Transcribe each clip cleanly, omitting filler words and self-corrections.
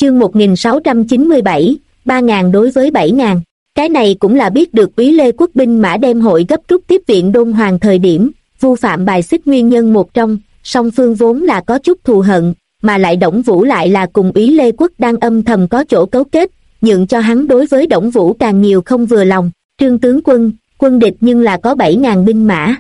Chương 1697, 3.000 đối với 7.000. Cái này cũng là biết được Úy Lê quốc binh mã đem hội gấp rút tiếp viện Đôn Hoàng thời điểm, Vu Phạm bài xích nguyên nhân một trong, song phương vốn là có chút thù hận, mà lại Đổng Vũ lại là cùng Úy Lê quốc đang âm thầm có chỗ cấu kết, nhượng cho hắn đối với Đổng Vũ càng nhiều không vừa lòng. Trương tướng quân, quân địch nhưng là có 7.000 binh mã.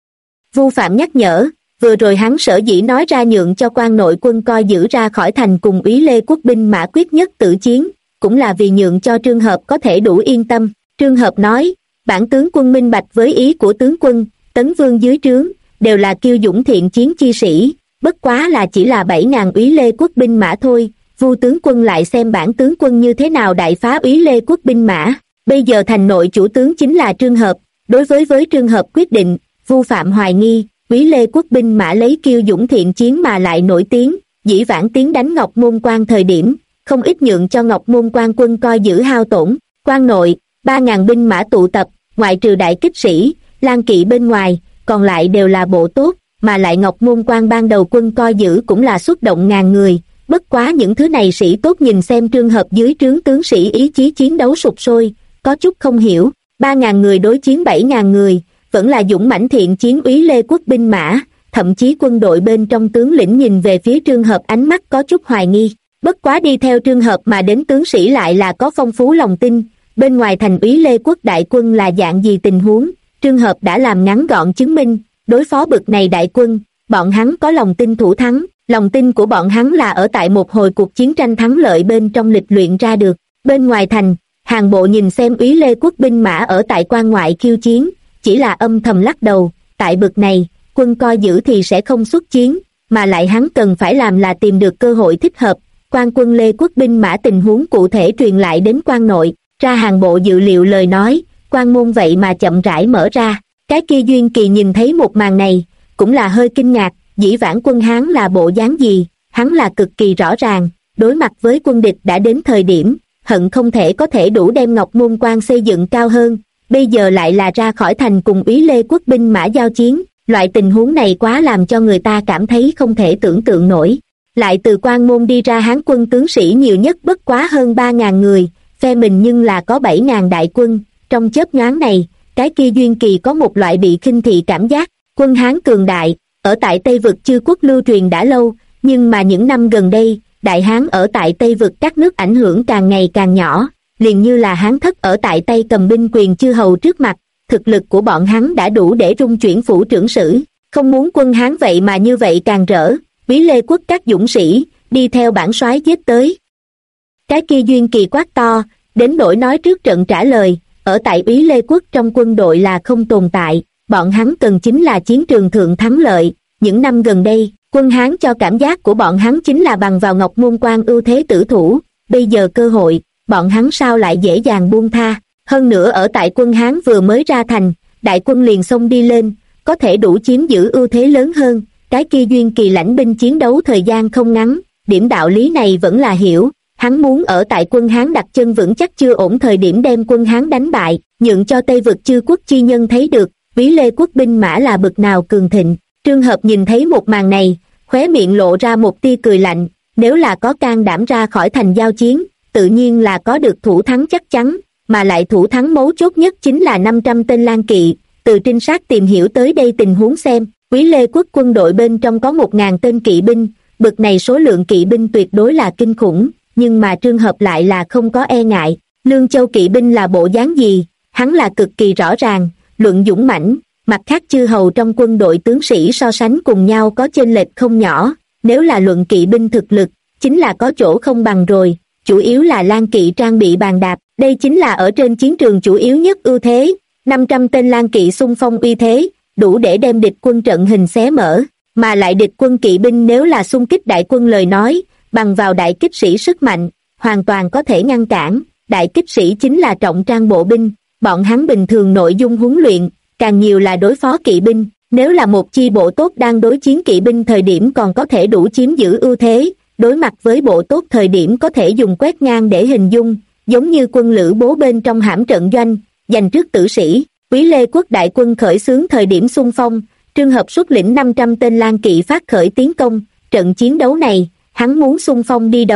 Vu Phạm nhắc nhở, vừa rồi hắn sở dĩ nói ra nhượng cho quan nội quân coi giữ ra khỏi thành cùng Úy Lê quốc binh mã quyết nhất tử chiến, cũng là vì nhượng cho Trương Hợp có thể đủ yên tâm. Trương Hợp nói, bản tướng quân minh bạch với ý của tướng quân, Tấn Vương dưới trướng, đều là kiêu dũng thiện chiến chi sĩ, bất quá là chỉ là 7.000 Úy Lê quốc binh mã thôi. Vu tướng quân lại xem bản tướng quân như thế nào đại phá Úy Lê quốc binh mã. Bây giờ thành nội chủ tướng chính là Trương Hợp, đối với Trương Hợp quyết định, Vu Phạm hoài nghi, Úy Lê quốc binh mã lấy kiêu dũng thiện chiến mà lại nổi tiếng, dĩ vãng tiến đánh Ngọc Môn Quan thời điểm, không ít nhượng cho Ngọc Môn Quan quân coi giữ hao tổn. Quan nội, 3.000 binh mã tụ tập, ngoại trừ đại kích sĩ, lang kỵ bên ngoài, còn lại đều là bộ tốt, mà lại Ngọc Môn Quan ban đầu quân coi giữ cũng là xuất động ngàn người, bất quá những thứ này sĩ tốt nhìn xem Trương Hợp dưới trướng tướng sĩ ý chí chiến đấu sục sôi, có chút không hiểu, 3.000 người đối chiến 7.000 người, vẫn là dũng mãnh thiện chiến Úy Lê quốc binh mã, thậm chí quân đội bên trong tướng lĩnh nhìn về phía Trương Hợp ánh mắt có chút hoài nghi. Bất quá đi theo Trương Hợp mà đến tướng sĩ lại là có phong phú lòng tin, bên ngoài thành Úy Lê quốc đại quân là dạng gì tình huống, Trương Hợp đã làm ngắn gọn chứng minh, đối phó bực này đại quân, bọn hắn có lòng tin thủ thắng, lòng tin của bọn hắn là ở tại một hồi cuộc chiến tranh thắng lợi bên trong lịch luyện ra được. Bên ngoài thành, Hàn Bộ nhìn xem Úy Lê quốc binh mã ở tại quan ngoại khiêu chiến, chỉ là âm thầm lắc đầu, tại bực này, quân coi giữ thì sẽ không xuất chiến, mà lại hắn cần phải làm là tìm được cơ hội thích hợp. Quan quân Lê quốc binh mã tình huống cụ thể truyền lại đến quan nội, ra Hàn Bộ dự liệu lời nói, quan môn vậy mà chậm rãi mở ra. Cái kia Duyên Kỳ nhìn thấy một màn này, cũng là hơi kinh ngạc, dĩ vãng quân Hán là bộ dáng gì, hắn là cực kỳ rõ ràng, đối mặt với quân địch đã đến thời điểm, hận không thể có thể đủ đem Ngọc Môn Quan xây dựng cao hơn, bây giờ lại là ra khỏi thành cùng Úy Lê quốc binh mã giao chiến, loại tình huống này quá làm cho người ta cảm thấy không thể tưởng tượng nổi. Lại từ quan môn đi ra Hán quân tướng sĩ nhiều nhất bất quá hơn 3.000 người, phe mình nhưng là có 7.000 đại quân, trong chớp nhoáng này, cái kia Duyên Kỳ có một loại bị khinh thị cảm giác. Quân Hán cường đại, ở tại Tây Vực chư quốc lưu truyền đã lâu, nhưng mà những năm gần đây, Đại Hán ở tại Tây Vực các nước ảnh hưởng càng ngày càng nhỏ, liền như là Hán thất ở tại Tây cầm binh quyền chư hầu trước mặt, thực lực của bọn hắn đã đủ để rung chuyển phủ trưởng sử, không muốn quân Hán vậy mà như vậy càng rỡ. Úy Lê quốc các dũng sĩ đi theo bản soái giết tới. Cái kia Duyên Kỳ quát to, đến nỗi nói trước trận trả lời, ở tại Úy Lê quốc trong quân đội là không tồn tại, bọn hắn cần chính là chiến trường thượng thắng lợi. Những năm gần đây, quân Hán cho cảm giác của bọn hắn chính là bằng vào Ngọc Môn Quan ưu thế tử thủ, bây giờ cơ hội, bọn hắn sao lại dễ dàng buông tha. Hơn nữa ở tại quân Hán vừa mới ra thành, đại quân liền xông đi lên, có thể đủ chiếm giữ ưu thế lớn hơn. Cái kia Duyên Kỳ lãnh binh chiến đấu thời gian không ngắn, điểm đạo lý này vẫn là hiểu, hắn muốn ở tại quân Hán đặt chân vững chắc chưa ổn thời điểm đem quân Hán đánh bại, nhượng cho Tây Vực chư quốc chi nhân thấy được, Úy Lê quốc binh mã là bực nào cường thịnh. Trương Hợp nhìn thấy một màn này, khóe miệng lộ ra một tia cười lạnh, nếu là có can đảm ra khỏi thành giao chiến, tự nhiên là có được thủ thắng chắc chắn, mà lại thủ thắng mấu chốt nhất chính là 500 tên lang kỵ. Từ trinh sát tìm hiểu tới đây tình huống xem, Úy Lê quốc quân đội bên trong có 1.000 tên kỵ binh, bực này số lượng kỵ binh tuyệt đối là kinh khủng, nhưng mà Trương Hợp lại là không có e ngại. Lương Châu kỵ binh là bộ dáng gì, hắn là cực kỳ rõ ràng, luận dũng mãnh, mặt khác chư hầu trong quân đội tướng sĩ so sánh cùng nhau có chênh lệch không nhỏ, nếu là luận kỵ binh thực lực, chính là có chỗ không bằng rồi, chủ yếu là lang kỵ trang bị bàn đạp, đây chính là ở trên chiến trường chủ yếu nhất ưu thế, 500 tên lang kỵ xung phong uy thế, đủ để đem địch quân trận hình xé mở, mà lại địch quân kỵ binh nếu là xung kích đại quân lời nói, bằng vào đại kích sĩ sức mạnh, hoàn toàn có thể ngăn cản. Đại kích sĩ chính là trọng trang bộ binh, bọn hắn bình thường nội dung huấn luyện, càng nhiều là đối phó kỵ binh, nếu là một chi bộ tốt đang đối chiến kỵ binh thời điểm còn có thể đủ chiếm giữ ưu thế, đối mặt với bộ tốt thời điểm có thể dùng quét ngang để hình dung, giống như quân Lữ Bố bên trong hãm trận doanh, giành trước tử sĩ. Úy Lê quốc đại quân khởi xướng thời điểm xung phong, Trương Hợp xuất lĩnh 500 tên lang kỵ phát khởi tiến công, trận chiến đấu này, hắn muốn xung phong đi đầu,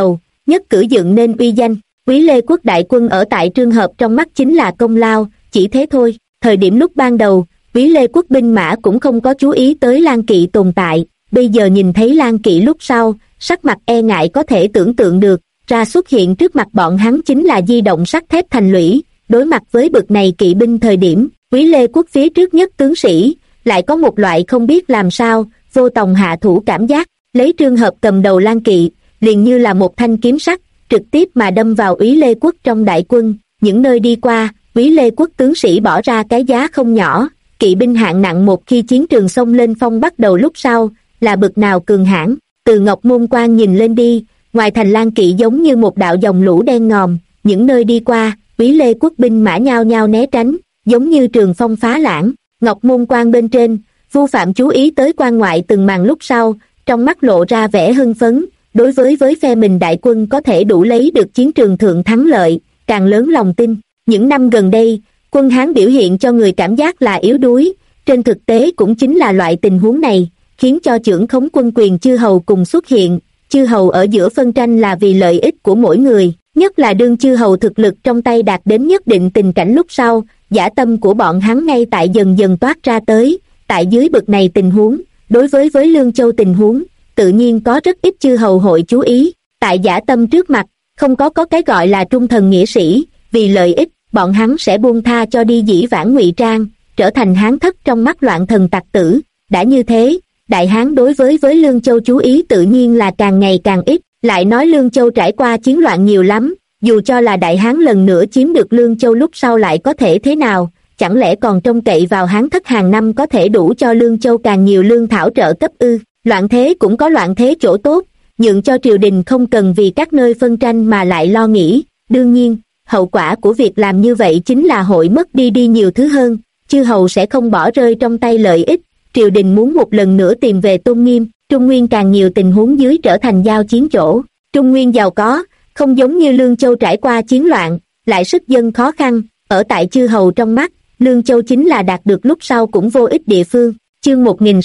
nhất cử dựng nên uy danh. Úy Lê Quốc đại quân ở tại Trương Hợp trong mắt chính là công lao, chỉ thế thôi. Thời điểm lúc ban đầu, Úy Lê Quốc binh mã cũng không có chú ý tới Lan Kỵ tồn tại, bây giờ nhìn thấy Lan Kỵ lúc sau, sắc mặt e ngại có thể tưởng tượng được, ra xuất hiện trước mặt bọn hắn chính là di động sắt thép thành lũy. Đối mặt với bực này kỵ binh thời điểm, Úy Lê Quốc phía trước nhất tướng sĩ, lại có một loại không biết làm sao, vô tòng hạ thủ cảm giác, lấy Trương Hợp cầm đầu Lan Kỵ, liền như là một thanh kiếm sắt, trực tiếp mà đâm vào Úy Lê Quốc trong đại quân. Những nơi đi qua, Úy Lê Quốc tướng sĩ bỏ ra cái giá không nhỏ, kỵ binh hạng nặng một khi chiến trường xông lên phong bắt đầu lúc sau, là bực nào cường hãn. Từ Ngọc Môn Quan nhìn lên đi, ngoài thành Lan Kỵ giống như một đạo dòng lũ đen ngòm, những nơi đi qua, Úy Lê Quốc binh mã nhao nhao né tránh, giống như trường phong phá lãng. Ngọc Môn Quan bên trên, Vu Phạm chú ý tới quan ngoại từng màn lúc sau, trong mắt lộ ra vẻ hưng phấn, đối với phe mình đại quân có thể đủ lấy được chiến trường thượng thắng lợi, càng lớn lòng tin. Những năm gần đây, quân Hán biểu hiện cho người cảm giác là yếu đuối, trên thực tế cũng chính là loại tình huống này, khiến cho trưởng khống quân quyền chư hầu cùng xuất hiện. Chư hầu ở giữa phân tranh là vì lợi ích của mỗi người, nhất là đương chư hầu thực lực trong tay đạt đến nhất định tình cảnh lúc sau, dã tâm của bọn hắn ngay tại dần dần toát ra tới. Tại dưới bực này tình huống, đối với Lương Châu tình huống, tự nhiên có rất ít chư hầu hội chú ý. Tại dã tâm trước mặt, không có cái gọi là trung thần nghĩa sĩ, vì lợi ích, bọn hắn sẽ buông tha cho đi dĩ vãng ngụy trang, trở thành hán thất trong mắt loạn thần tặc tử. Đã như thế, Đại Hán đối với Lương Châu chú ý tự nhiên là càng ngày càng ít. Lại nói Lương Châu trải qua chiến loạn nhiều lắm, dù cho là Đại Hán lần nữa chiếm được Lương Châu lúc sau lại có thể thế nào, chẳng lẽ còn trông cậy vào hán thất hàng năm có thể đủ cho Lương Châu càng nhiều lương thảo trợ cấp ư? Loạn thế cũng có loạn thế chỗ tốt, nhượng cho triều đình không cần vì các nơi phân tranh mà lại lo nghĩ. Đương nhiên, hậu quả của việc làm như vậy chính là hội mất đi nhiều thứ hơn, chư hầu sẽ không bỏ rơi trong tay lợi ích, triều đình muốn một lần nữa tìm về tôn nghiêm. Trung Nguyên càng nhiều tình huống dưới trở thành giao chiến chỗ. Trung Nguyên giàu có, không giống như Lương Châu trải qua chiến loạn, lại sức dân khó khăn, ở tại chư hầu trong mắt, Lương Châu chính là đạt được lúc sau cũng vô ích địa phương. Chương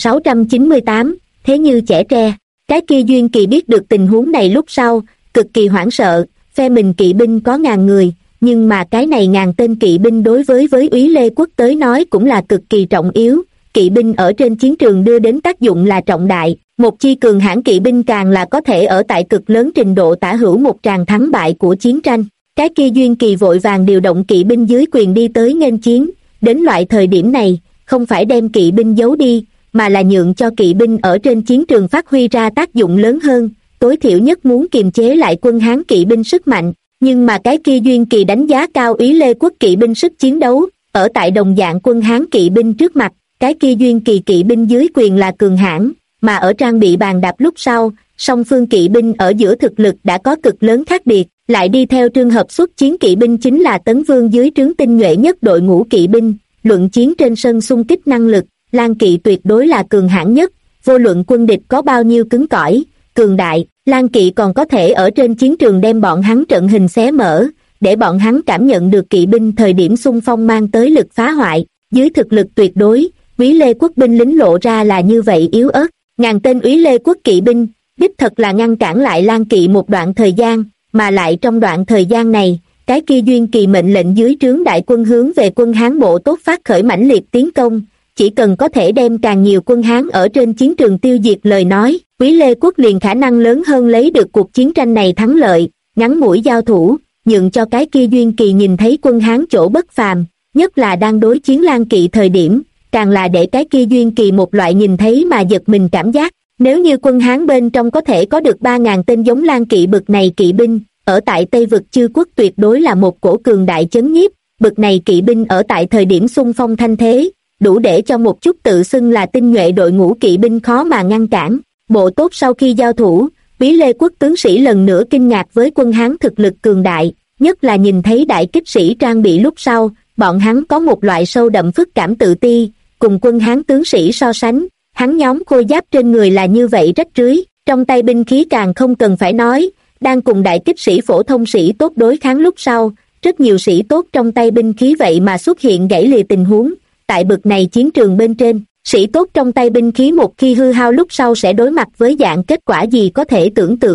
1698, thế như trẻ tre. Cái kia Duyên Kỳ biết được tình huống này lúc sau, cực kỳ hoảng sợ, phe mình kỵ binh có 1000 người, nhưng mà cái này 1000 tên kỵ binh đối với Úy Lê Quốc tới nói cũng là cực kỳ trọng yếu. Kỵ binh ở trên chiến trường đưa đến tác dụng là trọng đại, một chi cường hãn kỵ binh càng là có thể ở tại cực lớn trình độ tả hữu một tràng thắng bại của chiến tranh. Cái kia Duyên Kỳ vội vàng điều động kỵ binh dưới quyền đi tới nghênh chiến. Đến loại thời điểm này, không phải đem kỵ binh giấu đi, mà là nhượng cho kỵ binh ở trên chiến trường phát huy ra tác dụng lớn hơn, tối thiểu nhất muốn kiềm chế lại quân Hán kỵ binh sức mạnh. Nhưng mà cái kia Duyên Kỳ đánh giá cao Úy Lê Quốc kỵ binh sức chiến đấu, ở tại đồng dạng quân Hán kỵ binh trước mặt, cái kia Duyên Kỳ kỵ binh dưới quyền là cường hãn, mà ở trang bị bàn đạp lúc sau, song phương kỵ binh ở giữa thực lực đã có cực lớn khác biệt. Lại đi theo Trương Hợp xuất chiến kỵ binh chính là Tấn Vương dưới trướng tinh nhuệ nhất đội ngũ kỵ binh. Luận chiến trên sân xung kích năng lực, Lan Kỵ tuyệt đối là cường hãn nhất, vô luận quân địch có bao nhiêu cứng cỏi, cường đại, Lan Kỵ còn có thể ở trên chiến trường đem bọn hắn trận hình xé mở, để bọn hắn cảm nhận được kỵ binh thời điểm xung phong mang tới lực phá hoại. Dưới thực lực tuyệt đối, Úy Lê Quốc binh lính lộ ra là như vậy yếu ớt. 1000 tên Úy Lê Quốc kỵ binh, đích thật là ngăn cản lại Lan Kỵ một đoạn thời gian, mà lại trong đoạn thời gian này, cái kia Duyên Kỳ mệnh lệnh dưới trướng đại quân hướng về quân Hán bộ tốt phát khởi mãnh liệt tiến công. Chỉ cần có thể đem càng nhiều quân Hán ở trên chiến trường tiêu diệt lời nói, Úy Lê Quốc liền khả năng lớn hơn lấy được cuộc chiến tranh này thắng lợi. Ngắn mũi giao thủ, nhượng cho cái kia Duyên Kỳ nhìn thấy quân Hán chỗ bất phàm, nhất là đang đối chiến Lan Kỵ thời điểm, càng là để cái kia Duyên Kỳ một loại nhìn thấy mà giật mình cảm giác. Nếu như quân Hán bên trong có thể có được 3000 tên giống Lan Kỵ bực này kỵ binh, ở tại Tây Vực chư quốc tuyệt đối là một cổ cường đại chấn nhiếp. Bực này kỵ binh ở tại thời điểm xung phong thanh thế, đủ để cho một chút tự xưng là tinh nhuệ đội ngũ kỵ binh khó mà ngăn cản. Bộ tốt sau khi giao thủ, Úy Lê Quốc tướng sĩ lần nữa kinh ngạc với quân Hán thực lực cường đại, nhất là nhìn thấy đại kích sĩ trang bị lúc sau, bọn hắn có một loại sâu đậm phức cảm tự ti, cùng quân Hán tướng sĩ so sánh, hắn nhóm khôi giáp trên người là như vậy rách rưới, trong tay binh khí càng không cần phải nói, đang cùng đại kích sĩ phổ thông sĩ tốt đối kháng lúc sau, rất nhiều sĩ tốt trong tay binh khí vậy mà xuất hiện gãy lìa tình huống. Tại bực này chiến trường bên trên, sĩ tốt trong tay binh khí một khi hư hao lúc sau sẽ đối mặt với dạng kết quả gì có thể tưởng tượng được.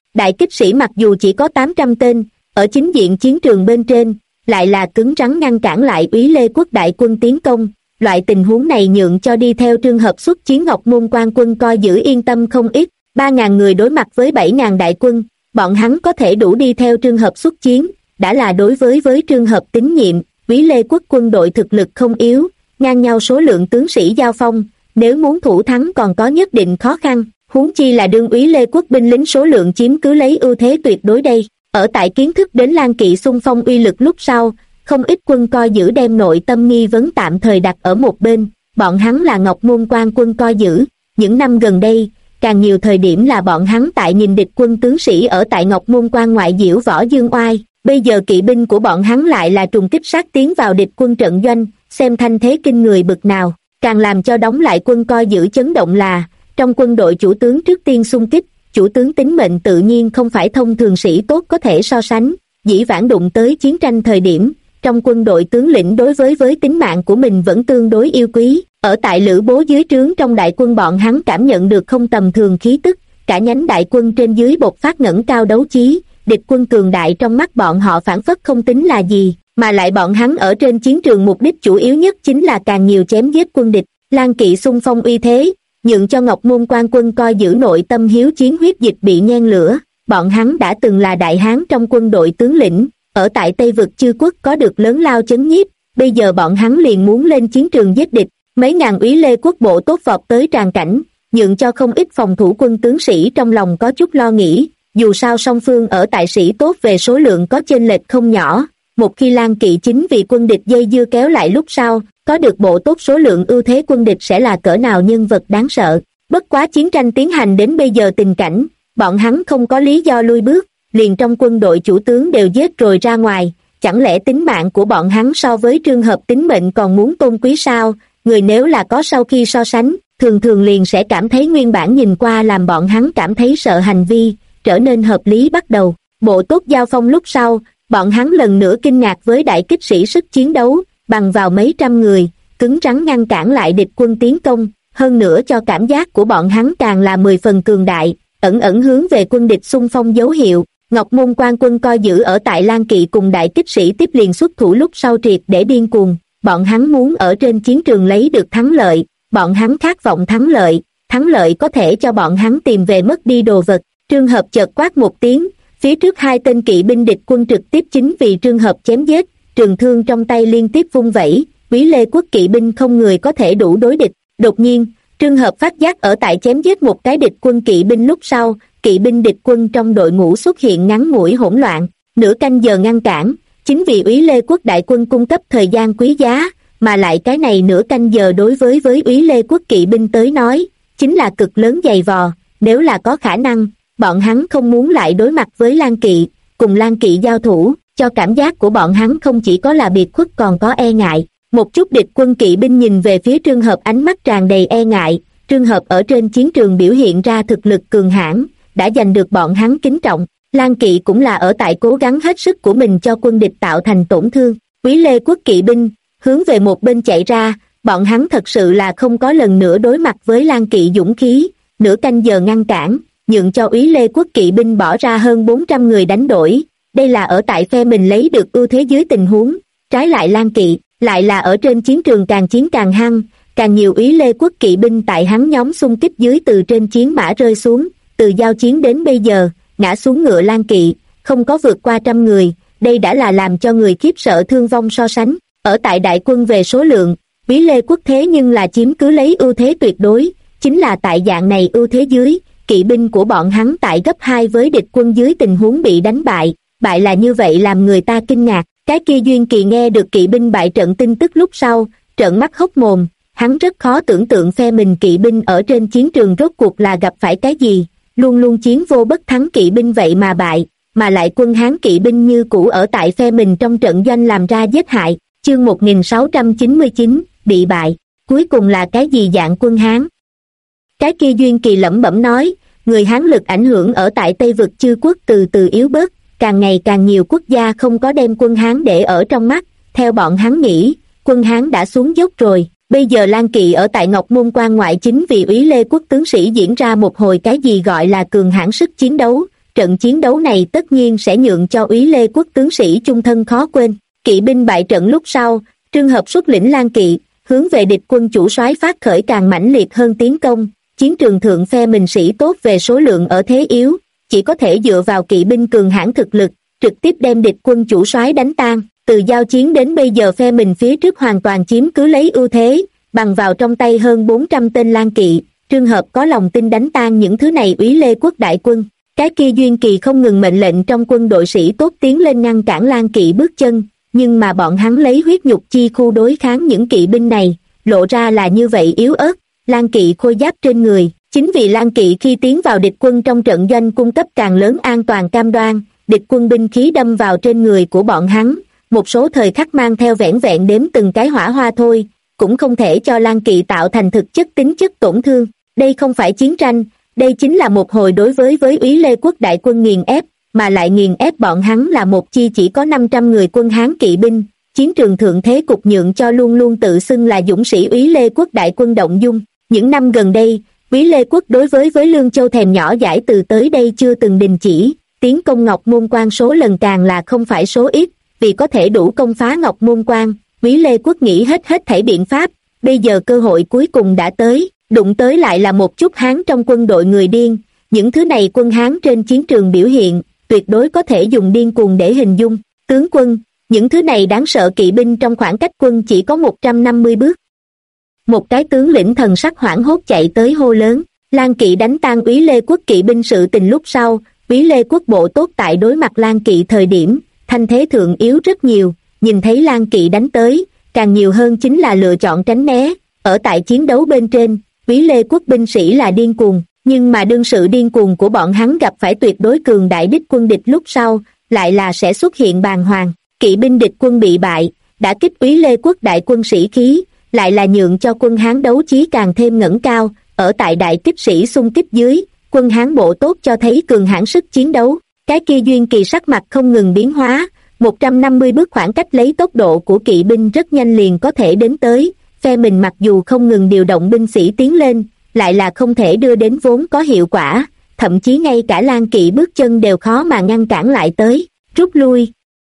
Đại kích sĩ mặc dù chỉ có 800 tên, ở chính diện chiến trường bên trên, lại là cứng rắn ngăn cản lại Úy Lê Quốc đại quân tiến công. Loại tình huống này nhượng cho đi theo trường hợp xuất chiến Ngọc Môn Quan quân coi giữ yên tâm không ít. 3.000 người đối mặt với 7.000 đại quân, bọn hắn có thể đủ đi theo trường hợp xuất chiến, đã là đối với trường hợp tín nhiệm. Úy Lê Quốc quân đội thực lực không yếu, ngang nhau số lượng tướng sĩ giao phong, nếu muốn thủ thắng còn có nhất định khó khăn, huống chi là đương Úy Lê Quốc binh lính số lượng chiếm cứ lấy ưu thế tuyệt đối đây. Ở tại kiến thức đến Lan Kỵ xung phong uy lực lúc sau, không ít quân coi giữ đem nội tâm nghi vấn tạm thời đặt ở một bên. Bọn hắn là Ngọc Môn Quan quân coi giữ, những năm gần đây càng nhiều thời điểm là bọn hắn tại nhìn địch quân tướng sĩ ở tại Ngọc Môn Quan ngoại diễu võ dương oai. Bây giờ kỵ binh của bọn hắn lại là trùng kích sát tiến vào địch quân trận doanh, xem thanh thế kinh người bực nào. Càng làm cho đóng lại quân coi giữ chấn động là, trong quân đội chủ tướng trước tiên xung kích, chủ tướng tính mệnh tự nhiên không phải thông thường sĩ tốt có thể so sánh. Dĩ vãng đụng tới chiến tranh thời điểm, trong quân đội tướng lĩnh đối với tính mạng của mình vẫn tương đối yêu quý. Ở tại Lữ Bố dưới trướng trong đại quân bọn hắn cảm nhận được không tầm thường khí tức, cả nhánh đại quân trên dưới bộc phát ngẩng cao đấu chí, địch quân cường đại trong mắt bọn họ phản phất không tính là gì, mà lại bọn hắn ở trên chiến trường mục đích chủ yếu nhất chính là càng nhiều chém giết quân địch. Lan Kỵ xung phong uy thế, nhượng cho Ngọc Môn Quan quân coi giữ nội tâm hiếu chiến huyết dịch bị nhen lửa. Bọn hắn đã từng là đại hán trong quân đội tướng lĩnh, ở tại Tây Vực Chư Quốc có được lớn lao chấn nhiếp, bây giờ bọn hắn liền muốn lên chiến trường giết địch. Mấy ngàn Úy Lê Quốc bộ tốt vọt tới tràn cảnh, nhượng cho không ít phòng thủ quân tướng sĩ trong lòng có chút lo nghĩ. Dù sao song phương ở tại sĩ tốt về số lượng có chênh lệch không nhỏ, một khi Lan Kỵ chính vì quân địch dây dưa kéo lại lúc sau, có được bộ tốt số lượng ưu thế quân địch sẽ là cỡ nào nhân vật đáng sợ. Bất quá chiến tranh tiến hành đến bây giờ tình cảnh, bọn hắn không có lý do lui bước, liền trong quân đội chủ tướng đều giết rồi ra ngoài, chẳng lẽ tính mạng của bọn hắn so với trường hợp tính mệnh còn muốn tôn quý sao? Người nếu là có sau khi so sánh, thường thường liền sẽ cảm thấy nguyên bản nhìn qua làm bọn hắn cảm thấy sợ hành vi trở nên hợp lý bắt đầu. Bộ tốt giao phong lúc sau, bọn hắn lần nữa kinh ngạc với đại kích sĩ sức chiến đấu, bằng vào mấy trăm người, cứng rắn ngăn cản lại địch quân tiến công, hơn nữa cho cảm giác của bọn hắn càng là 10 phần cường đại, ẩn ẩn hướng về quân địch xung phong dấu hiệu. Ngọc Môn Quan quân coi giữ ở tại Lan Kỵ cùng đại kích sĩ tiếp liền xuất thủ lúc sau triệt để điên cuồng, bọn hắn muốn ở trên chiến trường lấy được thắng lợi, bọn hắn khát vọng thắng lợi có thể cho bọn hắn tìm về mất đi đồ vật. Trường hợp chợt quát một tiếng, phía trước hai tên kỵ binh địch quân trực tiếp chính vì trường hợp chém giết, trường thương trong tay liên tiếp vung vẩy, Úy Lê Quốc kỵ binh không người có thể đủ đối địch. Đột nhiên, trường hợp phát giác ở tại chém giết một cái địch quân kỵ binh lúc sau, kỵ binh địch quân trong đội ngũ xuất hiện ngắn ngủi hỗn loạn, nửa canh giờ ngăn cản, chính vì Úy Lê Quốc đại quân cung cấp thời gian quý giá, mà lại cái này nửa canh giờ đối với Úy Lê Quốc kỵ binh tới nói, chính là cực lớn dày vò. Nếu là có khả năng, bọn hắn không muốn lại đối mặt với Lan Kỵ, cùng Lan Kỵ giao thủ, cho cảm giác của bọn hắn không chỉ có là biệt khuất còn có e ngại. Một chút địch quân kỵ binh nhìn về phía Trương Hợp ánh mắt tràn đầy e ngại, Trương Hợp ở trên chiến trường biểu hiện ra thực lực cường hãn, đã giành được bọn hắn kính trọng. Lan Kỵ cũng là ở tại cố gắng hết sức của mình cho quân địch tạo thành tổn thương. Úy Lê Quốc kỵ binh hướng về một bên chạy ra, bọn hắn thật sự là không có lần nữa đối mặt với Lan Kỵ dũng khí, nửa canh giờ ngăn cản, nhượng cho Úy Lê Quốc kỵ binh bỏ ra hơn 400 người đánh đổi. Đây là ở tại phe mình lấy được ưu thế dưới tình huống, trái lại Lan Kỵ lại là ở trên chiến trường càng chiến càng hăng, càng nhiều Úy Lê Quốc kỵ binh tại hắn nhóm xung kích dưới từ trên chiến mã rơi xuống. Từ giao chiến đến bây giờ, ngã xuống ngựa Lan Kỵ không có vượt qua 100 người, đây đã là làm cho người khiếp sợ thương vong so sánh. Ở tại đại quân về số lượng, Úy Lê Quốc thế nhưng là chiếm cứ lấy ưu thế tuyệt đối, chính là tại dạng này ưu thế dưới, kỵ binh của bọn hắn tại gấp 2 với địch quân dưới tình huống bị đánh bại là như vậy làm người ta kinh ngạc. Cái kia Duyên Kỳ nghe được kỵ binh bại trận tin tức lúc sau, trợn mắt hốc mồm, hắn rất khó tưởng tượng phe mình kỵ binh ở trên chiến trường rốt cuộc là gặp phải cái gì, luôn luôn chiến vô bất thắng kỵ binh vậy mà bại, mà lại quân Hán kỵ binh như cũ ở tại phe mình trong trận doanh làm ra giết hại. Chương 1699, bị bại, cuối cùng là cái gì dạng quân Hán? Cái kia Duyên Kỳ lẩm bẩm nói, người Hán lực ảnh hưởng ở tại Tây Vực Chư Quốc từ từ yếu bớt, càng ngày càng nhiều quốc gia không có đem quân Hán để ở trong mắt, theo bọn hắn nghĩ, quân Hán đã xuống dốc rồi. Bây giờ Lan Kỵ ở tại Ngọc Môn Quan ngoại chính vì Úy Lê Quốc tướng sĩ diễn ra một hồi cái gì gọi là cường hãn sức chiến đấu, trận chiến đấu này tất nhiên sẽ nhượng cho Úy Lê Quốc tướng sĩ chung thân khó quên. Kỵ binh bại trận lúc sau, Trương Hợp xuất lĩnh Lan Kỵ, hướng về địch quân chủ soái phát khởi càng mãnh liệt hơn tiến công. Chiến trường thượng phe mình sĩ tốt về số lượng ở thế yếu, chỉ có thể dựa vào kỵ binh cường hãn thực lực, trực tiếp đem địch quân chủ soái đánh tan. Từ giao chiến đến bây giờ phe mình phía trước hoàn toàn chiếm cứ lấy ưu thế, bằng vào trong tay hơn 400 tên Lan Kỵ, Trương Hợp có lòng tin đánh tan những thứ này Úy Lê Quốc đại quân. Cái kia Duyên Kỳ không ngừng mệnh lệnh trong quân đội sĩ tốt tiến lên ngăn cản Lan Kỵ bước chân, nhưng mà bọn hắn lấy huyết nhục chi khu đối kháng những kỵ binh này, lộ ra là như vậy yếu ớt. Lan Kỵ khôi giáp trên người, chính vì Lan Kỵ khi tiến vào địch quân trong trận doanh cung cấp càng lớn an toàn cam đoan, địch quân binh khí đâm vào trên người của bọn hắn, một số thời khắc mang theo vẻn vẹn đếm từng cái hỏa hoa thôi, cũng không thể cho Lan Kỵ tạo thành thực chất tính chất tổn thương. Đây không phải chiến tranh, đây chính là một hồi đối với Úy Lê Quốc đại quân nghiền ép, mà lại nghiền ép bọn hắn là một chi chỉ có 500 người quân Hán kỵ binh. Chiến trường thượng thế cục nhượng cho luôn luôn tự xưng là dũng sĩ Úy Lê Quốc đại quân động dung. Những năm gần đây, Úy Lê Quốc đối với Lương Châu thèm nhỏ dãi từ tới đây chưa từng đình chỉ, tiến công Ngọc Môn Quan số lần càng là không phải số ít, vì có thể đủ công phá Ngọc Môn Quan, Úy Lê Quốc nghĩ hết thảy biện pháp, bây giờ cơ hội cuối cùng đã tới, đụng tới lại là một chút Hán trong quân đội người điên. Những thứ này quân Hán trên chiến trường biểu hiện, tuyệt đối có thể dùng điên cuồng để hình dung. Tướng quân, những thứ này đáng sợ kỵ binh trong khoảng cách quân chỉ có 150 bước. Một cái tướng lĩnh thần sắc hoảng hốt chạy tới hô lớn. Lan Kỵ đánh tan Úy Lê Quốc kỵ binh sự tình lúc sau, Úy Lê Quốc bộ tốt tại đối mặt Lan Kỵ thời điểm, thanh thế thượng yếu rất nhiều, nhìn thấy Lan Kỵ đánh tới, càng nhiều hơn chính là lựa chọn tránh né. Ở tại chiến đấu bên trên, Úy Lê Quốc binh sĩ là điên cuồng, nhưng mà đương sự điên cuồng của bọn hắn gặp phải tuyệt đối cường đại đích quân địch lúc sau, lại là sẽ xuất hiện bàng hoàng. Kỵ binh địch quân bị bại, đã kích Úy Lê Quốc đại quân sĩ khí, lại là nhượng cho quân Hán đấu chí càng thêm ngẩng cao. Ở tại đại kích sĩ xung kích dưới, quân Hán bộ tốt cho thấy cường hãn sức chiến đấu. Cái kia Duyên Kỳ sắc mặt không ngừng biến hóa, 150 bước khoảng cách lấy tốc độ của kỵ binh rất nhanh liền có thể đến tới. Phe mình mặc dù không ngừng điều động binh sĩ tiến lên, lại là không thể đưa đến vốn có hiệu quả, thậm chí ngay cả Lan Kỵ bước chân đều khó mà ngăn cản lại tới, rút lui.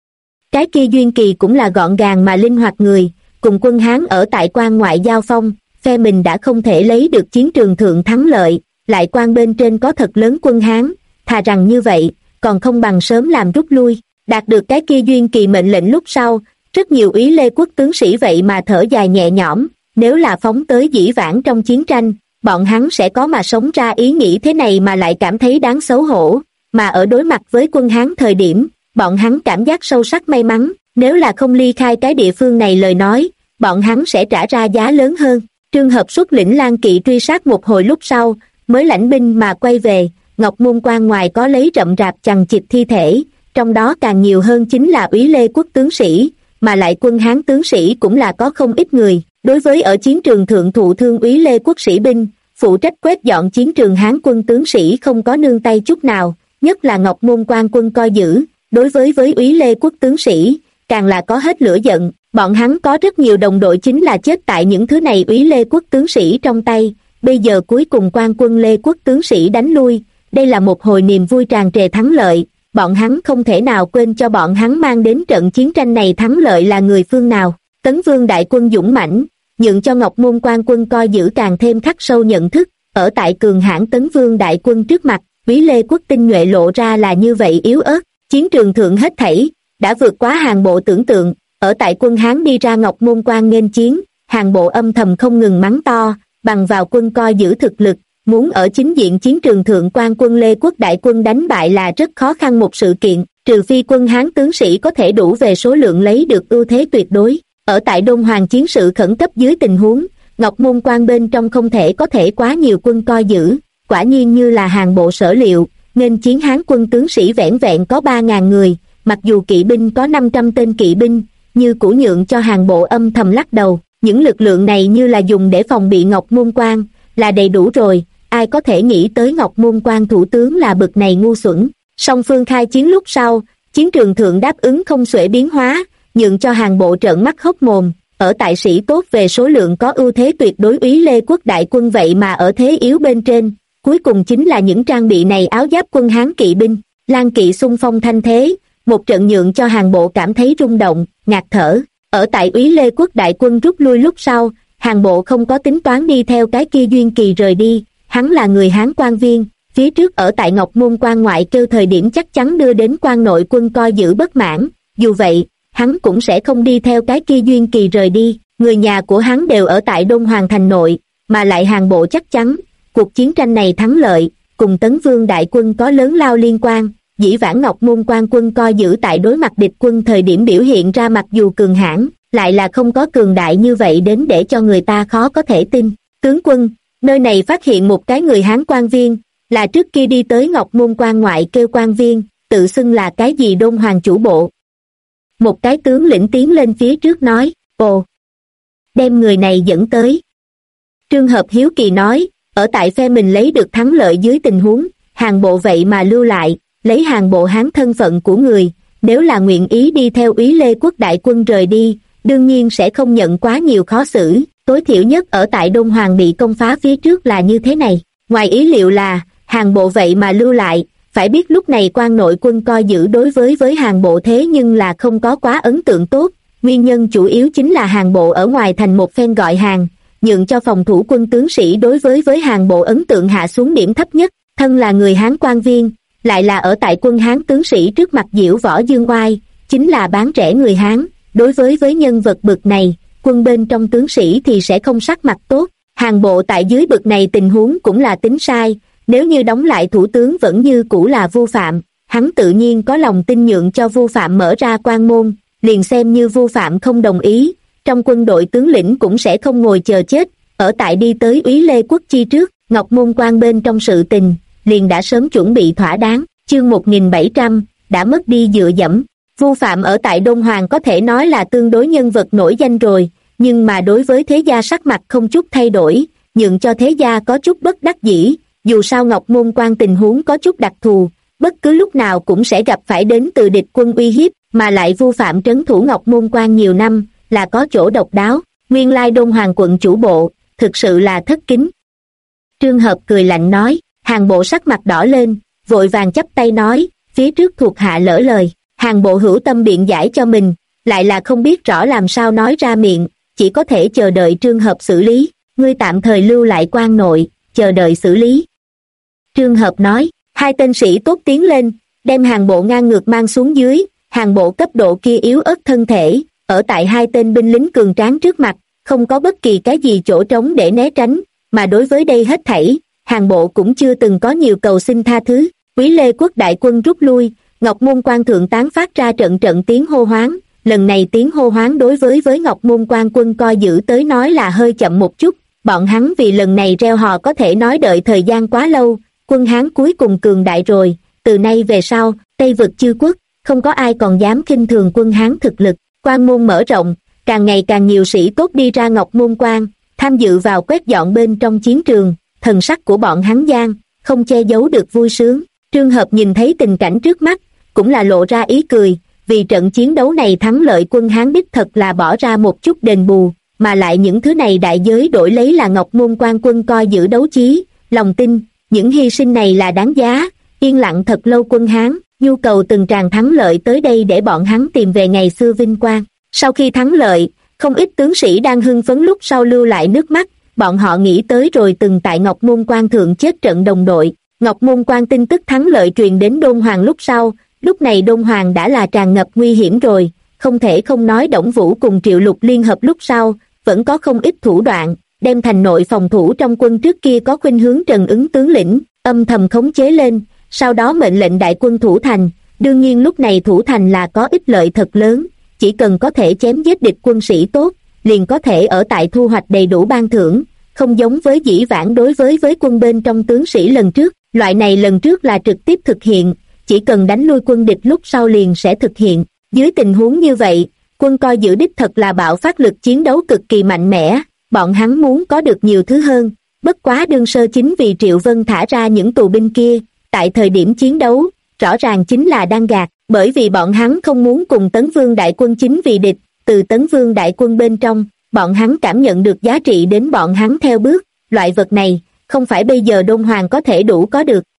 Cái kia Duyên Kỳ cũng là gọn gàng mà linh hoạt người, cùng quân Hán ở tại quan ngoại giao phong, phe mình đã không thể lấy được chiến trường thượng thắng lợi, lại quan bên trên có thật lớn quân Hán, thà rằng như vậy, còn không bằng sớm làm rút lui. Đạt được cái kia Duyên Kỳ mệnh lệnh lúc sau, rất nhiều Úy Lê Quốc tướng sĩ vậy mà thở dài nhẹ nhõm, nếu là phóng tới dĩ vãng trong chiến tranh, bọn hắn sẽ có mà sống ra ý nghĩ thế này mà lại cảm thấy đáng xấu hổ, mà ở đối mặt với quân Hán thời điểm, bọn hắn cảm giác sâu sắc may mắn, nếu là không ly khai cái địa phương này lời nói, bọn hắn sẽ trả ra giá lớn hơn. Trương Hợp xuất lĩnh Lan Kỵ truy sát một hồi lúc sau, mới lãnh binh mà quay về. Ngọc Môn Quan ngoài có lấy rậm rạp chằng chịt thi thể, trong đó càng nhiều hơn chính là Úy Lê Quốc tướng sĩ, mà lại quân Hán tướng sĩ cũng là có không ít người. Đối với ở chiến trường thượng thụ thương Úy Lê Quốc sĩ binh, phụ trách quét dọn chiến trường Hán quân tướng sĩ không có nương tay chút nào, nhất là Ngọc Môn Quan quân coi giữ, đối với Úy Lê Quốc tướng sĩ, càng là có hết lửa giận. Bọn hắn có rất nhiều đồng đội chính là chết tại những thứ này Úy Lê Quốc tướng sĩ trong tay, bây giờ cuối cùng quan quân Lê Quốc tướng sĩ đánh lui, đây là một hồi niềm vui tràn trề thắng lợi, bọn hắn không thể nào quên cho bọn hắn mang đến trận chiến tranh này thắng lợi là người phương nào. Tấn Vương đại quân dũng mãnh, nhượng cho Ngọc Môn Quan quân coi giữ càng thêm khắc sâu nhận thức, ở tại cường hãn Tấn Vương đại quân trước mặt, Úy Lê Quốc tinh nhuệ lộ ra là như vậy yếu ớt. Chiến trường thượng hết thảy đã vượt quá hàng bộ tưởng tượng. Ở tại quân Hán đi ra Ngọc Môn Quan nghênh chiến, hàng bộ âm thầm không ngừng mắng to, bằng vào quân coi giữ thực lực, muốn ở chính diện chiến trường thượng quan quân Lê Quốc đại quân đánh bại là rất khó khăn một sự kiện, trừ phi quân Hán tướng sĩ có thể đủ về số lượng lấy được ưu thế tuyệt đối. Ở tại Đôn Hoàng chiến sự khẩn cấp dưới tình huống, Ngọc Môn Quan bên trong không thể có thể quá nhiều quân coi giữ, quả nhiên như là hàng bộ sở liệu, nên chiến Hán quân tướng sĩ vẻn vẹn có 3.000 người, mặc dù kỵ binh có 500 tên kỵ binh, như cũ nhượng cho hàng bộ âm thầm lắc đầu. Những lực lượng này như là dùng để phòng bị Ngọc Môn Quan, là đầy đủ rồi, ai có thể nghĩ tới Ngọc Môn Quan thủ tướng là bực này ngu xuẩn. Song phương khai chiến lúc sau, chiến trường thượng đáp ứng không xuể biến hóa, nhượng cho hàng bộ trợn mắt hốc mồm. Ở tại sĩ tốt về số lượng có ưu thế tuyệt đối Úy Lê Quốc đại quân vậy mà ở thế yếu bên trên, cuối cùng chính là những trang bị này áo giáp quân Hán kỵ binh. Lang kỵ xung phong thanh thế, một trận nhượng cho Hàn Bộ cảm thấy rung động, ngạt thở. Ở tại Úy Lê Quốc đại quân rút lui lúc sau, Hàn Bộ không có tính toán đi theo cái kia Duyên Kỳ rời đi, hắn là người Hán quan viên, phía trước ở tại Ngọc Môn quan ngoại kêu thời điểm chắc chắn đưa đến quan nội quân coi giữ bất mãn, dù vậy, hắn cũng sẽ không đi theo cái kia Duyên Kỳ rời đi, người nhà của hắn đều ở tại Đôn Hoàng thành nội, mà lại Hàn Bộ chắc chắn, cuộc chiến tranh này thắng lợi, cùng Tấn Vương đại quân có lớn lao liên quan. Dĩ vãng Ngọc Môn quan quân coi giữ tại đối mặt địch quân thời điểm biểu hiện ra mặc dù cường hãn, lại là không có cường đại như vậy đến để cho người ta khó có thể tin. Tướng quân, nơi này phát hiện một cái người Hán quan viên, là trước kia đi tới Ngọc Môn quan ngoại kêu quan viên, tự xưng là cái gì Đôn Hoàng chủ bộ. Một cái tướng lĩnh tiến lên phía trước nói, ồ, đem người này dẫn tới. Trương Hợp hiếu kỳ nói, ở tại phe mình lấy được thắng lợi dưới tình huống, Hàn Bộ vậy mà lưu lại, lấy Hàn Bộ Hán thân phận của người, nếu là nguyện ý đi theo Úy Lê Quốc đại quân rời đi, đương nhiên sẽ không nhận quá nhiều khó xử, tối thiểu nhất ở tại Đôn Hoàng bị công phá phía trước là như thế này. Ngoài ý liệu là, Hàn Bộ vậy mà lưu lại, phải biết lúc này quan nội quân coi giữ đối với Hàn Bộ thế nhưng là không có quá ấn tượng tốt, nguyên nhân chủ yếu chính là Hàn Bộ ở ngoài thành một phen gọi hàng, nhượng cho phòng thủ quân tướng sĩ đối với Hàn Bộ ấn tượng hạ xuống điểm thấp nhất, thân là người Hán quan viên, lại là ở tại quân Hán tướng sĩ trước mặt diễu võ dương oai, chính là bán rẻ người Hán, đối với nhân vật bực này, quân bên trong tướng sĩ thì sẽ không sắc mặt tốt, Hàn Bộ tại dưới bực này tình huống cũng là tính sai, nếu như đóng lại thủ tướng vẫn như cũ là Vu Phạm, hắn tự nhiên có lòng tin nhượng cho Vu Phạm mở ra quan môn, liền xem như Vu Phạm không đồng ý, trong quân đội tướng lĩnh cũng sẽ không ngồi chờ chết, ở tại đi tới Úy Lê Quốc chi trước, Ngọc Môn quan bên trong sự tình, liền đã sớm chuẩn bị thỏa đáng, chương 1700, đã mất đi dựa dẫm. Vu Phạm ở tại Đôn Hoàng có thể nói là tương đối nhân vật nổi danh rồi, nhưng mà đối với thế gia sắc mặt không chút thay đổi, nhượng cho thế gia có chút bất đắc dĩ, dù sao Ngọc Môn quan tình huống có chút đặc thù, bất cứ lúc nào cũng sẽ gặp phải đến từ địch quân uy hiếp, mà lại Vu Phạm trấn thủ Ngọc Môn quan nhiều năm, là có chỗ độc đáo, nguyên lai Đôn Hoàng quận chủ bộ, thực sự là thất kính. Trương Hợp cười lạnh nói, Hàn Bộ sắc mặt đỏ lên, vội vàng chắp tay nói, phía trước thuộc hạ lỡ lời, Hàn Bộ hữu tâm biện giải cho mình, lại là không biết rõ làm sao nói ra miệng, chỉ có thể chờ đợi Trương Hợp xử lý, ngươi tạm thời lưu lại quan nội, chờ đợi xử lý. Trương Hợp nói, hai tên sĩ tốt tiến lên, đem Hàn Bộ ngang ngược mang xuống dưới, Hàn Bộ cấp độ kia yếu ớt thân thể, ở tại hai tên binh lính cường tráng trước mặt, không có bất kỳ cái gì chỗ trống để né tránh, mà đối với đây hết thảy, Hàn Bộ cũng chưa từng có nhiều cầu xin tha thứ. Úy Lê Quốc đại quân rút lui, Ngọc Môn quan thượng tán phát ra trận trận tiếng hô hoáng, lần này tiếng hô hoáng đối với Ngọc Môn quan quân coi giữ tới nói là hơi chậm một chút, bọn hắn vì lần này reo hò có thể nói đợi thời gian quá lâu, quân Hán cuối cùng cường đại rồi, từ nay về sau, Tây vực chư quốc, không có ai còn dám khinh thường quân Hán thực lực, quan môn mở rộng, càng ngày càng nhiều sĩ tốt đi ra Ngọc Môn quan, tham dự vào quét dọn bên trong chiến trường, thần sắc của bọn hắn gian, không che giấu được vui sướng. Trương Hợp nhìn thấy tình cảnh trước mắt, cũng là lộ ra ý cười, vì trận chiến đấu này thắng lợi quân Hán đích thật là bỏ ra một chút đền bù, mà lại những thứ này đại giới đổi lấy là Ngọc Môn quan quân coi giữ đấu chí, lòng tin, những hy sinh này là đáng giá, yên lặng thật lâu quân Hán, nhu cầu từng tràng thắng lợi tới đây để bọn hắn tìm về ngày xưa vinh quang. Sau khi thắng lợi, không ít tướng sĩ đang hưng phấn lúc sau lưu lại nước mắt, bọn họ nghĩ tới rồi từng tại Ngọc Môn quan thượng chết trận đồng đội. Ngọc Môn quan tin tức thắng lợi truyền đến Đôn Hoàng lúc sau, lúc này Đôn Hoàng đã là tràn ngập nguy hiểm rồi, không thể không nói Đổng Vũ cùng Triệu Lục liên hợp lúc sau, vẫn có không ít thủ đoạn, đem thành nội phòng thủ trong quân trước kia có khuynh hướng Trần Ứng tướng lĩnh, âm thầm khống chế lên, sau đó mệnh lệnh đại quân thủ thành, đương nhiên lúc này thủ thành là có ích lợi thật lớn, chỉ cần có thể chém giết địch quân sĩ tốt, liền có thể ở tại thu hoạch đầy đủ ban thưởng, không giống với dĩ vãng đối với quân bên trong tướng sĩ lần trước, loại này lần trước là trực tiếp thực hiện, chỉ cần đánh lui quân địch lúc sau liền sẽ thực hiện. Dưới tình huống như vậy, quân coi giữ đích thật là bạo phát lực chiến đấu cực kỳ mạnh mẽ, bọn hắn muốn có được nhiều thứ hơn, bất quá đương sơ chính vì Triệu Vân thả ra những tù binh kia, tại thời điểm chiến đấu, rõ ràng chính là đang gạt, bởi vì bọn hắn không muốn cùng Tấn Vương đại quân chính vì địch, từ Tấn Vương đại quân bên trong, bọn hắn cảm nhận được giá trị đến bọn hắn theo bước, loại vật này, không phải bây giờ Đôn Hoàng có thể đủ có được,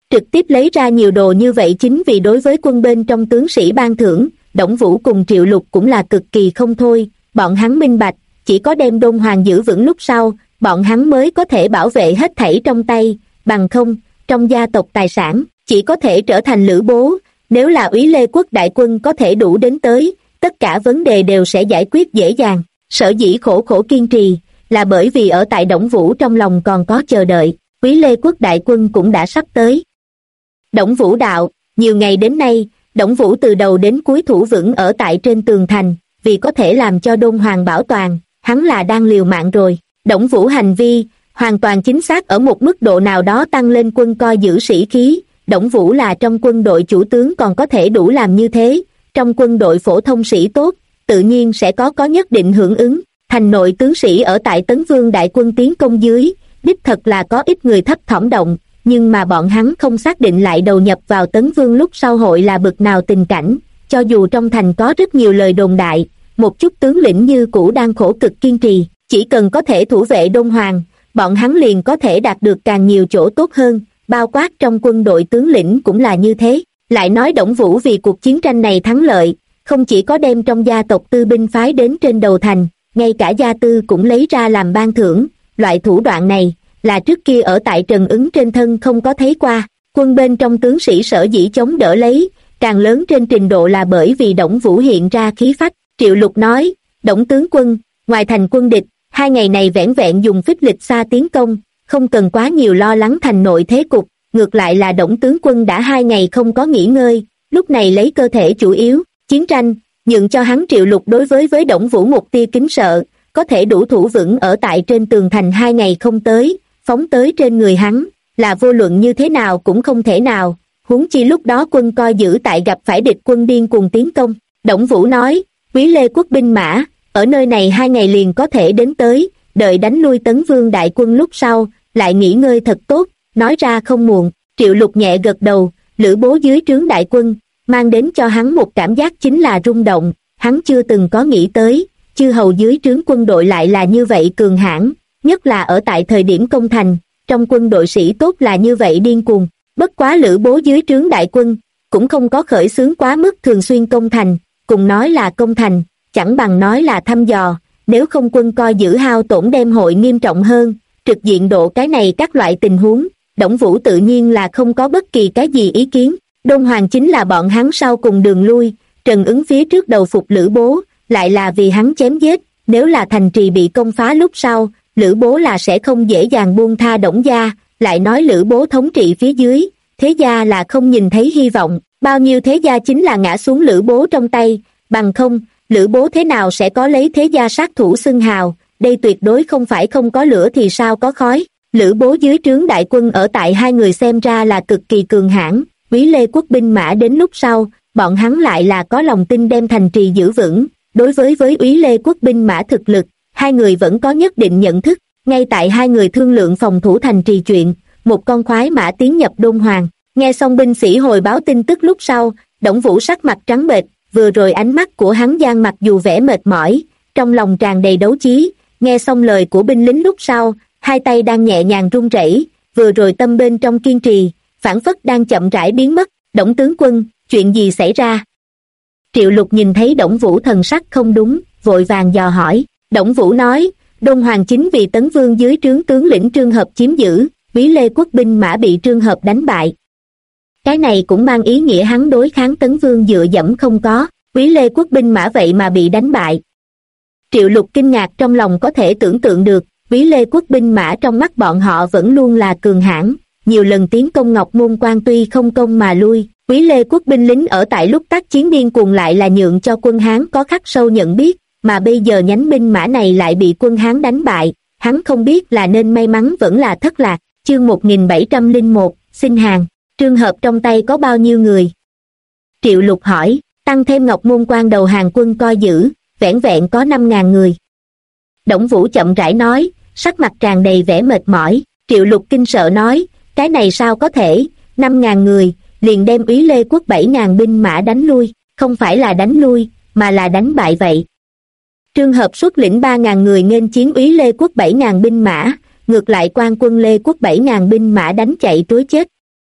trực tiếp lấy ra nhiều đồ như vậy chính vì đối với quân bên trong tướng sĩ ban thưởng. Đổng Vũ cùng Triệu Lục cũng là cực kỳ không thôi, bọn hắn minh bạch, chỉ có đem Đôn Hoàng giữ vững lúc sau, bọn hắn mới có thể bảo vệ hết thảy trong tay, bằng không, trong gia tộc tài sản, chỉ có thể trở thành lữ bố. Nếu là Úy Lê Quốc đại quân có thể đủ đến tới, tất cả vấn đề đều sẽ giải quyết dễ dàng. Sở dĩ khổ khổ kiên trì, là bởi vì ở tại Đổng Vũ trong lòng còn có chờ đợi, Úy Lê Quốc đại quân cũng đã sắp tới. Đổng Vũ đạo, nhiều ngày đến nay, Đổng Vũ từ đầu đến cuối thủ vững ở tại trên tường thành, vì có thể làm cho Đôn Hoàng bảo toàn, hắn là đang liều mạng rồi. Đổng Vũ hành vi, hoàn toàn chính xác ở một mức độ nào đó tăng lên quân coi giữ sĩ khí. Đổng Vũ là trong quân đội chủ tướng còn có thể đủ làm như thế, trong quân đội phổ thông sĩ tốt, tự nhiên sẽ có nhất định hưởng ứng. Thành nội tướng sĩ ở tại Tấn Vương đại quân tiến công dưới, đích thật là có ít người thấp thỏm động, nhưng mà bọn hắn không xác định lại đầu nhập vào Tấn Vương lúc sau hội là bực nào tình cảnh. Cho dù trong thành có rất nhiều lời đồn đại, một chút tướng lĩnh như cũ đang khổ cực kiên trì, chỉ cần có thể thủ vệ Đôn Hoàng, bọn hắn liền có thể đạt được càng nhiều chỗ tốt hơn, bao quát trong quân đội tướng lĩnh cũng là như thế. Lại nói Đổng Vũ vì cuộc chiến tranh này thắng lợi, không chỉ có đem trong gia tộc tư binh phái đến trên đầu thành, ngay cả gia tư cũng lấy ra làm ban thưởng. Loại thủ đoạn này là trước kia ở tại Trần Ứng trên thân không có thấy qua. Quân bên trong tướng sĩ sở dĩ chống đỡ lấy, càng lớn trên trình độ là bởi vì Đổng Vũ hiện ra khí phách. Triệu Lục nói, Đổng tướng quân, ngoài thành quân địch, 2 ngày này vẻn vẹn dùng phích lịch xa tiến công, không cần quá nhiều lo lắng thành nội thế cục. Ngược lại là Đổng tướng quân đã 2 ngày không có nghỉ ngơi, lúc này lấy cơ thể chủ yếu, chiến tranh, nhượng cho hắn. Triệu Lục đối với Đổng Vũ một tia kính sợ, có thể đủ thủ vững ở tại trên tường thành 2 ngày không tới, phóng tới trên người hắn, là vô luận như thế nào cũng không thể nào, huống chi lúc đó quân coi giữ tại gặp phải địch quân điên cuồng tiến công. Đổng Vũ nói, Úy Lê Quốc binh mã, ở nơi này 2 ngày liền có thể đến tới, đợi đánh lui Tấn Vương đại quân lúc sau, lại nghỉ ngơi thật tốt, nói ra không muộn. Triệu Lục nhẹ gật đầu, lữ bố dưới trướng đại quân, mang đến cho hắn một cảm giác chính là rung động, hắn chưa từng có nghĩ tới, chư hầu dưới trướng quân đội lại là như vậy cường hãn, nhất là ở tại thời điểm công thành, trong quân đội sĩ tốt là như vậy điên cuồng. Bất quá lữ bố dưới trướng đại quân, cũng không có khởi xướng quá mức thường xuyên công thành, cùng nói là công thành, chẳng bằng nói là thăm dò, nếu không quân coi giữ hao tổn đem hội nghiêm trọng hơn, trực diện độ cái này các loại tình huống. Đổng Vũ tự nhiên là không có bất kỳ cái gì ý kiến. Đôn Hoàng chính là bọn hắn sau cùng đường lui, Trần Ứng phía trước đầu phục lữ bố, lại là vì hắn chém giết. Nếu là thành trì bị công phá lúc sau, lữ bố là sẽ không dễ dàng buông tha Đổng gia. Lại nói lữ bố thống trị phía dưới, thế gia là không nhìn thấy hy vọng, bao nhiêu thế gia chính là ngã xuống lữ bố trong tay, bằng không, lữ bố thế nào sẽ có lấy thế gia sát thủ xưng hào. Đây tuyệt đối không phải không có lửa thì sao có khói. Lữ bố dưới trướng đại quân ở tại 2 người xem ra là cực kỳ cường hãn. Úy Lê Quốc binh mã đến lúc sau, bọn hắn lại là có lòng tin đem thành trì giữ vững. Đối với Úy Lê Quốc binh mã thực lực, 2 người vẫn có nhất định nhận thức. Ngay tại 2 người thương lượng phòng thủ thành trì chuyện, một con khoái mã tiến nhập Đôn Hoàng. Nghe xong binh sĩ hồi báo tin tức lúc sau, Đổng Vũ sắc mặt trắng bệch, vừa rồi ánh mắt của hắn gian mặc dù vẻ mệt mỏi, trong lòng tràn đầy đấu chí. Nghe xong lời của binh lính lúc sau, 2 tay đang nhẹ nhàng run rẩy, vừa rồi tâm bên trong kiên trì, phảng phất đang chậm rãi biến mất. Đổng tướng quân, chuyện gì xảy ra? Triệu Lục nhìn thấy Đổng Vũ thần sắc không đúng, vội vàng dò hỏi. Đổng Vũ nói, Đôn Hoàng chính vì Tấn Vương dưới trướng tướng lĩnh Trương Hợp chiếm giữ, Úy Lê Quốc binh mã bị Trương Hợp đánh bại. Cái này cũng mang ý nghĩa hắn đối kháng Tấn Vương dựa dẫm không có, Úy Lê Quốc binh mã vậy mà bị đánh bại. Triệu Lục kinh ngạc trong lòng có thể tưởng tượng được, Úy Lê Quốc binh mã trong mắt bọn họ vẫn luôn là cường hãn, nhiều lần tiến công Ngọc Môn Quan tuy không công mà lui. Úy Lê Quốc binh lính ở tại lúc tác chiến điên cuồng lại là nhượng cho quân Hán có khắc sâu nhận biết, mà bây giờ nhánh binh mã này lại bị quân Hán đánh bại, hắn không biết là nên may mắn vẫn là thất lạc. Chương 1701, xin hàng, Trương Hợp trong tay có bao nhiêu người? Triệu Lục hỏi, tăng thêm Ngọc Môn Quan đầu hàng quân coi giữ, vẻn vẹn có 5.000 người. Đổng Vũ chậm rãi nói, sắc mặt tràn đầy vẻ mệt mỏi. Triệu Lục kinh sợ nói, cái này sao có thể, 5.000 người, liền đem Úy Lê Quốc 7.000 binh mã đánh lui, không phải là đánh lui, mà là đánh bại vậy. Trương Hợp xuất lĩnh 3.000 người nghênh chiến Úy Lê Quốc 7.000 binh mã, ngược lại quan quân Lê Quốc 7.000 binh mã đánh chạy trối chết.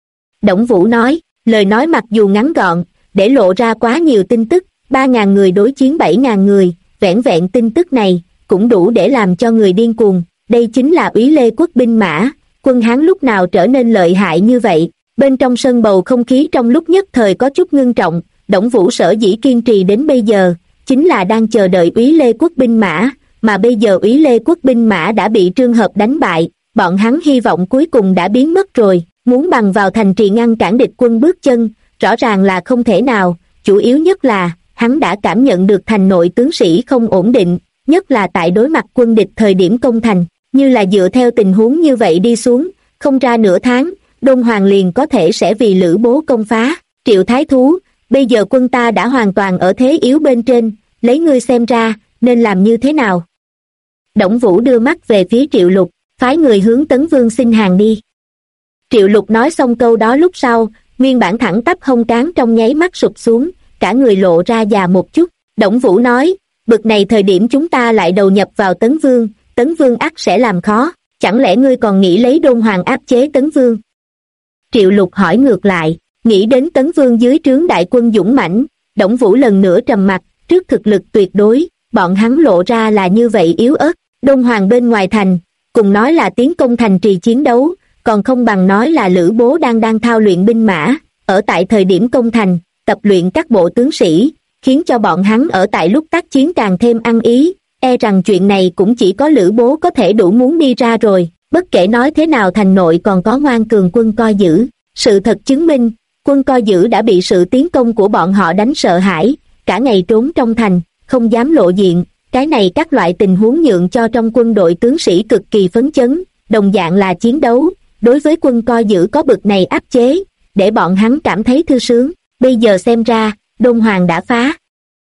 Đổng Vũ nói, lời nói mặc dù ngắn gọn, để lộ ra quá nhiều tin tức, 3.000 người đối chiến 7.000 người, vẻn vẹn tin tức này, cũng đủ để làm cho người điên cuồng, đây chính là Úy Lê quốc binh mã, quân Hán lúc nào trở nên lợi hại như vậy. Bên trong sân bầu không khí trong lúc nhất thời có chút ngưng trọng, Đổng Vũ sở dĩ kiên trì đến bây giờ, chính là đang chờ đợi Úy Lê quốc binh mã, mà bây giờ Úy Lê quốc binh mã đã bị Trương Hợp đánh bại, bọn hắn hy vọng cuối cùng đã biến mất rồi, muốn bằng vào thành trì ngăn cản địch quân bước chân, rõ ràng là không thể nào, chủ yếu nhất là, hắn đã cảm nhận được thành nội tướng sĩ không ổn định, nhất là tại đối mặt quân địch thời điểm công thành, như là dựa theo tình huống như vậy đi xuống, không ra nửa tháng, Đôn Hoàng liền có thể sẽ vì Lữ Bố công phá. Triệu Thái Thú, bây giờ quân ta đã hoàn toàn ở thế yếu bên trên, lấy ngươi xem ra, nên làm như thế nào? Đổng Vũ đưa mắt về phía Triệu Lục, phái người hướng Tấn Vương xin hàng đi. Triệu Lục nói xong câu đó lúc sau, nguyên bản thẳng tắp hông trán trong nháy mắt sụp xuống, cả người lộ ra già một chút. Đổng Vũ nói, bực này thời điểm chúng ta lại đầu nhập vào Tấn Vương ắt sẽ làm khó, chẳng lẽ ngươi còn nghĩ lấy Đôn Hoàng áp chế Tấn Vương? Triệu Lục hỏi ngược lại, nghĩ đến Tấn Vương dưới trướng đại quân dũng mãnh, Đổng Vũ lần nữa trầm mặt, trước thực lực tuyệt đối, bọn hắn lộ ra là như vậy yếu ớt, Đôn Hoàng bên ngoài thành, cùng nói là tiến công thành trì chiến đấu, còn không bằng nói là Lữ Bố đang thao luyện binh mã, ở tại thời điểm công thành, tập luyện các bộ tướng sĩ, khiến cho bọn hắn ở tại lúc tác chiến càng thêm ăn ý, e rằng chuyện này cũng chỉ có Lữ Bố có thể đủ muốn đi ra rồi, bất kể nói thế nào thành nội còn có ngoan cường quân coi giữ, sự thật chứng minh, quân coi giữ đã bị sự tiến công của bọn họ đánh sợ hãi, cả ngày trốn trong thành, không dám lộ diện, cái này các loại tình huống nhượng cho trong quân đội tướng sĩ cực kỳ phấn chấn, đồng dạng là chiến đấu, đối với quân coi giữ có bực này áp chế, để bọn hắn cảm thấy thư sướng, bây giờ xem ra, Đôn Hoàng đã phá.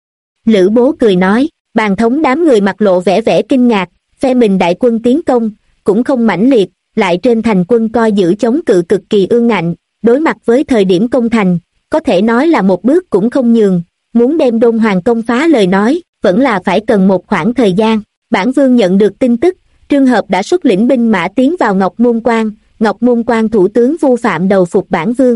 Lữ Bố cười nói, bàn thống đám người mặt lộ vẻ vẻ kinh ngạc, phe mình đại quân tiến công, cũng không mãnh liệt, lại trên thành quân coi giữ chống cự cực kỳ ương ngạnh, đối mặt với thời điểm công thành, có thể nói là một bước cũng không nhường, muốn đem Đôn Hoàng công phá lời nói, vẫn là phải cần một khoảng thời gian. Bản Vương nhận được tin tức, Trương Hợp đã xuất lĩnh binh mã tiến vào Ngọc Môn Quan thủ tướng Vu Phạm đầu phục Bản Vương.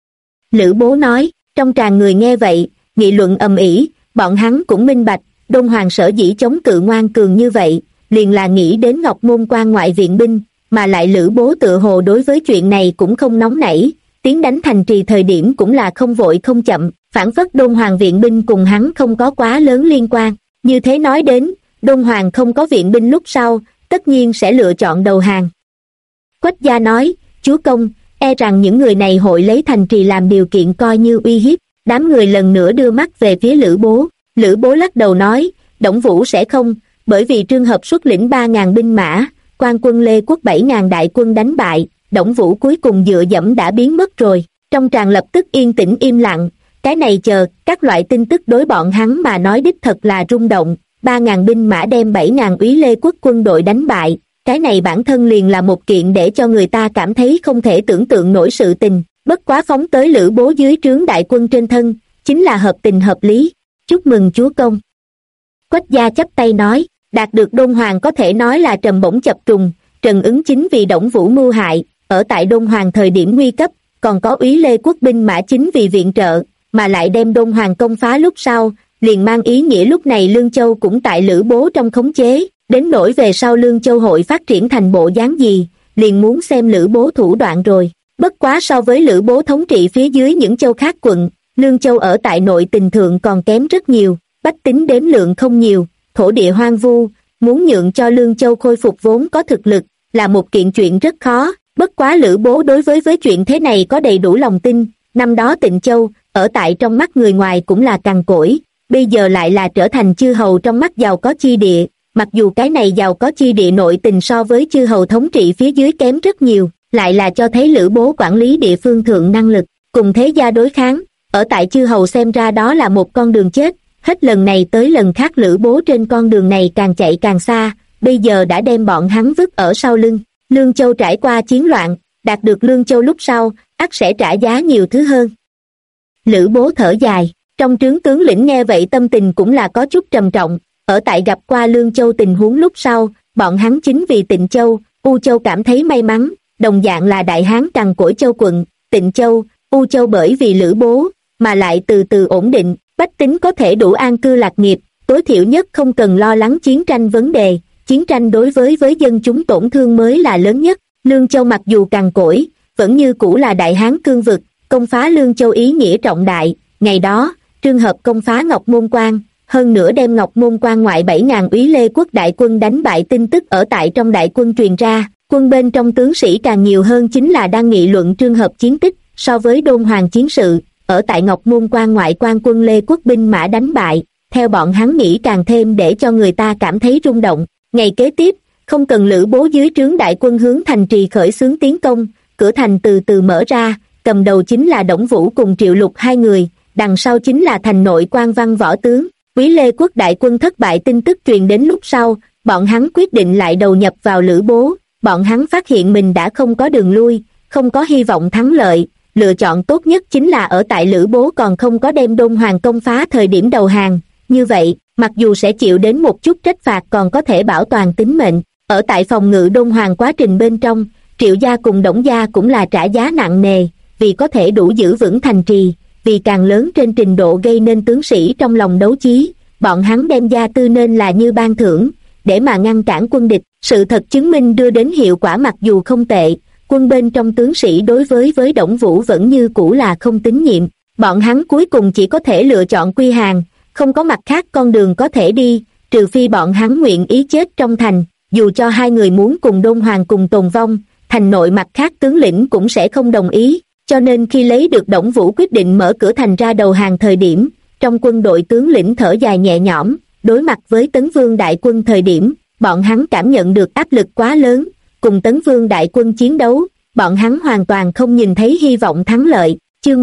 Lữ Bố nói, trong tràng người nghe vậy, nghị luận ầm ĩ, bọn hắn cũng minh bạch, Đôn Hoàng sở dĩ chống cự ngoan cường như vậy, liền là nghĩ đến Ngọc Môn Quan ngoại viện binh, mà lại Lữ Bố tựa hồ đối với chuyện này cũng không nóng nảy, tiến đánh thành trì thời điểm cũng là không vội không chậm, phản phất Đôn Hoàng viện binh cùng hắn không có quá lớn liên quan. Như thế nói đến, Đôn Hoàng không có viện binh lúc sau, tất nhiên sẽ lựa chọn đầu hàng. Quách Gia nói, chúa công, e rằng những người này hội lấy thành trì làm điều kiện coi như uy hiếp. Đám người lần nữa đưa mắt về phía Lữ Bố. Lữ Bố lắc đầu nói, Đổng Vũ sẽ không, bởi vì Trương Hợp xuất lĩnh 3.000 binh mã, quan quân Lê Quốc 7.000 đại quân đánh bại, Đổng Vũ cuối cùng dựa dẫm đã biến mất rồi. Trong tràng lập tức yên tĩnh im lặng, cái này chờ, các loại tin tức đối bọn hắn mà nói đích thật là rung động, 3.000 binh mã đem 7.000 Úy Lê Quốc quân đội đánh bại, cái này bản thân liền là một kiện để cho người ta cảm thấy không thể tưởng tượng nổi sự tình, bất quá phóng tới Lữ Bố dưới trướng đại quân trên thân, chính là hợp tình hợp lý, chúc mừng chúa công. Quách Gia chắp tay nói, đạt được Đôn Hoàng có thể nói là trầm bổng chập trùng, Trần Ứng chính vì Đổng Vũ mưu hại, ở tại Đôn Hoàng thời điểm nguy cấp, còn có Úy Lê Quốc binh mã chính vì viện trợ, mà lại đem Đôn Hoàng công phá lúc sau, liền mang ý nghĩa lúc này Lương Châu cũng tại Lữ Bố trong khống chế, đến nỗi về sau Lương Châu hội phát triển thành bộ dáng gì, liền muốn xem Lữ Bố thủ đoạn rồi. Bất quá so với Lữ Bố thống trị phía dưới những châu khác quận, Lương Châu ở tại nội tình thượng còn kém rất nhiều, bách tính đếm lượng không nhiều, thổ địa hoang vu, muốn nhượng cho Lương Châu khôi phục vốn có thực lực, là một kiện chuyện rất khó. Bất quá Lữ Bố đối với chuyện thế này có đầy đủ lòng tin, năm đó Tịnh Châu, ở tại trong mắt người ngoài cũng là cằn cỗi, bây giờ lại là trở thành chư hầu trong mắt giàu có chi địa, mặc dù cái này giàu có chi địa nội tình so với chư hầu thống trị phía dưới kém rất nhiều, lại là cho thấy Lữ Bố quản lý địa phương thượng năng lực, cùng thế gia đối kháng, ở tại chư hầu xem ra đó là một con đường chết, hết lần này tới lần khác Lữ Bố trên con đường này càng chạy càng xa, bây giờ đã đem bọn hắn vứt ở sau lưng. Lương Châu trải qua chiến loạn, đạt được Lương Châu lúc sau, ắt sẽ trả giá nhiều thứ hơn. Lữ Bố thở dài, trong trướng tướng lĩnh nghe vậy tâm tình cũng là có chút trầm trọng, ở tại gặp qua Lương Châu tình huống lúc sau, bọn hắn chính vì Tịnh Châu, U Châu cảm thấy may mắn, đồng dạng là đại hán cằn cỗi châu quận, Tịnh Châu, U Châu bởi vì Lữ Bố mà lại từ từ ổn định, bách tính có thể đủ an cư lạc nghiệp, tối thiểu nhất không cần lo lắng chiến tranh vấn đề. Chiến tranh đối với dân chúng tổn thương mới là lớn nhất. Lương Châu mặc dù cằn cỗi, vẫn như cũ là đại hán cương vực, công phá Lương Châu ý nghĩa trọng đại. Ngày đó, Trương Hợp công phá Ngọc Môn Quan, hơn nữa đem Ngọc Môn Quan ngoại 7.000 úy Lê quốc đại quân đánh bại, tin tức ở tại trong đại quân truyền ra, quân bên trong tướng sĩ càng nhiều hơn chính là đang nghị luận Trương Hợp chiến tích. So với Đôn Hoàng chiến sự, ở tại Ngọc Môn Quan ngoại quan quân Lê quốc binh mã đánh bại, theo bọn hắn nghĩ càng thêm để cho người ta cảm thấy rung động. Ngày kế tiếp, không cần Lữ Bố dưới trướng đại quân hướng thành trì khởi xướng tiến công, cửa thành từ từ mở ra, cầm đầu chính là Đổng Vũ cùng Triệu Lục hai người, đằng sau chính là thành nội quan văn võ tướng. Úy Lê quốc đại quân thất bại tin tức truyền đến lúc sau, bọn hắn quyết định lại đầu nhập vào Lữ Bố. Bọn hắn phát hiện mình đã không có đường lui, không có hy vọng thắng lợi, lựa chọn tốt nhất chính là ở tại Lữ Bố còn không có đem Đôn Hoàng công phá thời điểm đầu hàng. Như vậy, mặc dù sẽ chịu đến một chút trách phạt còn có thể bảo toàn tính mệnh. Ở tại phòng ngự Đôn Hoàng quá trình bên trong, Triệu gia cùng Đổng gia cũng là trả giá nặng nề, vì có thể đủ giữ vững thành trì, vì càng lớn trên trình độ gây nên tướng sĩ trong lòng đấu chí, bọn hắn đem gia tư nên là như ban thưởng, để mà ngăn cản quân địch. Sự thật chứng minh đưa đến hiệu quả, mặc dù không tệ, quân bên trong tướng sĩ đối với Đổng Vũ vẫn như cũ là không tín nhiệm. Bọn hắn cuối cùng chỉ có thể lựa chọn quy hàng, không có mặt khác con đường có thể đi, trừ phi bọn hắn nguyện ý chết trong thành. Dù cho hai người muốn cùng Đôn Hoàng cùng tồn vong, thành nội mặt khác tướng lĩnh cũng sẽ không đồng ý. Cho nên khi lấy được Đổng Vũ quyết định mở cửa thành ra đầu hàng thời điểm, trong quân đội tướng lĩnh thở dài nhẹ nhõm. Đối mặt với Tấn Vương đại quân thời điểm, bọn hắn cảm nhận được áp lực quá lớn. Cùng Tấn Vương đại quân chiến đấu, bọn hắn hoàn toàn không nhìn thấy hy vọng thắng lợi. Chương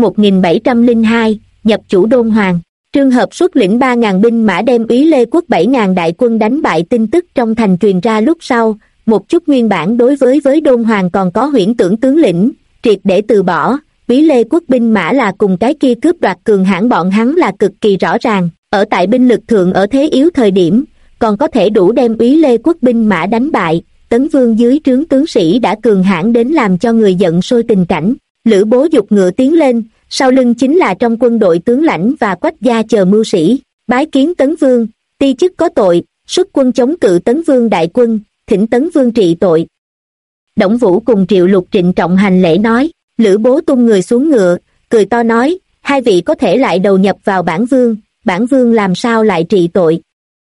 1702, nhập chủ Đôn Hoàng. Trương Hợp xuất lĩnh 3.000 binh mã đem úy Lê quốc 7.000 đại quân đánh bại tin tức trong thành truyền ra lúc sau, một chút nguyên bản đối với Đôn Hoàng còn có huyễn tưởng tướng lĩnh, triệt để từ bỏ. Úy Lê quốc binh mã là cùng cái kia cướp đoạt cường hãn bọn hắn là cực kỳ rõ ràng. Ở tại binh lực thượng ở thế yếu thời điểm, còn có thể đủ đem úy Lê quốc binh mã đánh bại. Tấn Vương dưới trướng tướng sĩ đã cường hãn đến làm cho người giận sôi tình cảnh. Lữ Bố giục ngựa tiến lên, sau lưng chính là trong quân đội tướng lãnh và Quách gia chờ mưu sĩ. Bái kiến Tấn Vương, ti chức có tội, xuất quân chống cự Tấn Vương đại quân, thỉnh Tấn Vương trị tội. Đổng Vũ cùng Triệu Lục trịnh trọng hành lễ nói. Lữ Bố tung người xuống ngựa, cười to nói, hai vị có thể lại đầu nhập vào bản vương làm sao lại trị tội.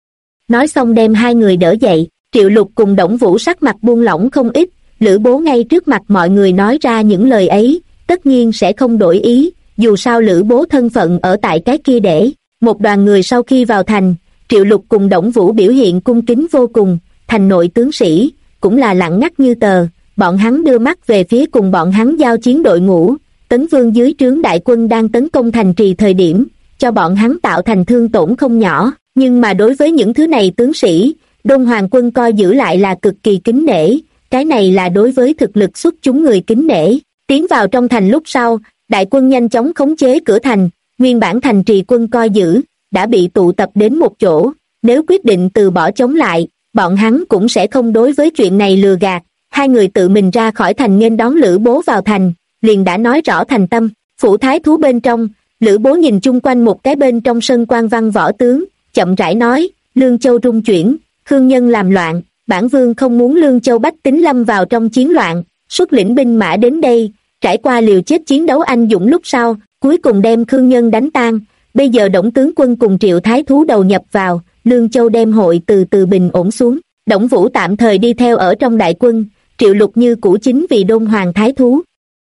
Nói xong đem hai người đỡ dậy. Triệu Lục cùng Đổng Vũ sắc mặt buông lỏng không ít. Lữ Bố ngay trước mặt mọi người nói ra những lời ấy, tất nhiên sẽ không đổi ý, dù sao Lữ Bố thân phận ở tại cái kia để. Một đoàn người sau khi vào thành, Triệu Lục cùng Đổng Vũ biểu hiện cung kính vô cùng, thành nội tướng sĩ cũng là lặng ngắt như tờ. Bọn hắn đưa mắt về phía cùng bọn hắn giao chiến đội ngũ. Tấn Vương dưới trướng đại quân đang tấn công thành trì thời điểm, cho bọn hắn tạo thành thương tổn không nhỏ, nhưng mà đối với những thứ này tướng sĩ, Đôn Hoàng quân coi giữ lại là cực kỳ kính nể. Cái này là đối với thực lực xuất chúng người kính nể. Tiến vào trong thành lúc sau, đại quân nhanh chóng khống chế cửa thành, nguyên bản thành trì quân coi giữ đã bị tụ tập đến một chỗ. Nếu quyết định từ bỏ chống lại, bọn hắn cũng sẽ không đối với chuyện này lừa gạt. Hai người tự mình ra khỏi thành nghênh đón Lữ Bố vào thành, liền đã nói rõ thành tâm. Phủ thái thú bên trong, Lữ Bố nhìn chung quanh một cái bên trong sân quan văn võ tướng, chậm rãi nói, Lương Châu rung chuyển, Khương nhân làm loạn, bản vương không muốn Lương Châu bách tính lâm vào trong chiến loạn, xuất lĩnh binh mã đến đây, trải qua liều chết chiến đấu anh dũng lúc sau, cuối cùng đem Khương nhân đánh tan. Bây giờ Đổng tướng quân cùng Triệu thái thú đầu nhập vào, Lương Châu đem hội từ từ bình ổn xuống. Đổng Vũ tạm thời đi theo ở trong đại quân, Triệu Lục như cũ chính vì Đôn Hoàng thái thú.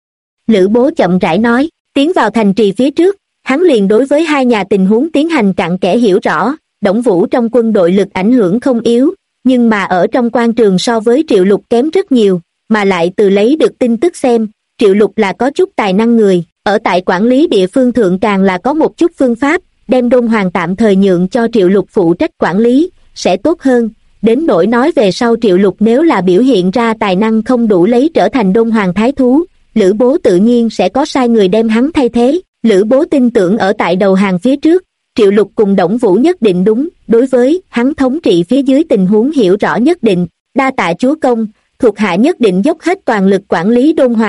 Lữ Bố chậm rãi nói, tiến vào thành trì phía trước, hắn liền đối với hai nhà tình huống tiến hành cặn kẽ hiểu rõ. Đổng Vũ trong quân đội lực ảnh hưởng không yếu, nhưng mà ở trong quan trường so với Triệu Lục kém rất nhiều, mà lại từ lấy được tin tức xem, Triệu Lục là có chút tài năng người, ở tại quản lý địa phương thượng càng là có một chút phương pháp, đem Đôn Hoàng tạm thời nhượng cho Triệu Lục phụ trách quản lý, sẽ tốt hơn. Đến nỗi nói về sau Triệu Lục nếu là biểu hiện ra tài năng không đủ lấy trở thành Đôn Hoàng thái thú, Lữ Bố tự nhiên sẽ có sai người đem hắn thay thế. Lữ Bố tin tưởng ở tại đầu hàng phía trước, Triệu Lục cùng Đổng Vũ nhất định đúng, đối với hắn thống trị phía dưới tình huống hiểu rõ nhất định. Đa tạ chúa công, thuộc hạ nhất định dốc hết toàn lực quản lý Đôn Hoàng,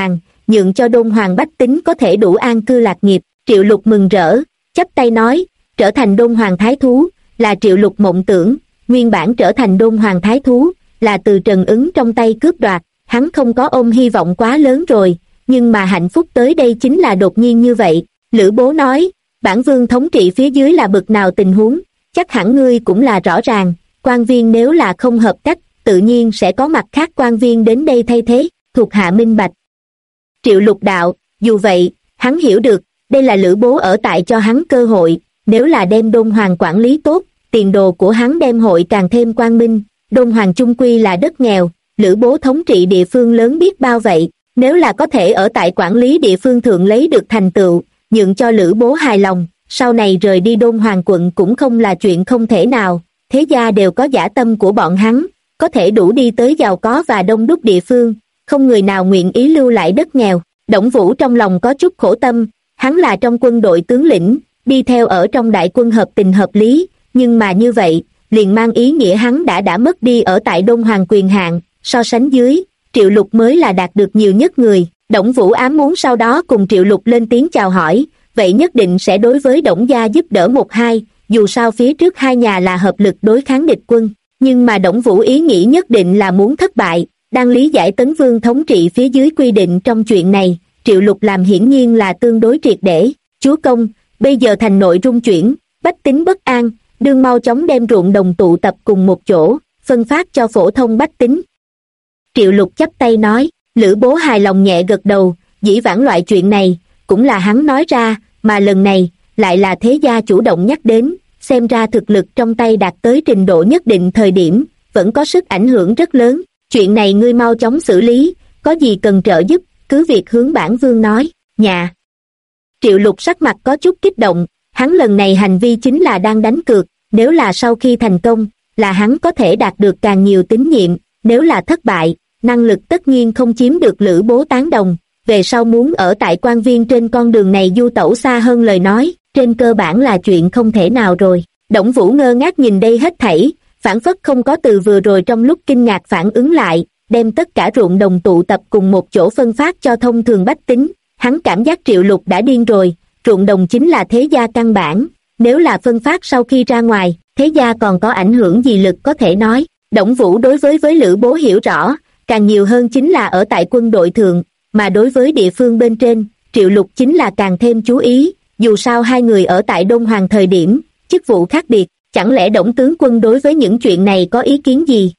nhượng cho Đôn Hoàng bách tính có thể đủ an cư lạc nghiệp. Triệu Lục mừng rỡ, chắp tay nói, trở thành Đôn Hoàng thái thú, là Triệu Lục mộng tưởng, nguyên bản trở thành Đôn Hoàng thái thú, là từ Trần Ứng trong tay cướp đoạt, hắn không có ôm hy vọng quá lớn rồi, nhưng mà hạnh phúc tới đây chính là đột nhiên như vậy. Lữ Bố nói, bản vương thống trị phía dưới là bực nào tình huống, chắc hẳn ngươi cũng là rõ ràng, quan viên nếu là không hợp cách, tự nhiên sẽ có mặt khác quan viên đến đây thay thế, thuộc hạ minh bạch. Triệu Lục đạo, dù vậy, hắn hiểu được, đây là Lữ Bố ở tại cho hắn cơ hội, nếu là đem Đôn Hoàng quản lý tốt, tiền đồ của hắn đem hội càng thêm quang minh. Đôn Hoàng chung quy là đất nghèo, Lữ Bố thống trị địa phương lớn biết bao vậy, nếu là có thể ở tại quản lý địa phương thượng lấy được thành tựu, nhượng cho Lữ Bố hài lòng, sau này rời đi Đôn Hoàng quận cũng không là chuyện không thể nào. Thế gia đều có dã tâm của bọn hắn, có thể đủ đi tới giàu có và đông đúc địa phương, không người nào nguyện ý lưu lại đất nghèo. Đổng Vũ trong lòng có chút khổ tâm, hắn là trong quân đội tướng lĩnh, đi theo ở trong đại quân hợp tình hợp lý, nhưng mà như vậy, liền mang ý nghĩa hắn đã mất đi ở tại Đôn Hoàng quyền hạn, so sánh dưới, Triệu Lục mới là đạt được nhiều nhất người. Đổng Vũ ám muốn sau đó cùng Triệu Lục lên tiếng chào hỏi, vậy nhất định sẽ đối với Đổng gia giúp đỡ một hai, dù sao phía trước hai nhà là hợp lực đối kháng địch quân, nhưng mà Đổng Vũ ý nghĩ nhất định là muốn thất bại, đang lý giải Tấn Vương thống trị phía dưới quy định trong chuyện này, Triệu Lục làm hiển nhiên là tương đối triệt để. Chúa công, bây giờ thành nội rung chuyển, bách tính bất an, đương mau chóng đem ruộng đồng tụ tập cùng một chỗ, phân phát cho phổ thông bách tính. Triệu Lục chắp tay nói, Lữ Bố hài lòng nhẹ gật đầu, dĩ vãng loại chuyện này, cũng là hắn nói ra, mà lần này, lại là thế gia chủ động nhắc đến, xem ra thực lực trong tay đạt tới trình độ nhất định thời điểm, vẫn có sức ảnh hưởng rất lớn, chuyện này ngươi mau chóng xử lý, có gì cần trợ giúp, cứ việc hướng bản vương nói, nhà. Triệu Lục sắc mặt có chút kích động, hắn lần này hành vi chính là đang đánh cược, nếu là sau khi thành công, là hắn có thể đạt được càng nhiều tín nhiệm, nếu là thất bại, năng lực tất nhiên không chiếm được Lữ Bố tán đồng, về sau muốn ở tại quan viên trên con đường này du tẩu xa hơn lời nói, trên cơ bản là chuyện không thể nào rồi. Đổng Vũ ngơ ngác nhìn đây hết thảy, phản phất không có từ vừa rồi trong lúc kinh ngạc phản ứng lại, đem tất cả ruộng đồng tụ tập cùng một chỗ phân phát cho thông thường bách tính. Hắn cảm giác Triệu Lục đã điên rồi, ruộng đồng chính là thế gia căn bản, nếu là phân phát sau khi ra ngoài, thế gia còn có ảnh hưởng gì lực có thể nói. Đổng Vũ đối với Lữ Bố hiểu rõ, càng nhiều hơn chính là ở tại quân đội thượng, mà đối với địa phương bên trên, Triệu Lục chính là càng thêm chú ý, dù sao hai người ở tại Đôn Hoàng thời điểm, chức vụ khác biệt, chẳng lẽ Đổng tướng quân đối với những chuyện này có ý kiến gì?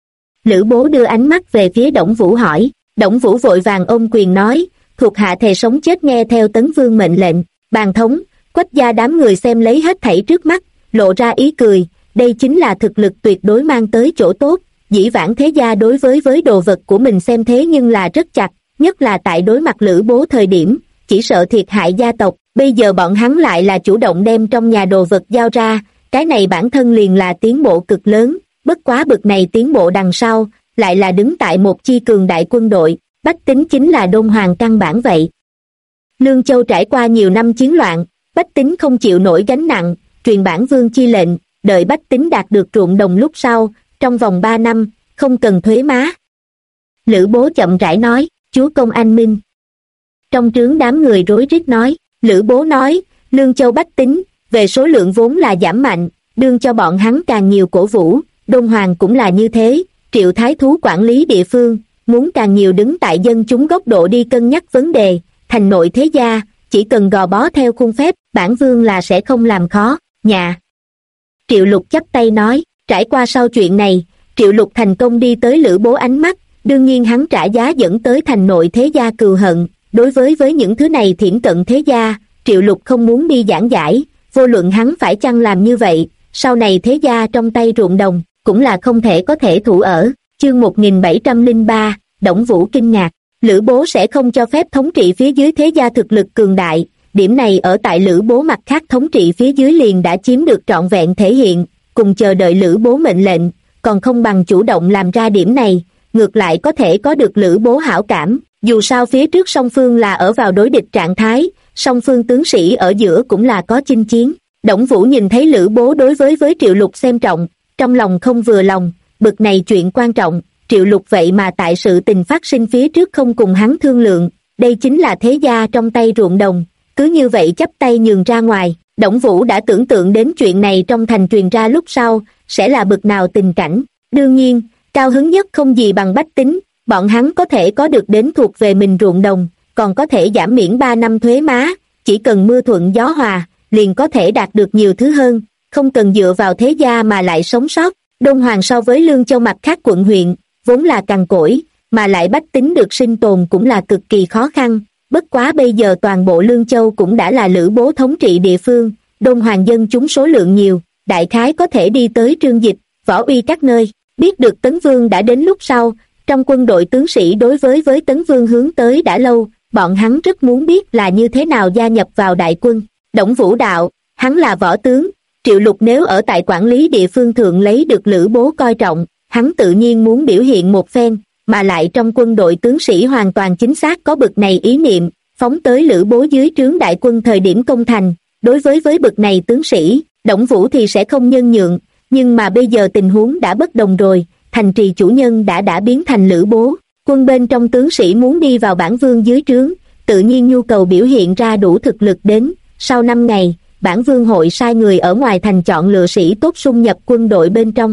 Lữ Bố đưa ánh mắt về phía Đổng Vũ hỏi, Đổng Vũ vội vàng ôm quyền nói, thuộc hạ thề sống chết nghe theo Tấn Vương mệnh lệnh. Bàn thống, Quách gia đám người xem lấy hết thảy trước mắt, lộ ra ý cười, đây chính là thực lực tuyệt đối mang tới chỗ tốt, dĩ vãng thế gia đối với đồ vật của mình xem thế nhưng là rất chặt, nhất là tại đối mặt Lữ Bố thời điểm, chỉ sợ thiệt hại gia tộc, bây giờ bọn hắn lại là chủ động đem trong nhà đồ vật giao ra, cái này bản thân liền là tiến bộ cực lớn, bất quá bực này tiến bộ đằng sau, lại là đứng tại một chi cường đại quân đội, bách tính chính là Đôn Hoàng căn bản vậy. Lương Châu trải qua nhiều năm chiến loạn, bách tính không chịu nổi gánh nặng, truyền bản vương chi lệnh, đợi bách tính đạt được ruộng đồng lúc sau, trong vòng 3 năm, không cần thuế má. Lữ Bố chậm rãi nói, chúa công anh minh. Trong trướng đám người rối rít nói, Lữ Bố nói, Lương Châu bách tính, về số lượng vốn là giảm mạnh, đương cho bọn hắn càng nhiều cổ vũ, Đôn Hoàng cũng là như thế, Triệu Thái Thú quản lý địa phương, muốn càng nhiều đứng tại dân chúng góc độ đi cân nhắc vấn đề, thành nội thế gia, chỉ cần gò bó theo khuôn phép, bản vương là sẽ không làm khó, nhà. Triệu Lục chắp tay nói, trải qua sau chuyện này, Triệu Lục thành công đi tới Lữ Bố ánh mắt, đương nhiên hắn trả giá dẫn tới thành nội thế gia cừu hận, đối với những thứ này thiển cận thế gia, Triệu Lục không muốn đi giảng giải, vô luận hắn phải chăng làm như vậy, sau này thế gia trong tay ruộng đồng, cũng là không thể có thể thủ ở. Chương 1703, Đổng Vũ kinh ngạc, Lữ Bố sẽ không cho phép thống trị phía dưới thế gia thực lực cường đại, điểm này ở tại Lữ Bố mặt khác thống trị phía dưới liền đã chiếm được trọn vẹn thể hiện, cùng chờ đợi Lữ Bố mệnh lệnh, còn không bằng chủ động làm ra điểm này, ngược lại có thể có được Lữ Bố hảo cảm, dù sao phía trước song phương là ở vào đối địch trạng thái, song phương tướng sĩ ở giữa cũng là có chinh chiến. Đổng Vũ nhìn thấy Lữ Bố đối với Triệu Lục xem trọng, trong lòng không vừa lòng, bực này chuyện quan trọng, Triệu Lục vậy mà tại sự tình phát sinh phía trước không cùng hắn thương lượng, đây chính là thế gia trong tay ruộng đồng, cứ như vậy chắp tay nhường ra ngoài. Đổng Vũ đã tưởng tượng đến chuyện này trong thành truyền ra lúc sau sẽ là bực nào tình cảnh. Đương nhiên, cao hứng nhất không gì bằng bách tính, bọn hắn có thể có được đến thuộc về mình ruộng đồng, còn có thể giảm miễn 3 năm thuế má, chỉ cần mưa thuận gió hòa, liền có thể đạt được nhiều thứ hơn, không cần dựa vào thế gia mà lại sống sót. Đôn Hoàng so với Lương Châu mặt khác quận huyện, vốn là cằn cỗi, mà lại bách tính được sinh tồn cũng là cực kỳ khó khăn. Bất quá bây giờ toàn bộ Lương Châu cũng đã là Lữ Bố thống trị địa phương, Đôn Hoàng dân chúng số lượng nhiều, đại khái có thể đi tới Trương Dịch, Võ Uy các nơi. Biết được Tấn Vương đã đến lúc sau, trong quân đội tướng sĩ đối với Tấn Vương hướng tới đã lâu, bọn hắn rất muốn biết là như thế nào gia nhập vào đại quân. Đổng Vũ đạo, hắn là võ tướng, Triệu Lục nếu ở tại quản lý địa phương thượng lấy được Lữ Bố coi trọng, hắn tự nhiên muốn biểu hiện một phen, mà lại trong quân đội tướng sĩ hoàn toàn chính xác có bực này ý niệm, phóng tới Lữ Bố dưới trướng đại quân thời điểm công thành. Đối với bực này tướng sĩ, Đổng Vũ thì sẽ không nhân nhượng, nhưng mà bây giờ tình huống đã bất đồng rồi, thành trì chủ nhân đã biến thành Lữ Bố, quân bên trong tướng sĩ muốn đi vào bản vương dưới trướng, tự nhiên nhu cầu biểu hiện ra đủ thực lực đến. Sau 5 ngày, bản vương hội sai người ở ngoài thành chọn lựa sĩ tốt xung nhập quân đội bên trong.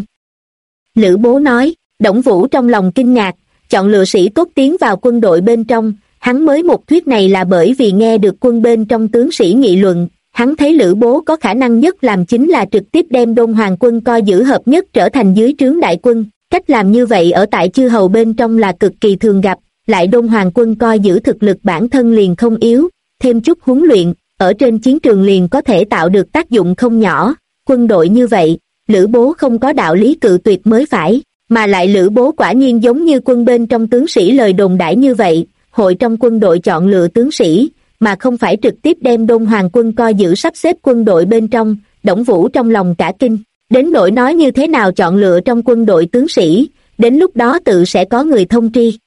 Lữ Bố nói. Đổng Vũ trong lòng kinh ngạc, chọn lựa sĩ tốt tiến vào quân đội bên trong, hắn mới một thuyết này là bởi vì nghe được quân bên trong tướng sĩ nghị luận, hắn thấy Lữ Bố có khả năng nhất làm chính là trực tiếp đem Đôn Hoàng quân coi giữ hợp nhất trở thành dưới trướng đại quân. Cách làm như vậy ở tại chư hầu bên trong là cực kỳ thường gặp, lại Đôn Hoàng quân coi giữ thực lực bản thân liền không yếu, thêm chút huấn luyện, ở trên chiến trường liền có thể tạo được tác dụng không nhỏ. Quân đội như vậy, Lữ Bố không có đạo lý cự tuyệt mới phải, mà lại Lữ Bố quả nhiên giống như quân bên trong tướng sĩ lời đồn đãi như vậy, hội trong quân đội chọn lựa tướng sĩ, mà không phải trực tiếp đem Đôn Hoàng quân coi giữ sắp xếp quân đội bên trong. Đổng Vũ trong lòng cả kinh, đến nỗi nói như thế nào chọn lựa trong quân đội tướng sĩ, đến lúc đó tự sẽ có người thông tri.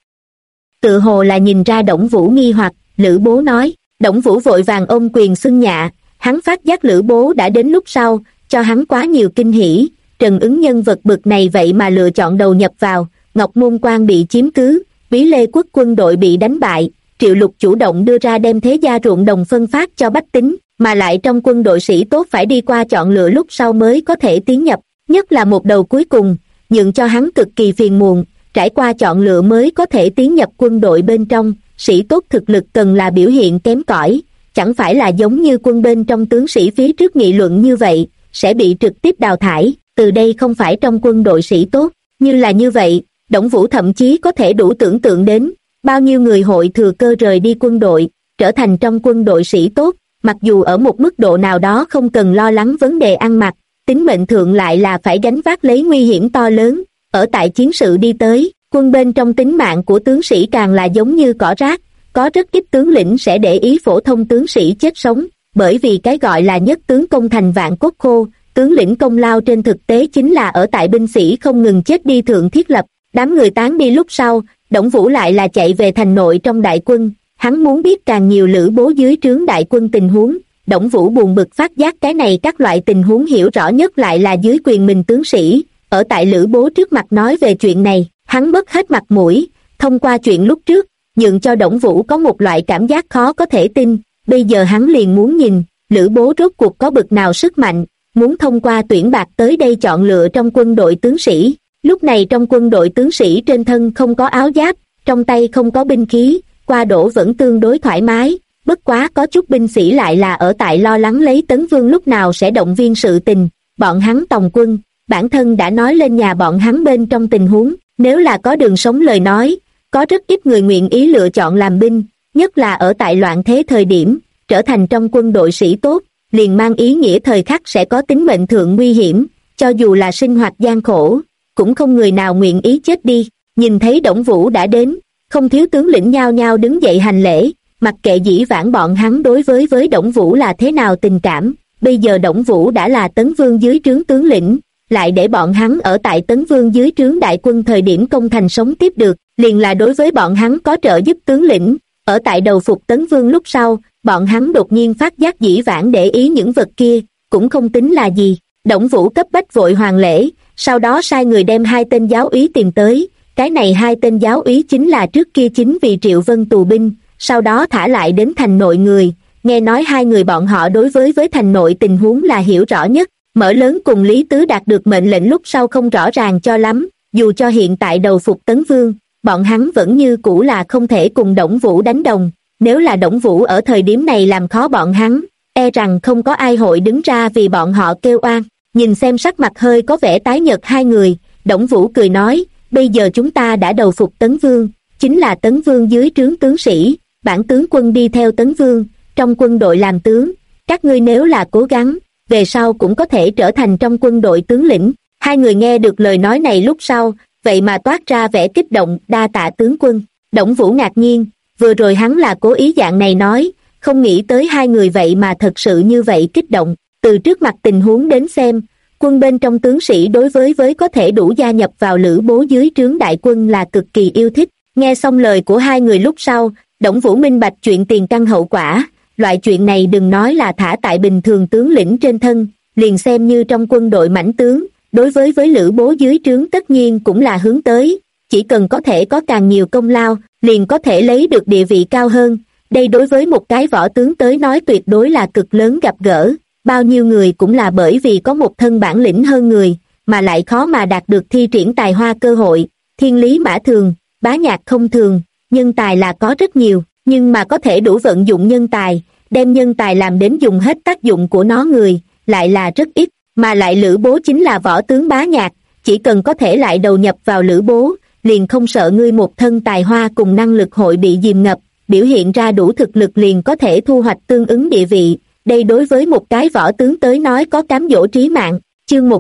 Tự hồ là nhìn ra Đổng Vũ nghi hoặc, Lữ Bố nói. Đổng Vũ vội vàng ôm quyền xưng nhạ, hắn phát giác Lữ Bố đã đến lúc sau, cho hắn quá nhiều kinh hỉ. Trần Ứng nhân vật bực này vậy mà lựa chọn đầu nhập vào, Ngọc Môn Quan bị chiếm cứ, Bí Lê Quốc quân đội bị đánh bại, Triệu Lục chủ động đưa ra đem thế gia ruộng đồng phân phát cho bách tính, mà lại trong quân đội sĩ tốt phải đi qua chọn lựa lúc sau mới có thể tiến nhập, nhất là một đầu cuối cùng, nhượng cho hắn cực kỳ phiền muộn, trải qua chọn lựa mới có thể tiến nhập quân đội bên trong. Sĩ tốt thực lực cần là biểu hiện kém cỏi, chẳng phải là giống như quân bên trong tướng sĩ phía trước nghị luận như vậy, sẽ bị trực tiếp đào thải, từ đây không phải trong quân đội sĩ tốt. Như là như vậy, Đổng Vũ thậm chí có thể đủ tưởng tượng đến, bao nhiêu người hội thừa cơ rời đi quân đội, trở thành trong quân đội sĩ tốt, mặc dù ở một mức độ nào đó không cần lo lắng vấn đề ăn mặc, tính mệnh thượng lại là phải gánh vác lấy nguy hiểm to lớn. Ở tại chiến sự đi tới, quân bên trong tính mạng của tướng sĩ càng là giống như cỏ rác, có rất ít tướng lĩnh sẽ để ý phổ thông tướng sĩ chết sống, bởi vì cái gọi là nhất tướng công thành vạn cốt khô, tướng lĩnh công lao trên thực tế chính là ở tại binh sĩ không ngừng chết đi thượng thiết lập. Đám người tán đi lúc sau, Đổng Vũ lại là chạy về thành nội trong đại quân, hắn muốn biết càng nhiều Lữ Bố dưới trướng đại quân tình huống. Đổng Vũ buồn bực phát giác cái này các loại tình huống hiểu rõ nhất lại là dưới quyền mình tướng sĩ, ở tại Lữ Bố trước mặt nói về chuyện này, hắn mất hết mặt mũi. Thông qua chuyện lúc trước, nhượng cho Đổng Vũ có một loại cảm giác khó có thể tin, bây giờ hắn liền muốn nhìn, Lữ Bố rốt cuộc có bực nào sức mạnh, muốn thông qua tuyển bạc tới đây chọn lựa trong quân đội tướng sĩ. Lúc này trong quân đội tướng sĩ trên thân không có áo giáp, trong tay không có binh khí, qua đổ vẫn tương đối thoải mái, bất quá có chút binh sĩ lại là ở tại lo lắng lấy Tấn Vương lúc nào sẽ động viên sự tình. Bọn hắn tòng quân, bản thân đã nói lên nhà bọn hắn bên trong tình huống, nếu là có đường sống lời nói, có rất ít người nguyện ý lựa chọn làm binh, nhất là ở tại loạn thế thời điểm, trở thành trong quân đội sĩ tốt, liền mang ý nghĩa thời khắc sẽ có tính mệnh thượng nguy hiểm, cho dù là sinh hoạt gian khổ, cũng không người nào nguyện ý chết đi. Nhìn thấy Đổng Vũ đã đến, không thiếu tướng lĩnh nhao nhao đứng dậy hành lễ, mặc kệ dĩ vãng bọn hắn đối với Đổng Vũ là thế nào tình cảm, bây giờ Đổng Vũ đã là Tấn Vương dưới trướng tướng lĩnh, lại để bọn hắn ở tại Tấn Vương dưới trướng đại quân thời điểm công thành sống tiếp được, liền là đối với bọn hắn có trợ giúp tướng lĩnh. Ở tại đầu phục Tấn Vương lúc sau, bọn hắn đột nhiên phát giác dĩ vãng để ý những vật kia, cũng không tính là gì. Đổng Vũ cấp bách vội hoàn lễ, sau đó sai người đem 2 tên giáo úy tìm tới, cái này 2 tên giáo úy chính là trước kia chính vì Triệu Vân tù binh, sau đó thả lại đến thành nội người. Nghe nói hai người bọn họ đối với thành nội tình huống là hiểu rõ nhất. Mở Lớn cùng Lý Tứ đạt được mệnh lệnh lúc sau không rõ ràng cho lắm, dù cho hiện tại đầu phục Tấn Vương, bọn hắn vẫn như cũ là không thể cùng Đổng Vũ đánh đồng. Nếu là Đổng Vũ ở thời điểm này làm khó bọn hắn, e rằng không có ai hội đứng ra vì bọn họ kêu oan. Nhìn xem sắc mặt hơi có vẻ tái nhợt hai người, Đổng Vũ cười nói, bây giờ chúng ta đã đầu phục Tấn Vương, chính là Tấn Vương dưới trướng tướng sĩ, bản tướng quân đi theo Tấn Vương, trong quân đội làm tướng, các ngươi nếu là cố gắng, về sau cũng có thể trở thành trong quân đội tướng lĩnh. Hai người nghe được lời nói này lúc sau, vậy mà toát ra vẻ kích động, đa tạ tướng quân. Đổng Vũ ngạc nhiên, vừa rồi hắn là cố ý dạng này nói, không nghĩ tới hai người vậy mà thật sự như vậy kích động. Từ trước mặt tình huống đến xem, quân bên trong tướng sĩ đối với có thể đủ gia nhập vào Lữ Bố dưới trướng đại quân là cực kỳ yêu thích. Nghe xong lời của hai người lúc sau, Đổng Vũ minh bạch chuyện tiền căn hậu quả, loại chuyện này đừng nói là thả tại bình thường tướng lĩnh trên thân, liền xem như trong quân đội mãnh tướng, đối với Lữ Bố dưới trướng tất nhiên cũng là hướng tới, chỉ cần có thể có càng nhiều công lao, liền có thể lấy được địa vị cao hơn. Đây đối với một cái võ tướng tới nói tuyệt đối là cực lớn gặp gỡ, bao nhiêu người cũng là bởi vì có một thân bản lĩnh hơn người, mà lại khó mà đạt được thi triển tài hoa cơ hội. Thiên lý mã thường, bá nhạc không thường, nhân tài là có rất nhiều, nhưng mà có thể đủ vận dụng nhân tài, đem nhân tài làm đến dùng hết tác dụng của nó người, lại là rất ít, mà lại Lữ Bố chính là võ tướng bá nhạc, chỉ cần có thể lại đầu nhập vào Lữ Bố, liền không sợ ngươi một thân tài hoa cùng năng lực hội bị dìm ngập, biểu hiện ra đủ thực lực liền có thể thu hoạch tương ứng địa vị. Đây đối với một cái võ tướng tới nói có cám dỗ trí mạng. Chương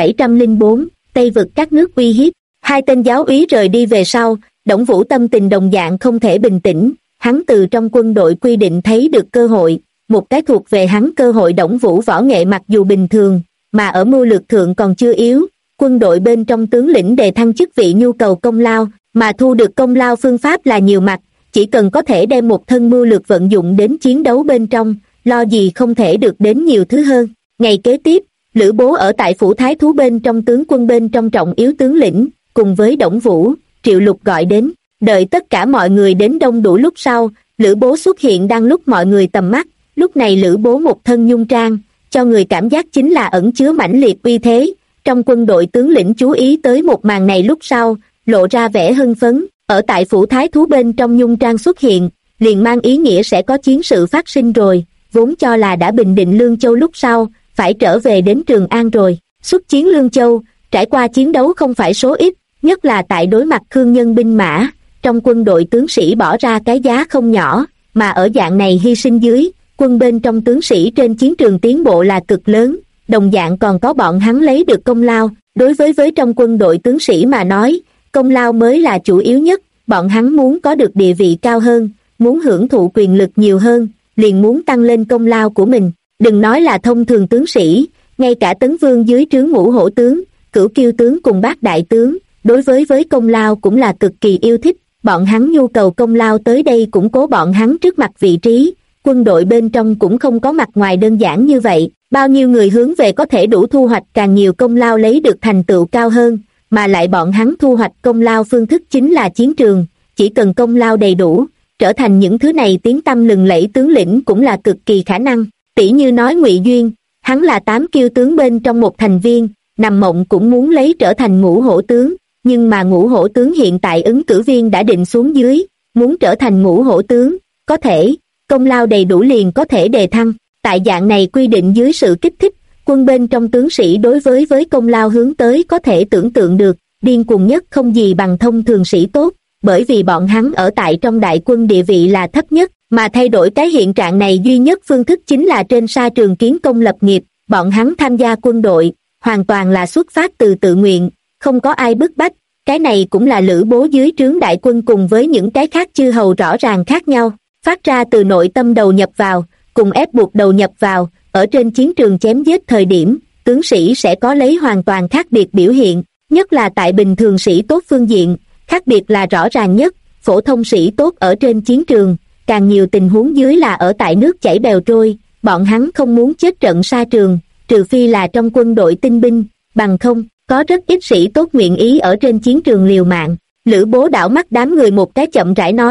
1704, Tây vực các nước uy hiếp. Hai tên giáo úy rời đi về sau, Đổng Vũ tâm tình đồng dạng không thể bình tĩnh, hắn từ trong quân đội quy định thấy được cơ hội, một cái thuộc về hắn cơ hội. Đổng Vũ võ nghệ mặc dù bình thường, mà ở mưu lược thượng còn chưa yếu, quân đội bên trong tướng lĩnh đề thăng chức vị nhu cầu công lao, mà thu được công lao phương pháp là nhiều mặt, chỉ cần có thể đem một thân mưu lược vận dụng đến chiến đấu bên trong, lo gì không thể được đến nhiều thứ hơn. Ngày kế tiếp, Lữ Bố ở tại phủ thái thú bên trong tướng quân bên trong trọng yếu tướng lĩnh, cùng với Đổng Vũ, Triệu Lục gọi đến, đợi tất cả mọi người đến đông đủ lúc sau, Lữ Bố xuất hiện đang lúc mọi người tầm mắt. Lúc này Lữ Bố một thân nhung trang, cho người cảm giác chính là ẩn chứa mãnh liệt uy thế. Trong quân đội tướng lĩnh chú ý tới một màn này lúc sau, lộ ra vẻ hưng phấn. Ở tại phủ thái thú bên trong nhung trang xuất hiện, liền mang ý nghĩa sẽ có chiến sự phát sinh rồi, vốn cho là đã bình định Lương Châu lúc sau, phải trở về đến Trường An rồi. Xuất chiến Lương Châu, trải qua chiến đấu không phải số ít, nhất là tại đối mặt Khương Nhân binh mã, trong quân đội tướng sĩ bỏ ra cái giá không nhỏ, mà ở dạng này hy sinh dưới, quân bên trong tướng sĩ trên chiến trường tiến bộ là cực lớn, đồng dạng còn có bọn hắn lấy được công lao. Đối với trong quân đội tướng sĩ mà nói, công lao mới là chủ yếu nhất, bọn hắn muốn có được địa vị cao hơn, muốn hưởng thụ quyền lực nhiều hơn, liền muốn tăng lên công lao của mình. Đừng nói là thông thường tướng sĩ, ngay cả Tấn Vương dưới trướng Ngũ Hổ tướng, Cửu Kiêu tướng cùng Bát Đại tướng, đối với công lao cũng là cực kỳ yêu thích, bọn hắn nhu cầu công lao tới đây củng cố bọn hắn trước mặt vị trí. Quân đội bên trong cũng không có mặt ngoài đơn giản như vậy, bao nhiêu người hướng về có thể đủ thu hoạch càng nhiều công lao lấy được thành tựu cao hơn, mà lại bọn hắn thu hoạch công lao phương thức chính là chiến trường, chỉ cần công lao đầy đủ, trở thành những thứ này tiếng tăm lừng lẫy tướng lĩnh cũng là cực kỳ khả năng. Tỷ như nói Ngụy Duyên, hắn là 8 kiêu tướng bên trong một thành viên, nằm mộng cũng muốn lấy trở thành Ngũ Hổ tướng, nhưng mà Ngũ Hổ tướng hiện tại ứng cử viên đã định xuống dưới, muốn trở thành Ngũ Hổ tướng, có thể, công lao đầy đủ liền có thể đề thăng. Tại dạng này quy định dưới sự kích thích, quân bên trong tướng sĩ đối với công lao hướng tới có thể tưởng tượng được, điên cuồng nhất không gì bằng thông thường sĩ tốt, bởi vì bọn hắn ở tại trong đại quân địa vị là thấp nhất, mà thay đổi cái hiện trạng này duy nhất phương thức chính là trên sa trường kiến công lập nghiệp. Bọn hắn tham gia quân đội, hoàn toàn là xuất phát từ tự nguyện, không có ai bức bách. Cái này cũng là Lữ Bố dưới trướng đại quân cùng với những cái khác chư hầu rõ ràng khác nhau, phát ra từ nội tâm đầu nhập vào, cùng ép buộc đầu nhập vào. Ở trên chiến trường chém giết thời điểm, tướng sĩ sẽ có lấy hoàn toàn khác biệt biểu hiện, nhất là tại bình thường sĩ tốt phương diện, khác biệt là rõ ràng nhất. Phổ thông sĩ tốt ở trên chiến trường, càng nhiều tình huống dưới là ở tại nước chảy bèo trôi, bọn hắn không muốn chết trận sa trường, trừ phi là trong quân đội tinh binh, bằng không, có rất ít sĩ tốt nguyện ý ở trên chiến trường liều mạng. Lữ Bố đảo mắt đám người một cái chậm rãi nói,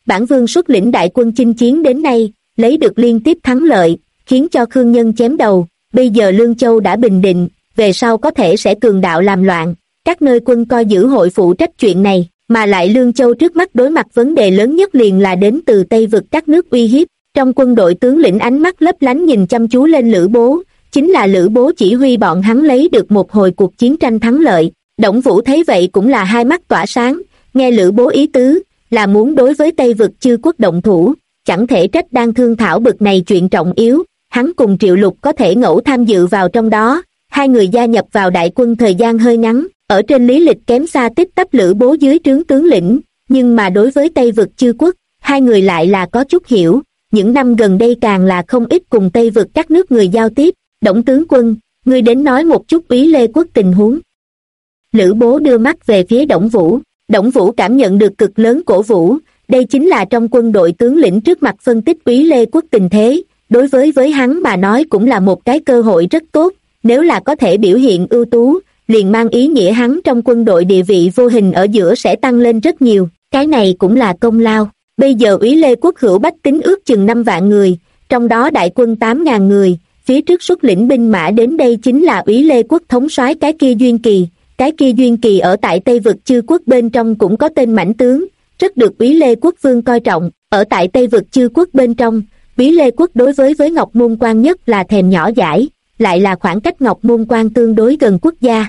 Bản vương xuất lĩnh đại quân chinh chiến đến nay, lấy được liên tiếp thắng lợi, khiến cho Khương Nhân chém đầu, bây giờ Lương Châu đã bình định, về sau có thể sẽ cường đạo làm loạn, các nơi quân coi giữ hội phụ trách chuyện này, mà lại Lương Châu trước mắt đối mặt vấn đề lớn nhất liền là đến từ Tây vực các nước uy hiếp. Trong quân đội tướng lĩnh ánh mắt lấp lánh nhìn chăm chú lên Lữ Bố, chính là Lữ Bố chỉ huy bọn hắn lấy được một hồi cuộc chiến tranh thắng lợi. Đổng Vũ thấy vậy cũng là hai mắt tỏa sáng, nghe Lữ Bố ý tứ, là muốn đối với Tây vực chư quốc động thủ, chẳng thể trách đang thương thảo bực này chuyện trọng yếu, hắn cùng Triệu Lục có thể ngẫu tham dự vào trong đó, hai người gia nhập vào đại quân thời gian hơi ngắn, ở trên lý lịch kém xa tích tắp Lữ Bố dưới trướng tướng lĩnh, nhưng mà đối với Tây vực chư quốc, hai người lại là có chút hiểu, những năm gần đây càng là không ít cùng Tây vực các nước người giao tiếp. Đổng tướng quân, ngươi đến nói một chút Úy Lê quốc tình huống. Lữ Bố đưa mắt về phía Đổng Vũ, Đổng Vũ cảm nhận được cực lớn cổ vũ, đây chính là trong quân đội tướng lĩnh trước mặt phân tích Úy Lê quốc tình thế, đối với hắn mà nói cũng là một cái cơ hội rất tốt, nếu là có thể biểu hiện ưu tú, liền mang ý nghĩa hắn trong quân đội địa vị vô hình ở giữa sẽ tăng lên rất nhiều, cái này cũng là công lao. Bây giờ Úy Lê quốc hữu bách tính ước chừng 5 vạn người, trong đó đại quân 8.000 người, phía trước xuất lĩnh binh mã đến đây chính là Úy Lê quốc thống soái cái kia Duyên Kỳ. Cái kia Duyên Kỳ ở tại Tây vực chư quốc bên trong cũng có tên mãnh tướng, rất được Úy Lê quốc vương coi trọng. Ở tại Tây vực chư quốc bên trong, Úy Lê quốc đối với Ngọc Môn Quan nhất là thèm nhỏ dãi, lại là khoảng cách Ngọc Môn Quan tương đối gần quốc gia.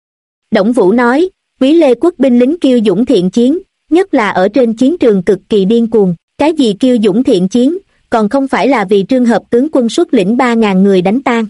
Đổng Vũ nói, Úy Lê quốc binh lính kiêu dũng thiện chiến, nhất là ở trên chiến trường cực kỳ điên cuồng. Cái gì kiêu dũng thiện chiến, còn không phải là vì Trương Hợp tướng quân xuất lĩnh 3.000 người đánh tan.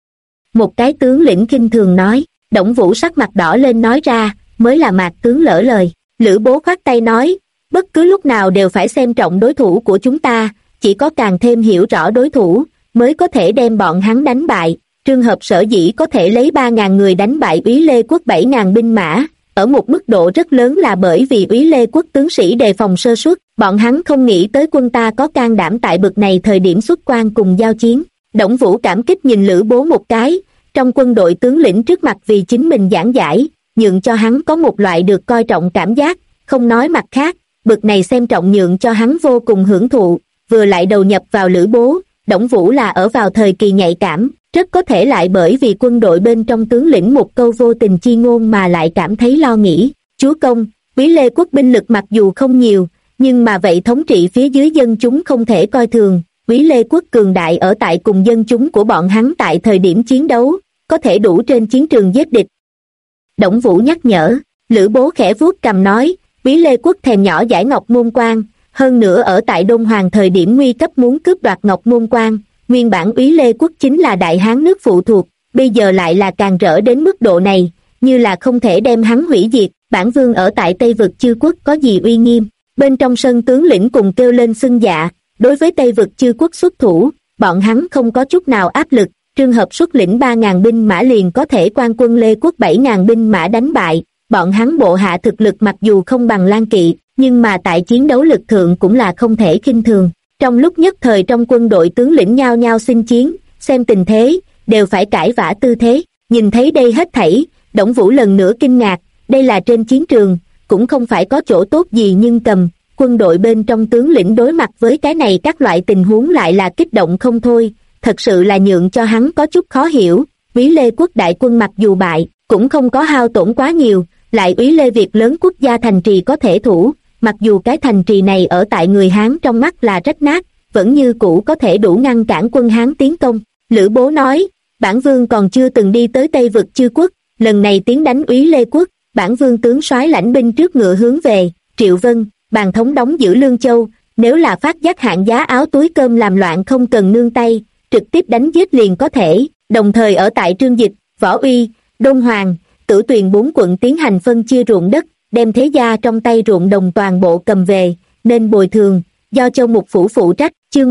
Một cái tướng lĩnh khinh thường nói. Đổng Vũ sắc mặt đỏ lên nói ra, mới là Mạc tướng lỡ lời. Lữ Bố khoát tay nói, bất cứ lúc nào đều phải xem trọng đối thủ của chúng ta, chỉ có càng thêm hiểu rõ đối thủ, mới có thể đem bọn hắn đánh bại. Trương Hợp sở dĩ có thể lấy 3.000 người đánh bại Úy Lê quốc 7.000 binh mã, ở một mức độ rất lớn là bởi vì Úy Lê quốc tướng sĩ đề phòng sơ suất, bọn hắn không nghĩ tới quân ta có can đảm tại bực này thời điểm xuất quan cùng giao chiến. Đổng Vũ cảm kích nhìn Lữ Bố một cái, trong quân đội tướng lĩnh trước mặt vì chính mình giảng giải, nhượng cho hắn có một loại được coi trọng cảm giác, không nói mặt khác, bực này xem trọng nhượng cho hắn vô cùng hưởng thụ, vừa lại đầu nhập vào Lữ Bố, Đổng Vũ là ở vào thời kỳ nhạy cảm, rất có thể lại bởi vì quân đội bên trong tướng lĩnh một câu vô tình chi ngôn mà lại cảm thấy lo nghĩ. Chúa công, Úy Lê quốc binh lực mặc dù không nhiều, nhưng mà vậy thống trị phía dưới dân chúng không thể coi thường. Úy Lê quốc cường đại ở tại cùng dân chúng của bọn hắn tại thời điểm chiến đấu, có thể đủ trên chiến trường giết địch. Đổng Vũ nhắc nhở, Lữ Bố khẽ vuốt cằm nói, Úy Lê quốc thèm nhỏ giải Ngọc Môn Quan, hơn nữa ở tại Đôn Hoàng thời điểm nguy cấp muốn cướp đoạt Ngọc Môn Quan, nguyên bản Úy Lê quốc chính là Đại Hán nước phụ thuộc, bây giờ lại là càng rỡ đến mức độ này, như là không thể đem hắn hủy diệt. Bản vương ở tại Tây vực chư quốc có gì uy nghiêm? Bên trong sân tướng lĩnh cùng kêu lên xưng dạ, đối với Tây vực chư quốc xuất thủ, bọn hắn không có chút nào áp lực. Trương Hợp xuất lĩnh 3.000 binh mã liền có thể quan quân Lê quốc 7.000 binh mã đánh bại, bọn hắn bộ hạ thực lực mặc dù không bằng Lan Kỵ, nhưng mà tại chiến đấu lực thượng cũng là không thể khinh thường. Trong lúc nhất thời trong quân đội tướng lĩnh nhao nhao xin chiến, xem tình thế, đều phải cãi vã tư thế. Nhìn thấy đây hết thảy, Đổng Vũ lần nữa kinh ngạc, đây là trên chiến trường, cũng không phải có chỗ tốt gì nhưng cầm, quân đội bên trong tướng lĩnh đối mặt với cái này các loại tình huống lại là kích động không thôi, thật sự là nhượng cho hắn có chút khó hiểu. Úy Lê quốc đại quân mặc dù bại, cũng không có hao tổn quá nhiều, lại Úy Lê việc lớn quốc gia thành trì có thể thủ, mặc dù cái thành trì này ở tại người Hán trong mắt là rách nát, vẫn như cũ có thể đủ ngăn cản quân Hán tiến công. Lữ Bố nói, bản vương còn chưa từng đi tới Tây vực chư quốc, lần này tiến đánh Úy Lê quốc, bản vương tướng soái lãnh binh trước ngựa hướng về Triệu Vân, bàn thống đóng giữ Lương Châu, nếu là phát giác hạng giá áo túi cơm làm loạn không cần nương tay, trực tiếp đánh giết liền có thể. Đồng thời ở tại Trương Dịch, Võ Uy, Đôn Hoàng, Cửu Tuyền 4 quận tiến hành phân chia ruộng đất, đem thế gia trong tay ruộng đồng toàn bộ cầm về, nên bồi thường, do Châu Mục Phủ phụ trách. Chương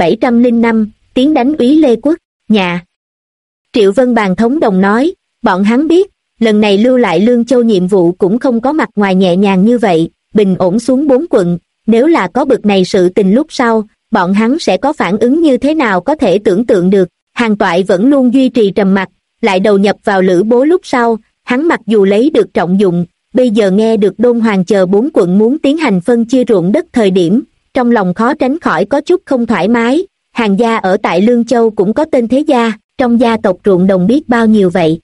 1705, tiến đánh Úy Lê quốc, nhà. Triệu Vân bàn thống đồng nói, bọn hắn biết, lần này lưu lại Lương Châu nhiệm vụ cũng không có mặt ngoài nhẹ nhàng như vậy, bình ổn xuống 4 quận, nếu là có bực này sự tình lúc sau, bọn hắn sẽ có phản ứng như thế nào có thể tưởng tượng được. Hàn Toại vẫn luôn duy trì trầm mặc, lại đầu nhập vào Lữ Bố lúc sau, hắn mặc dù lấy được trọng dụng, bây giờ nghe được Đôn Hoàng chờ 4 quận muốn tiến hành phân chia ruộng đất thời điểm, trong lòng khó tránh khỏi có chút không thoải mái. Hàn gia ở tại Lương Châu cũng có tên thế gia, trong gia tộc ruộng đồng biết bao nhiêu vậy.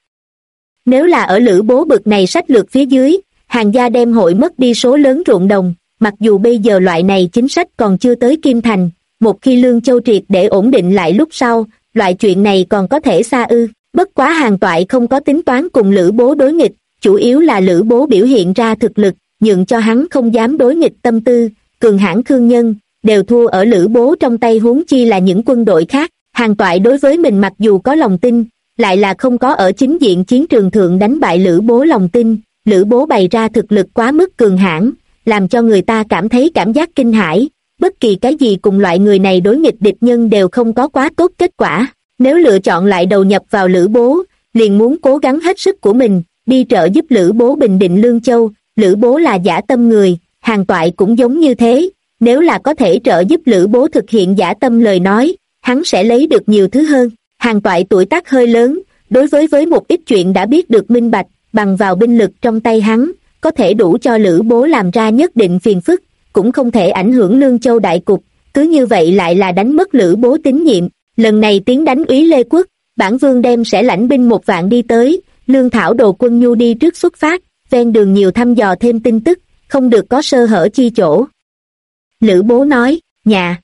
Nếu là ở Lữ Bố bực này sách lược phía dưới, Hàn gia đem hội mất đi số lớn ruộng đồng, mặc dù bây giờ loại này chính sách còn chưa tới Kim Thành, một khi Lương Châu triệt để ổn định lại lúc sau, loại chuyện này còn có thể xa ư. Bất quá Hàn Toại không có tính toán cùng Lữ Bố đối nghịch, chủ yếu là Lữ Bố biểu hiện ra thực lực, nhượng cho hắn không dám đối nghịch tâm tư, cường hãn Khương Nhân, đều thua ở Lữ Bố trong tay huống chi là những quân đội khác. Hàn Toại đối với mình mặc dù có lòng tin, lại là không có ở chính diện chiến trường thượng đánh bại Lữ Bố lòng tin. Lữ Bố bày ra thực lực quá mức cường hãn, làm cho người ta cảm thấy cảm giác kinh hãi. Bất kỳ cái gì cùng loại người này đối nghịch địch nhân đều không có quá tốt kết quả. Nếu lựa chọn lại đầu nhập vào Lữ Bố, liền muốn cố gắng hết sức của mình, đi trợ giúp Lữ Bố bình định Lương Châu. Lữ Bố là dã tâm người, Hàn Toại cũng giống như thế. Nếu là có thể trợ giúp Lữ Bố thực hiện dã tâm lời nói, hắn sẽ lấy được nhiều thứ hơn. Hàn Toại tuổi tác hơi lớn, đối với một ít chuyện đã biết được minh bạch, bằng vào binh lực trong tay hắn, có thể đủ cho Lữ Bố làm ra nhất định phiền phức, cũng không thể ảnh hưởng Lương Châu đại cục, cứ như vậy lại là đánh mất Lữ Bố tín nhiệm. Lần này tiến đánh Úy Lê Quốc, bản vương đem sẽ lãnh binh 1 vạn đi tới, lương thảo đồ quân nhu đi trước xuất phát, ven đường nhiều thăm dò thêm tin tức, không được có sơ hở chi chỗ. Lữ Bố nói, nhà.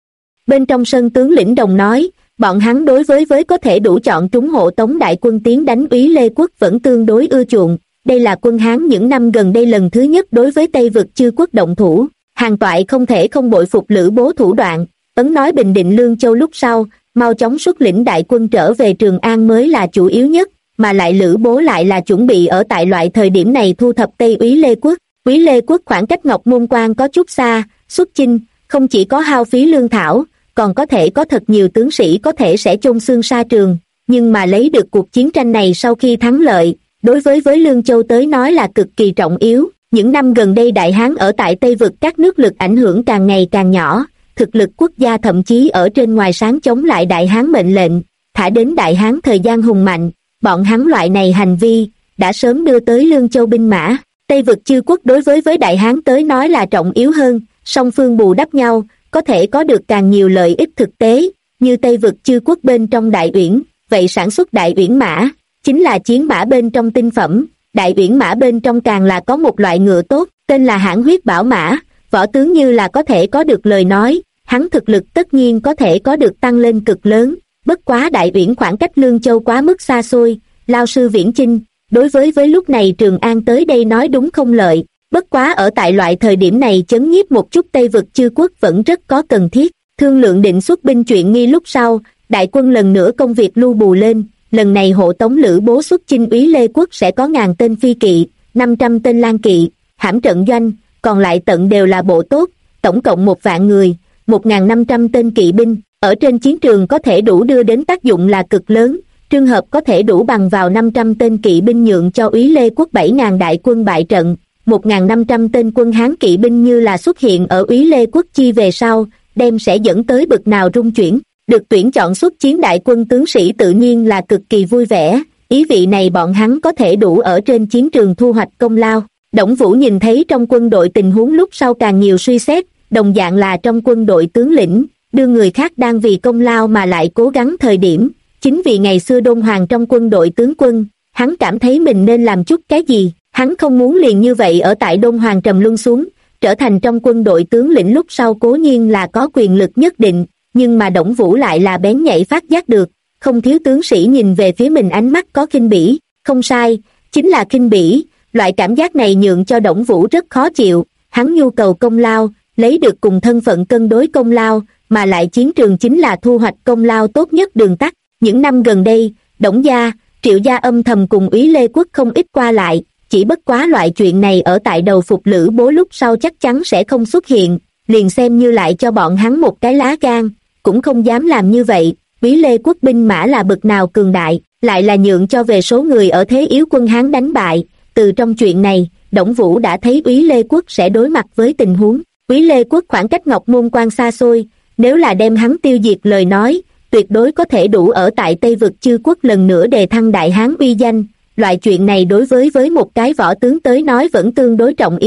Bên trong sân tướng lĩnh đồng nói, bọn hắn đối với có thể đủ chọn trúng hộ tống đại quân tiến đánh Úy Lê Quốc vẫn tương đối ưa chuộng. Đây là quân Hán những năm gần đây lần thứ nhất đối với Tây vực chư quốc động thủ. Hàn Toại không thể không bội phục Lữ Bố thủ đoạn, ấn nói bình định Lương Châu lúc sau, mau chóng xuất lĩnh đại quân trở về Trường An mới là chủ yếu nhất, mà lại Lữ Bố lại là chuẩn bị ở tại loại thời điểm này thu thập Tây Úy Lê Quốc. Úy Lê Quốc khoảng cách Ngọc Môn Quan có chút xa, xuất chinh, không chỉ có hao phí lương thảo, còn có thể có thật nhiều tướng sĩ có thể sẽ chôn xương sa trường, nhưng mà lấy được cuộc chiến tranh này sau khi thắng lợi, đối với Lương Châu tới nói là cực kỳ trọng yếu. Những năm gần đây Đại Hán ở tại Tây vực các nước lực ảnh hưởng càng ngày càng nhỏ, thực lực quốc gia thậm chí ở trên ngoài sáng chống lại Đại Hán mệnh lệnh, thả đến Đại Hán thời gian hùng mạnh, bọn hắn loại này hành vi đã sớm đưa tới Lương Châu binh mã. Tây vực chư quốc đối với Đại Hán tới nói là trọng yếu hơn, song phương bù đắp nhau, có thể có được càng nhiều lợi ích thực tế, như Tây vực chư quốc bên trong Đại Uyển, vậy sản xuất Đại Uyển mã, chính là chiến mã bên trong tinh phẩm. Đại Uyển mã bên trong càng là có một loại ngựa tốt, tên là hãn huyết bảo mã, võ tướng như là có thể có được lời nói, hắn thực lực tất nhiên có thể có được tăng lên cực lớn. Bất quá Đại Uyển khoảng cách Lương Châu quá mức xa xôi, lao sư viễn chinh, đối với lúc này Trường An tới đây nói đúng không lợi. Bất quá ở tại loại thời điểm này chấn nhiếp một chút Tây vực chư quốc vẫn rất có cần thiết. Thương lượng định xuất binh chuyện nghi lúc sau, đại quân lần nữa công việc lưu bù lên. Lần này hộ tống Lữ Bố xuất chinh Úy Lê Quốc sẽ có 1000 tên phi kỵ, 500 tên lang kỵ, hãm trận doanh, còn lại tận đều là bộ tốt, tổng cộng 1 vạn người, 1500 tên kỵ binh, ở trên chiến trường có thể đủ đưa đến tác dụng là cực lớn. Trường hợp có thể đủ bằng vào 500 tên kỵ binh nhượng cho Úy Lê Quốc 7000 đại quân bại trận, 1500 tên quân Hán kỵ binh như là xuất hiện ở Úy Lê Quốc chi về sau, đem sẽ dẫn tới bực nào rung chuyển. Được tuyển chọn xuất chiến đại quân tướng sĩ tự nhiên là cực kỳ vui vẻ, ý vị này bọn hắn có thể đủ ở trên chiến trường thu hoạch công lao. Đổng Vũ nhìn thấy trong quân đội tình huống lúc sau càng nhiều suy xét, đồng dạng là trong quân đội tướng lĩnh, đưa người khác đang vì công lao mà lại cố gắng thời điểm, chính vì ngày xưa Đôn Hoàng trong quân đội tướng quân, hắn cảm thấy mình nên làm chút cái gì, hắn không muốn liền như vậy ở tại Đôn Hoàng trầm luân xuống, trở thành trong quân đội tướng lĩnh lúc sau cố nhiên là có quyền lực nhất định, nhưng mà Đổng Vũ lại là bén nhạy phát giác được, không thiếu tướng sĩ nhìn về phía mình ánh mắt có khinh bỉ, không sai, chính là khinh bỉ, loại cảm giác này nhượng cho Đổng Vũ rất khó chịu, hắn nhu cầu công lao, lấy được cùng thân phận cân đối công lao, mà lại chiến trường chính là thu hoạch công lao tốt nhất đường tắt. Những năm gần đây, Đổng gia, Triệu gia âm thầm cùng Úy Lê Quốc không ít qua lại, chỉ bất quá loại chuyện này ở tại đầu phục Lữ Bố lúc sau chắc chắn sẽ không xuất hiện, liền xem như lại cho bọn hắn một cái lá gan, cũng không dám làm như vậy. Úy Lê Quốc binh mã là bực nào cường đại, lại là nhượng cho về số người ở thế yếu quân Hán đánh bại. Từ trong chuyện này, Đổng Vũ đã thấy Úy Lê Quốc sẽ đối mặt với tình huống. Úy Lê Quốc khoảng cách Ngọc Môn Quan xa xôi, nếu là đem hắn tiêu diệt lời nói, tuyệt đối có thể đủ ở tại Tây vực chư quốc lần nữa đề thăng Đại Hán uy danh. Loại chuyện này đối với một cái võ tướng tới nói vẫn tương đối trọng yếu,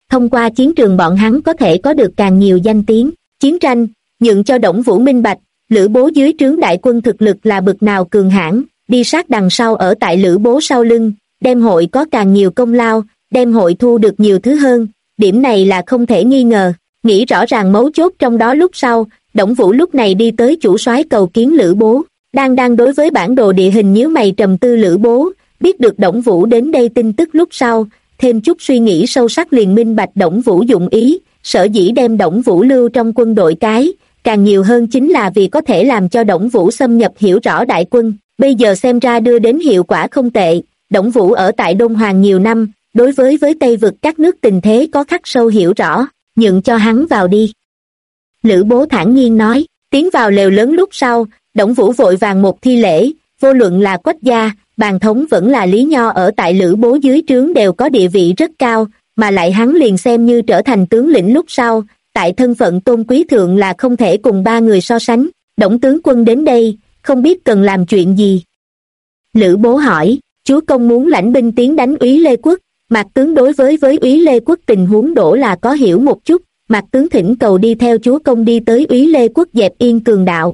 thông qua chiến trường bọn hắn có thể có được càng nhiều danh tiếng. Chiến tranh nhượng cho Đổng Vũ minh bạch Lữ Bố dưới trướng đại quân thực lực là bực nào cường hãn, đi sát đằng sau ở tại Lữ Bố sau lưng, đem hội có càng nhiều công lao, đem hội thu được nhiều thứ hơn, điểm này là không thể nghi ngờ. Nghĩ rõ ràng mấu chốt trong đó lúc sau, Đổng Vũ lúc này đi tới chủ soái cầu kiến Lữ Bố, đang đối với bản đồ địa hình nhíu mày trầm tư. Lữ Bố biết được Đổng Vũ đến đây tin tức lúc sau, thêm chút suy nghĩ sâu sắc liền minh bạch Đổng Vũ dụng ý, sở dĩ đem Đổng Vũ lưu trong quân đội càng nhiều hơn chính là vì có thể làm cho Đổng Vũ xâm nhập hiểu rõ đại quân. Bây giờ xem ra đưa đến hiệu quả không tệ. Đổng Vũ ở tại Đông Hoàng nhiều năm, đối với Tây vực các nước tình thế có khắc sâu hiểu rõ, nhượng cho hắn vào đi. Lữ Bố thản nhiên nói. Tiến vào lều lớn lúc sau, Đổng Vũ vội vàng một thi lễ, vô luận là Quách gia, Bàn Thống vẫn là Lý Nho ở tại Lữ Bố dưới trướng đều có địa vị rất cao, mà lại hắn liền xem như trở thành tướng lĩnh lúc sau, tại thân phận tôn quý thượng là không thể cùng ba người so sánh. Đổng tướng quân đến đây, không biết cần làm chuyện gì? Lữ Bố hỏi. Chúa công muốn lãnh binh tiến đánh Úy Lê Quốc. Mạc tướng đối với Úy Lê Quốc tình huống đổ là có hiểu một chút. Mạc tướng thỉnh cầu đi theo chúa công đi tới Úy Lê Quốc dẹp yên cường đạo.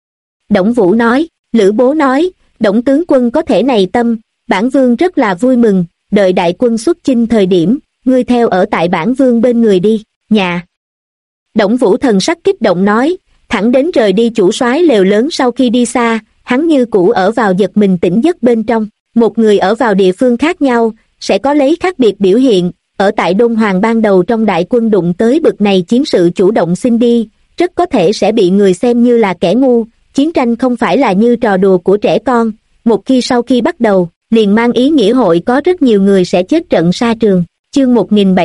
Đổng Vũ nói. Lữ Bố nói. Đổng tướng quân có thể này tâm, bản vương rất là vui mừng. Đợi đại quân xuất chinh thời điểm, ngươi theo ở tại bản vương bên người đi. Nhà. Đổng Vũ thần sắc kích động nói. Thẳng đến rời đi chủ soái lều lớn sau khi đi xa, hắn như cũ ở vào giật mình tỉnh giấc bên trong. Một người ở vào địa phương khác nhau, sẽ có lấy khác biệt biểu hiện. Ở tại Đông Hoàng ban đầu trong đại quân đụng tới bực này chiến sự chủ động xin đi, rất có thể sẽ bị người xem như là kẻ ngu. Chiến tranh không phải là như trò đùa của trẻ con, một khi sau khi bắt đầu, liền mang ý nghĩa hội có rất nhiều người sẽ chết trận sa trường. Chương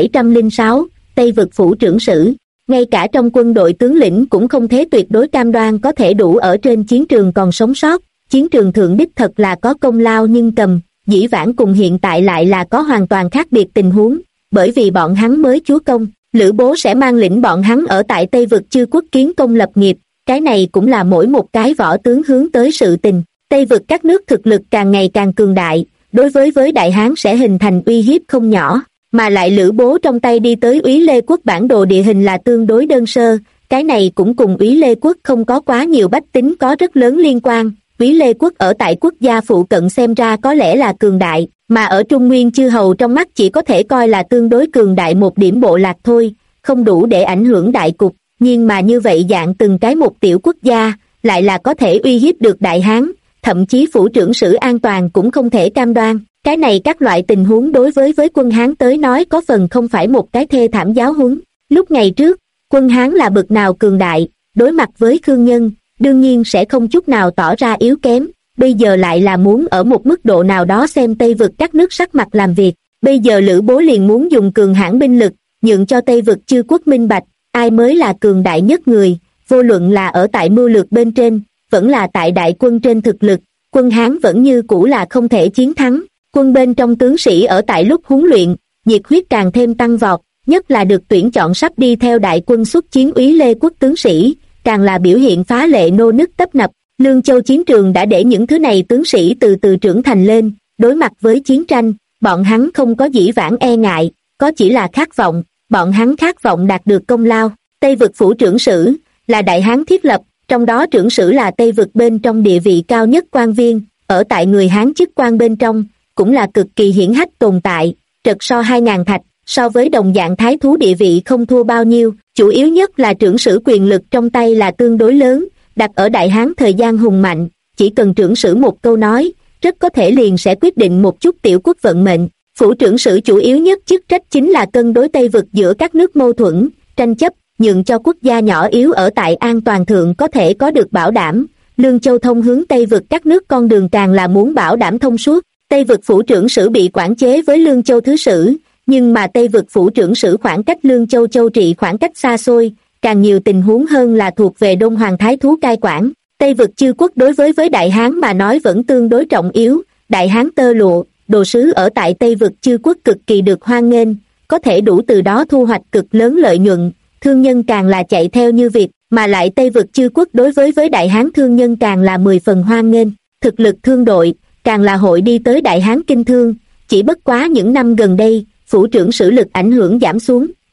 1706, Tây vực phủ trưởng sử. Ngay cả trong quân đội tướng lĩnh cũng không thể tuyệt đối cam đoan có thể đủ ở trên chiến trường còn sống sót. Chiến trường thượng đích thật là có công lao nhưng cầm, dĩ vãng cùng hiện tại lại là có hoàn toàn khác biệt tình huống, bởi vì bọn hắn mới chúa công, Lữ Bố sẽ mang lĩnh bọn hắn ở tại Tây vực chư quốc kiến công lập nghiệp, cái này cũng là mỗi một cái võ tướng hướng tới sự tình. Tây vực các nước thực lực càng ngày càng cường đại, đối với Đại Hán sẽ hình thành uy hiếp không nhỏ, mà lại Lữ Bố trong tay đi tới Úy Lê Quốc bản đồ địa hình là tương đối đơn sơ, cái này cũng cùng Úy Lê Quốc không có quá nhiều bách tính có rất lớn liên quan. Úy Lê Quốc ở tại quốc gia phụ cận xem ra có lẽ là cường đại, mà ở Trung Nguyên chư hầu trong mắt chỉ có thể coi là tương đối cường đại một điểm bộ lạc thôi, không đủ để ảnh hưởng đại cục, nhưng mà như vậy dạng từng cái một tiểu quốc gia, lại là có thể uy hiếp được Đại Hán, thậm chí phủ trưởng sử an toàn cũng không thể cam đoan. Cái này các loại tình huống đối với quân Hán tới nói có phần không phải một cái thê thảm giáo huấn. Lúc ngày trước, quân Hán là bực nào cường đại, đối mặt với Khương Nhân, đương nhiên sẽ không chút nào tỏ ra yếu kém, bây giờ lại là muốn ở một mức độ nào đó xem Tây vực các nước sắc mặt làm việc. Bây giờ Lữ Bố liền muốn dùng cường hãn binh lực, nhượng cho Tây vực chư quốc minh bạch, ai mới là cường đại nhất người, vô luận là ở tại mưu lược bên trên, vẫn là tại đại quân trên thực lực, quân Hán vẫn như cũ là không thể chiến thắng. Quân bên trong tướng sĩ ở tại lúc huấn luyện, nhiệt huyết càng thêm tăng vọt, nhất là được tuyển chọn sắp đi theo đại quân xuất chiến Úy Lê Quốc tướng sĩ, càng là biểu hiện phá lệ nô nức tấp nập. Lương Châu chiến trường đã để những thứ này tướng sĩ từ từ trưởng thành lên, đối mặt với chiến tranh, bọn hắn không có dĩ vãng e ngại, có chỉ là khát vọng, bọn hắn khát vọng đạt được công lao. Tây vực phủ trưởng sử, là Đại Hán thiết lập, trong đó trưởng sử là Tây vực bên trong địa vị cao nhất quan viên, ở tại người Hán chức quan bên trong, cũng là cực kỳ hiển hách tồn tại, trật so 2.000 thạch, so với đồng dạng thái thú địa vị không thua bao nhiêu, chủ yếu nhất là trưởng sử quyền lực trong tay là tương đối lớn, đặt ở Đại Hán thời gian hùng mạnh, chỉ cần trưởng sử một câu nói, rất có thể liền sẽ quyết định một chút tiểu quốc vận mệnh. Phủ trưởng sử chủ yếu nhất chức trách chính là cân đối Tây vực giữa các nước mâu thuẫn, tranh chấp, nhượng cho quốc gia nhỏ yếu ở tại an toàn thượng có thể có được bảo đảm. Lương Châu thông hướng Tây vực các nước con đường càng là muốn bảo đảm thông suốt. Tây vực phủ trưởng sử bị quản chế với Lương Châu thứ sử, nhưng mà Tây vực phủ trưởng sử khoảng cách Lương Châu châu trị khoảng cách xa xôi, càng nhiều tình huống hơn là thuộc về Đông Hoàng thái thú cai quản. Tây vực chư quốc đối với Đại Hán mà nói vẫn tương đối trọng yếu, Đại Hán tơ lụa, đồ sứ ở tại Tây vực chư quốc cực kỳ được hoan nghênh, có thể đủ từ đó thu hoạch cực lớn lợi nhuận, thương nhân càng là chạy theo như việc, mà lại Tây vực chư quốc đối với Đại Hán thương nhân càng là 10 phần hoan nghênh, thực lực thương đội, càng là hội đi tới Đại Hán kinh thương, chỉ bất quá những năm gần đây, phủ trưởng sử lực ảnh hưởng giảm xuống,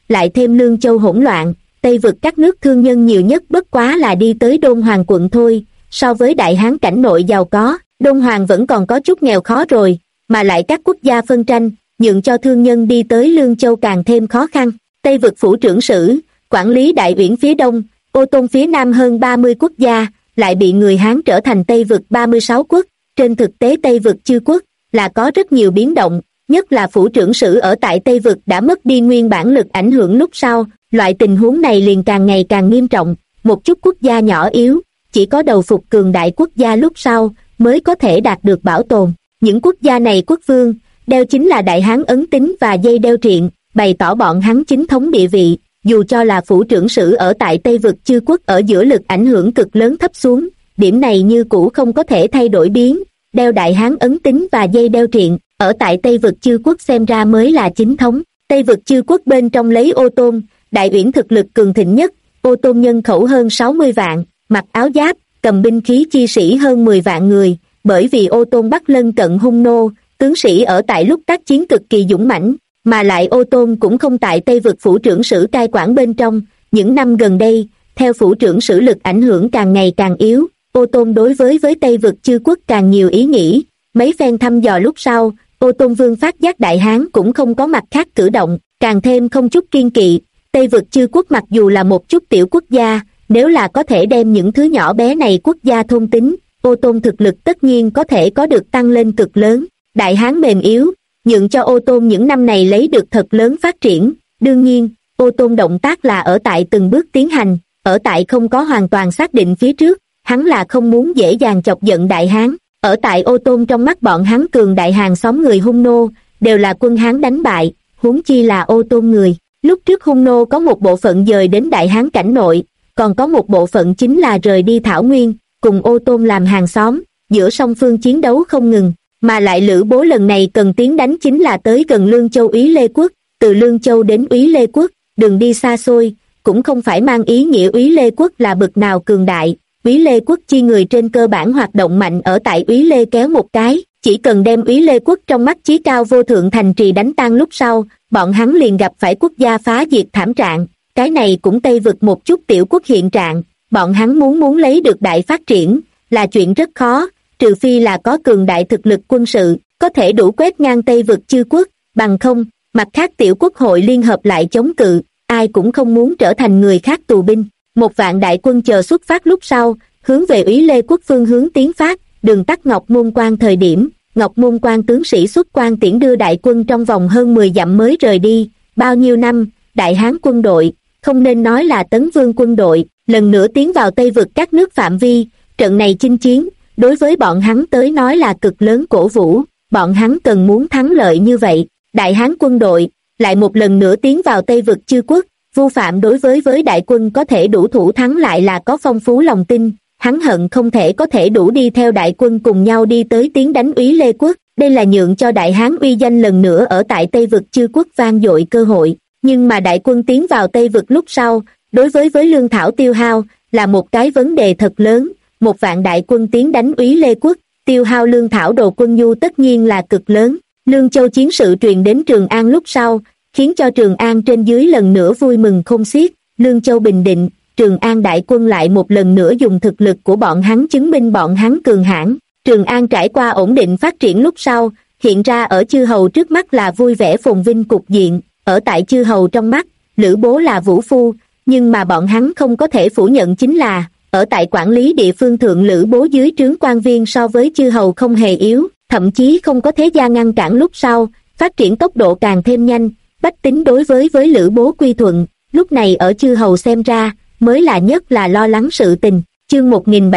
lại thêm Lương Châu hỗn loạn, Tây vực các nước thương nhân nhiều nhất bất quá là đi tới Đôn Hoàng quận thôi. So với Đại Hán cảnh nội giàu có, Đôn Hoàng vẫn còn có chút nghèo khó rồi, mà lại các quốc gia phân tranh, nhượng cho thương nhân đi tới Lương Châu càng thêm khó khăn. Tây vực phủ trưởng sử, quản lý Đại Uyển phía đông, Ô Tôn phía nam hơn 30 quốc gia, lại bị người Hán trở thành Tây vực 36 quốc. Trên thực tế Tây vực chư quốc là có rất nhiều biến động, nhất là phủ trưởng sử ở tại Tây vực đã mất đi nguyên bản lực ảnh hưởng lúc sau, loại tình huống này liền càng ngày càng nghiêm trọng. Một chút quốc gia nhỏ yếu, chỉ có đầu phục cường đại quốc gia lúc sau mới có thể đạt được bảo tồn. Những quốc gia này quốc vương đeo chính là Đại Hán ấn tín và dây đeo triện, bày tỏ bọn hắn chính thống địa vị. Dù cho là phủ trưởng sử ở tại Tây vực chư quốc ở giữa lực ảnh hưởng cực lớn thấp xuống, điểm này như cũ không có thể thay đổi biến. Đeo Đại Hán ấn tín và dây đeo triện ở tại Tây vực chư quốc xem ra mới là chính thống. Tây vực chư quốc bên trong lấy Ô Tôn, Đại Uyển thực lực cường thịnh nhất. Ô Tôn nhân khẩu hơn 60 vạn, mặc áo giáp, cầm binh khí chi sĩ hơn 10 vạn người. Bởi vì Ô Tôn bắt lân cận hung nô, tướng sĩ ở tại lúc tác chiến cực kỳ dũng mãnh, mà lại Ô Tôn cũng không tại Tây vực phủ trưởng sử cai quản bên trong. Những năm gần đây, theo phủ trưởng sử lực ảnh hưởng càng ngày càng yếu, Ô Tôn đối với Tây vực chư quốc càng nhiều ý nghĩ. Mấy phen thăm dò lúc sau, Ô Tôn vương phát giác Đại Hán cũng không có mặt khác cử động, càng thêm không chút kiên kỵ. Tây vực chư quốc mặc dù là một chút tiểu quốc gia, nếu là có thể đem những thứ nhỏ bé này quốc gia thôn tính, Ô Tôn thực lực tất nhiên có thể có được tăng lên cực lớn. Đại Hán mềm yếu, nhượng cho Ô Tôn những năm này lấy được thật lớn phát triển. Đương nhiên, Ô Tôn động tác là ở tại từng bước tiến hành, ở tại không có hoàn toàn xác định phía trước, hắn là không muốn dễ dàng chọc giận Đại Hán. Ở tại Ô Tôn trong mắt bọn hắn cường đại hàng xóm người hung nô, đều là quân Hán đánh bại, huống chi là Ô Tôn người. Lúc trước hung nô có một bộ phận dời đến Đại Hán cảnh nội, còn có một bộ phận chính là rời đi Thảo Nguyên, cùng Ô Tôn làm hàng xóm, giữa song phương chiến đấu không ngừng. Mà lại Lữ Bố lần này cần tiến đánh chính là tới gần Lương Châu Úy Lê Quốc, từ Lương Châu đến Úy Lê Quốc, đường đi xa xôi, cũng không phải mang ý nghĩa Úy Lê Quốc là bậc nào cường đại. Úy Lê Quốc chi người trên cơ bản hoạt động mạnh ở tại Úy Lê kéo một cái, chỉ cần đem Úy Lê Quốc trong mắt chí cao vô thượng thành trì đánh tan lúc sau, bọn hắn liền gặp phải quốc gia phá diệt thảm trạng. Cái này cũng Tây vực một chút tiểu quốc hiện trạng, bọn hắn muốn lấy được đại phát triển, là chuyện rất khó, trừ phi là có cường đại thực lực quân sự, có thể đủ quét ngang Tây vực chư quốc, bằng không, mặt khác tiểu quốc hội liên hợp lại chống cự, ai cũng không muốn trở thành người khác tù binh. Một vạn đại quân chờ xuất phát lúc sau, hướng về Úy Lê Quốc phương hướng tiến phát, đường tắt Ngọc Môn Quan thời điểm, Ngọc Môn Quan tướng sĩ xuất quan tiễn đưa đại quân trong vòng hơn 10 dặm mới rời đi. Bao nhiêu năm, Đại Hán quân đội, không nên nói là Tấn Vương quân đội, lần nữa tiến vào Tây vực các nước phạm vi, trận này chinh chiến, đối với bọn hắn tới nói là cực lớn cổ vũ, bọn hắn cần muốn thắng lợi như vậy. Đại Hán quân đội, lại một lần nữa tiến vào Tây vực chư quốc, Vu Phạm đối với đại quân có thể đủ thủ thắng lại là có phong phú lòng tin, hắn hận không thể có thể đủ đi theo đại quân cùng nhau đi tới tiến đánh Úy Lê Quốc, đây là nhượng cho Đại Hán uy danh lần nữa ở tại Tây vực chư quốc vang dội cơ hội. Nhưng mà đại quân tiến vào Tây vực lúc sau, đối với lương thảo tiêu hao, là một cái vấn đề thật lớn. Một vạn đại quân tiến đánh Úy Lê Quốc, tiêu hao lương thảo đồ quân nhu tất nhiên là cực lớn. Lương Châu chiến sự truyền đến Trường An lúc sau, khiến cho Trường An trên dưới lần nữa vui mừng không xiết. Lương Châu bình định, Trường An đại quân lại một lần nữa dùng thực lực của bọn hắn chứng minh bọn hắn cường hãn. Trường An trải qua ổn định phát triển lúc sau, hiện ra ở chư hầu trước mắt là vui vẻ phồn vinh cục diện. Ở tại chư hầu trong mắt, Lữ Bố là vũ phu, nhưng mà bọn hắn không có thể phủ nhận chính là, ở tại quản lý địa phương thượng Lữ Bố dưới trướng quan viên so với chư hầu không hề yếu, thậm chí không có thế gia ngăn cản lúc sau, phát triển tốc độ càng thêm nhanh. Bách tính đối với Lữ Bố quy thuận, lúc này ở chư hầu xem ra, mới là nhất là lo lắng sự tình. Chương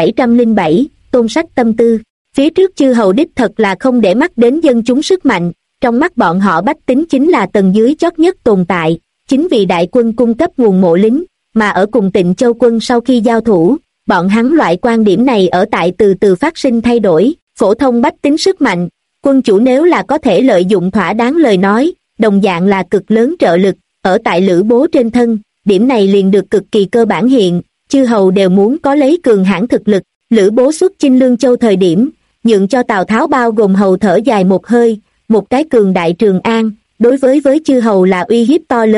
1707, Tôn Sách tâm tư. Phía trước chư hầu đích thật là không để mắt đến dân chúng sức mạnh, trong mắt bọn họ bách tính chính là tầng dưới chót nhất tồn tại. Chính vì đại quân cung cấp nguồn mộ lính, mà ở cùng Tịnh Châu quân sau khi giao thủ, bọn hắn loại quan điểm này ở tại từ từ phát sinh thay đổi. Phổ thông bách tính sức mạnh, quân chủ nếu là có thể lợi dụng thỏa đáng lời nói, đồng dạng là cực lớn trợ lực. Ở tại Lữ Bố trên thân, điểm này liền được cực kỳ cơ bản hiện, chư hầu đều muốn có lấy cường hãn thực lực. Lữ Bố xuất chinh Lương Châu thời điểm, nhượng cho Tào Tháo bao gồm hầu thở dài một hơi, một cái cường đại Trường An, đối với chư hầu là uy hiếp to lớn.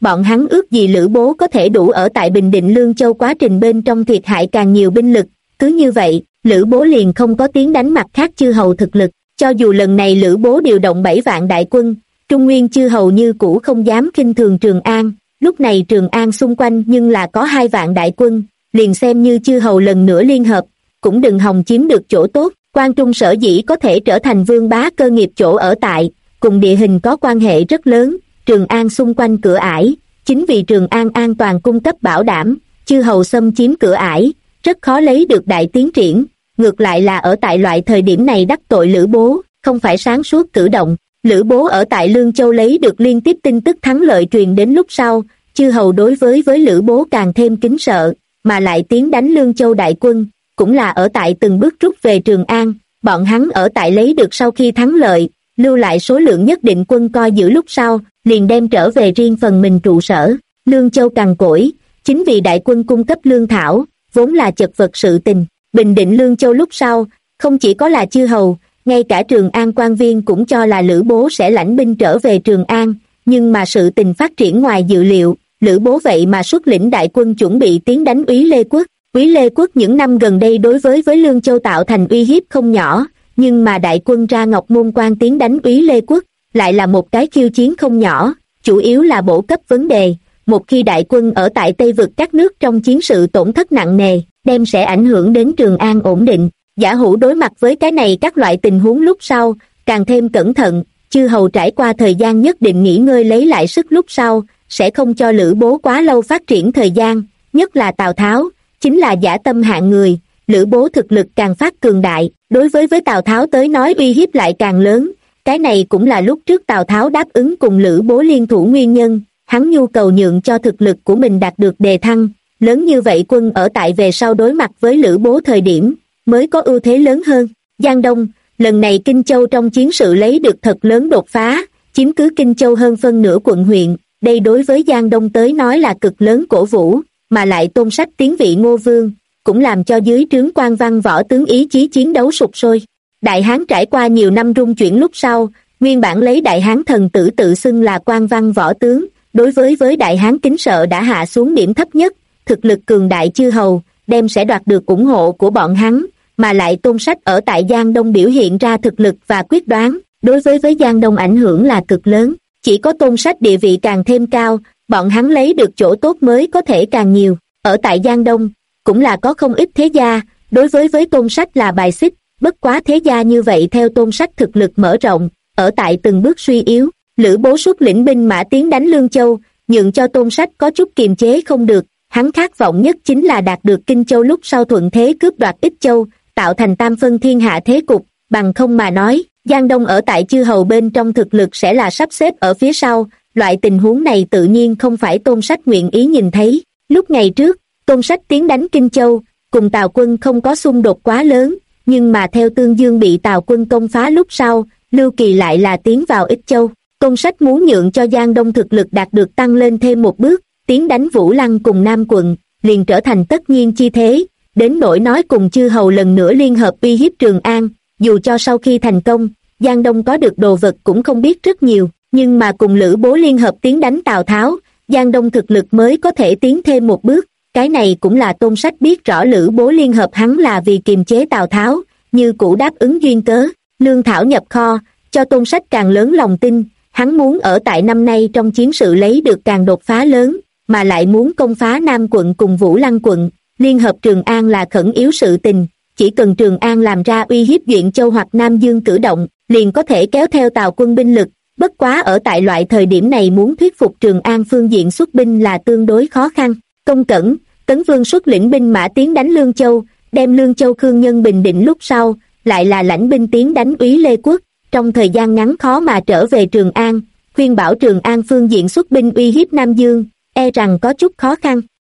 bọn hắn ước gì Lữ Bố có thể đủ ở tại Bình Định Lương Châu, quá trình bên trong thiệt hại càng nhiều binh lực, cứ như vậy, Lữ Bố liền không có tiếng đánh mặt khác chư hầu thực lực, cho dù lần này Lữ Bố điều động 7 vạn đại quân, Trung Nguyên chư hầu như cũ không dám khinh thường Trường An, lúc này Trường An xung quanh nhưng là có 2 vạn đại quân, liền xem như chư hầu lần nữa liên hợp, cũng đừng hòng chiếm được chỗ tốt. Quan Trung sở dĩ có thể trở thành vương bá cơ nghiệp chỗ ở tại, cùng địa hình có quan hệ rất lớn, Trường An xung quanh cửa ải, chính vì Trường An an toàn cung cấp bảo đảm, chư hầu xâm chiếm cửa ải, rất khó lấy được đại tiến triển, ngược lại là ở tại loại thời điểm này đắc tội Lữ Bố, không phải sáng suốt cử động. Lữ Bố ở tại Lương Châu lấy được liên tiếp tin tức thắng lợi truyền đến lúc sau, chư hầu đối với Lữ Bố càng thêm kính sợ, mà lại tiến đánh Lương Châu đại quân, cũng là ở tại từng bước rút về Trường An, bọn hắn ở tại lấy được sau khi thắng lợi, lưu lại số lượng nhất định quân coi giữ lúc sau, liền đem trở về riêng phần mình trụ sở. Lương Châu cằn cỗi, chính vì đại quân cung cấp lương thảo, vốn là chật vật sự tình. Bình định Lương Châu lúc sau, không chỉ có là chư hầu, ngay cả Trường An quan viên cũng cho là Lữ Bố sẽ lãnh binh trở về Trường An, nhưng mà sự tình phát triển ngoài dự liệu, Lữ Bố vậy mà xuất lĩnh đại quân chuẩn bị tiến đánh Úy Lê Quốc. Úy Lê Quốc những năm gần đây đối với Lương Châu tạo thành uy hiếp không nhỏ, nhưng mà đại quân ra Ngọc Môn Quan tiến đánh Úy Lê Quốc, lại là một cái khiêu chiến không nhỏ, chủ yếu là bổ cấp vấn đề. Một khi đại quân ở tại Tây vực các nước trong chiến sự tổn thất nặng nề, đem sẽ ảnh hưởng đến Trường An ổn định. Giả Hữu đối mặt với cái này các loại tình huống lúc sau, càng thêm cẩn thận, chư hầu trải qua thời gian nhất định nghỉ ngơi lấy lại sức lúc sau, sẽ không cho Lữ Bố quá lâu phát triển thời gian, nhất là Tào Tháo, chính là dã tâm hạng người, Lữ Bố thực lực càng phát cường đại, đối với Tào Tháo tới nói uy hiếp lại càng lớn, cái này cũng là lúc trước Tào Tháo đáp ứng cùng Lữ Bố liên thủ nguyên nhân, hắn nhu cầu nhượng cho thực lực của mình đạt được đề thăng, lớn như vậy quân ở tại về sau đối mặt với Lữ Bố thời điểm, mới có ưu thế lớn hơn. Giang Đông, lần này Kinh Châu trong chiến sự lấy được thật lớn đột phá, chiếm cứ Kinh Châu hơn phân nửa quận huyện, đây đối với Giang Đông tới nói là cực lớn cổ vũ, mà lại Tôn Sách tiến vị Ngô Vương, cũng làm cho dưới trướng quan văn võ tướng ý chí chiến đấu sục sôi. Đại Hán trải qua nhiều năm rung chuyển lúc sau, nguyên bản lấy Đại Hán thần tử tự xưng là quan văn võ tướng, đối với Đại Hán kính sợ đã hạ xuống điểm thấp nhất, thực lực cường đại chư hầu, đem sẽ đoạt được ủng hộ của bọn hắn, mà lại Tôn Sách ở tại Giang Đông biểu hiện ra thực lực và quyết đoán, đối với Giang Đông ảnh hưởng là cực lớn, chỉ có Tôn Sách địa vị càng thêm cao, bọn hắn lấy được chỗ tốt mới có thể càng nhiều. Ở tại Giang Đông, cũng là có không ít thế gia, đối với Tôn Sách là bài xích, bất quá thế gia như vậy theo Tôn Sách thực lực mở rộng, ở tại từng bước suy yếu, Lữ Bố xuất lĩnh binh mã tiến đánh Lương Châu, nhượng cho Tôn Sách có chút kiềm chế không được, hắn khát vọng nhất chính là đạt được Kinh Châu lúc sau thuận thế cướp đoạt Ích Châu, tạo thành tam phân thiên hạ thế cục, bằng không mà nói, Giang Đông ở tại chư hầu bên trong thực lực sẽ là sắp xếp ở phía sau, loại tình huống này tự nhiên không phải Tôn Sách nguyện ý nhìn thấy. Lúc ngày trước, Tôn Sách tiến đánh Kinh Châu, cùng Tào quân không có xung đột quá lớn, nhưng mà theo Tương Dương bị Tào quân công phá lúc sau, Lưu Kỳ lại là tiến vào Ích Châu. Tôn Sách muốn nhượng cho Giang Đông thực lực đạt được tăng lên thêm một bước, tiến đánh Vũ Lăng cùng Nam quận, liền trở thành tất nhiên chi thế, đến nỗi nói cùng chư hầu lần nữa liên hợp uy hiếp Trường An, dù cho sau khi thành công, Giang Đông có được đồ vật cũng không biết rất nhiều, nhưng mà cùng Lữ Bố liên hợp tiến đánh Tào Tháo, Giang Đông thực lực mới có thể tiến thêm một bước, cái này cũng là Tôn Sách biết rõ Lữ Bố liên hợp hắn là vì kiềm chế Tào Tháo, như cũ đáp ứng duyên cớ, lương thảo nhập kho, cho Tôn Sách càng lớn lòng tin, hắn muốn ở tại năm nay trong chiến sự lấy được càng đột phá lớn, mà lại muốn công phá Nam quận cùng Vũ Lăng quận, liên hợp Trường An là khẩn yếu sự tình, chỉ cần Trường An làm ra uy hiếp Duyện Châu hoặc Nam Dương cử động, liền có thể kéo theo Tào quân binh lực, bất quá ở tại loại thời điểm này muốn thuyết phục Trường An phương diện xuất binh là tương đối khó khăn. Công Cẩn, Tấn Vương xuất lĩnh binh mã tiến đánh Lương Châu, đem Lương Châu Khương Nhân bình định lúc sau, lại là lãnh binh tiến đánh Úy Lê Quốc, trong thời gian ngắn khó mà trở về Trường An, khuyên bảo Trường An phương diện xuất binh uy hiếp Nam Dương, e rằng có chút khó khăn.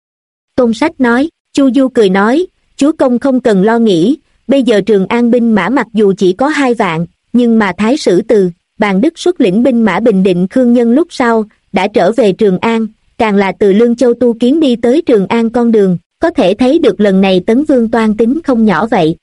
Tôn Sách nói, Chu Du cười nói, chúa công không cần lo nghĩ, bây giờ Trường An binh mã mặc dù chỉ có 2 vạn, nhưng mà Thái Sử Từ, Bàn Đức xuất lĩnh binh mã bình định Khương Nhân lúc sau, đã trở về Trường An, càng là từ Lương Châu tu kiến đi tới Trường An con đường, có thể thấy được lần này Tấn Vương toan tính không nhỏ vậy.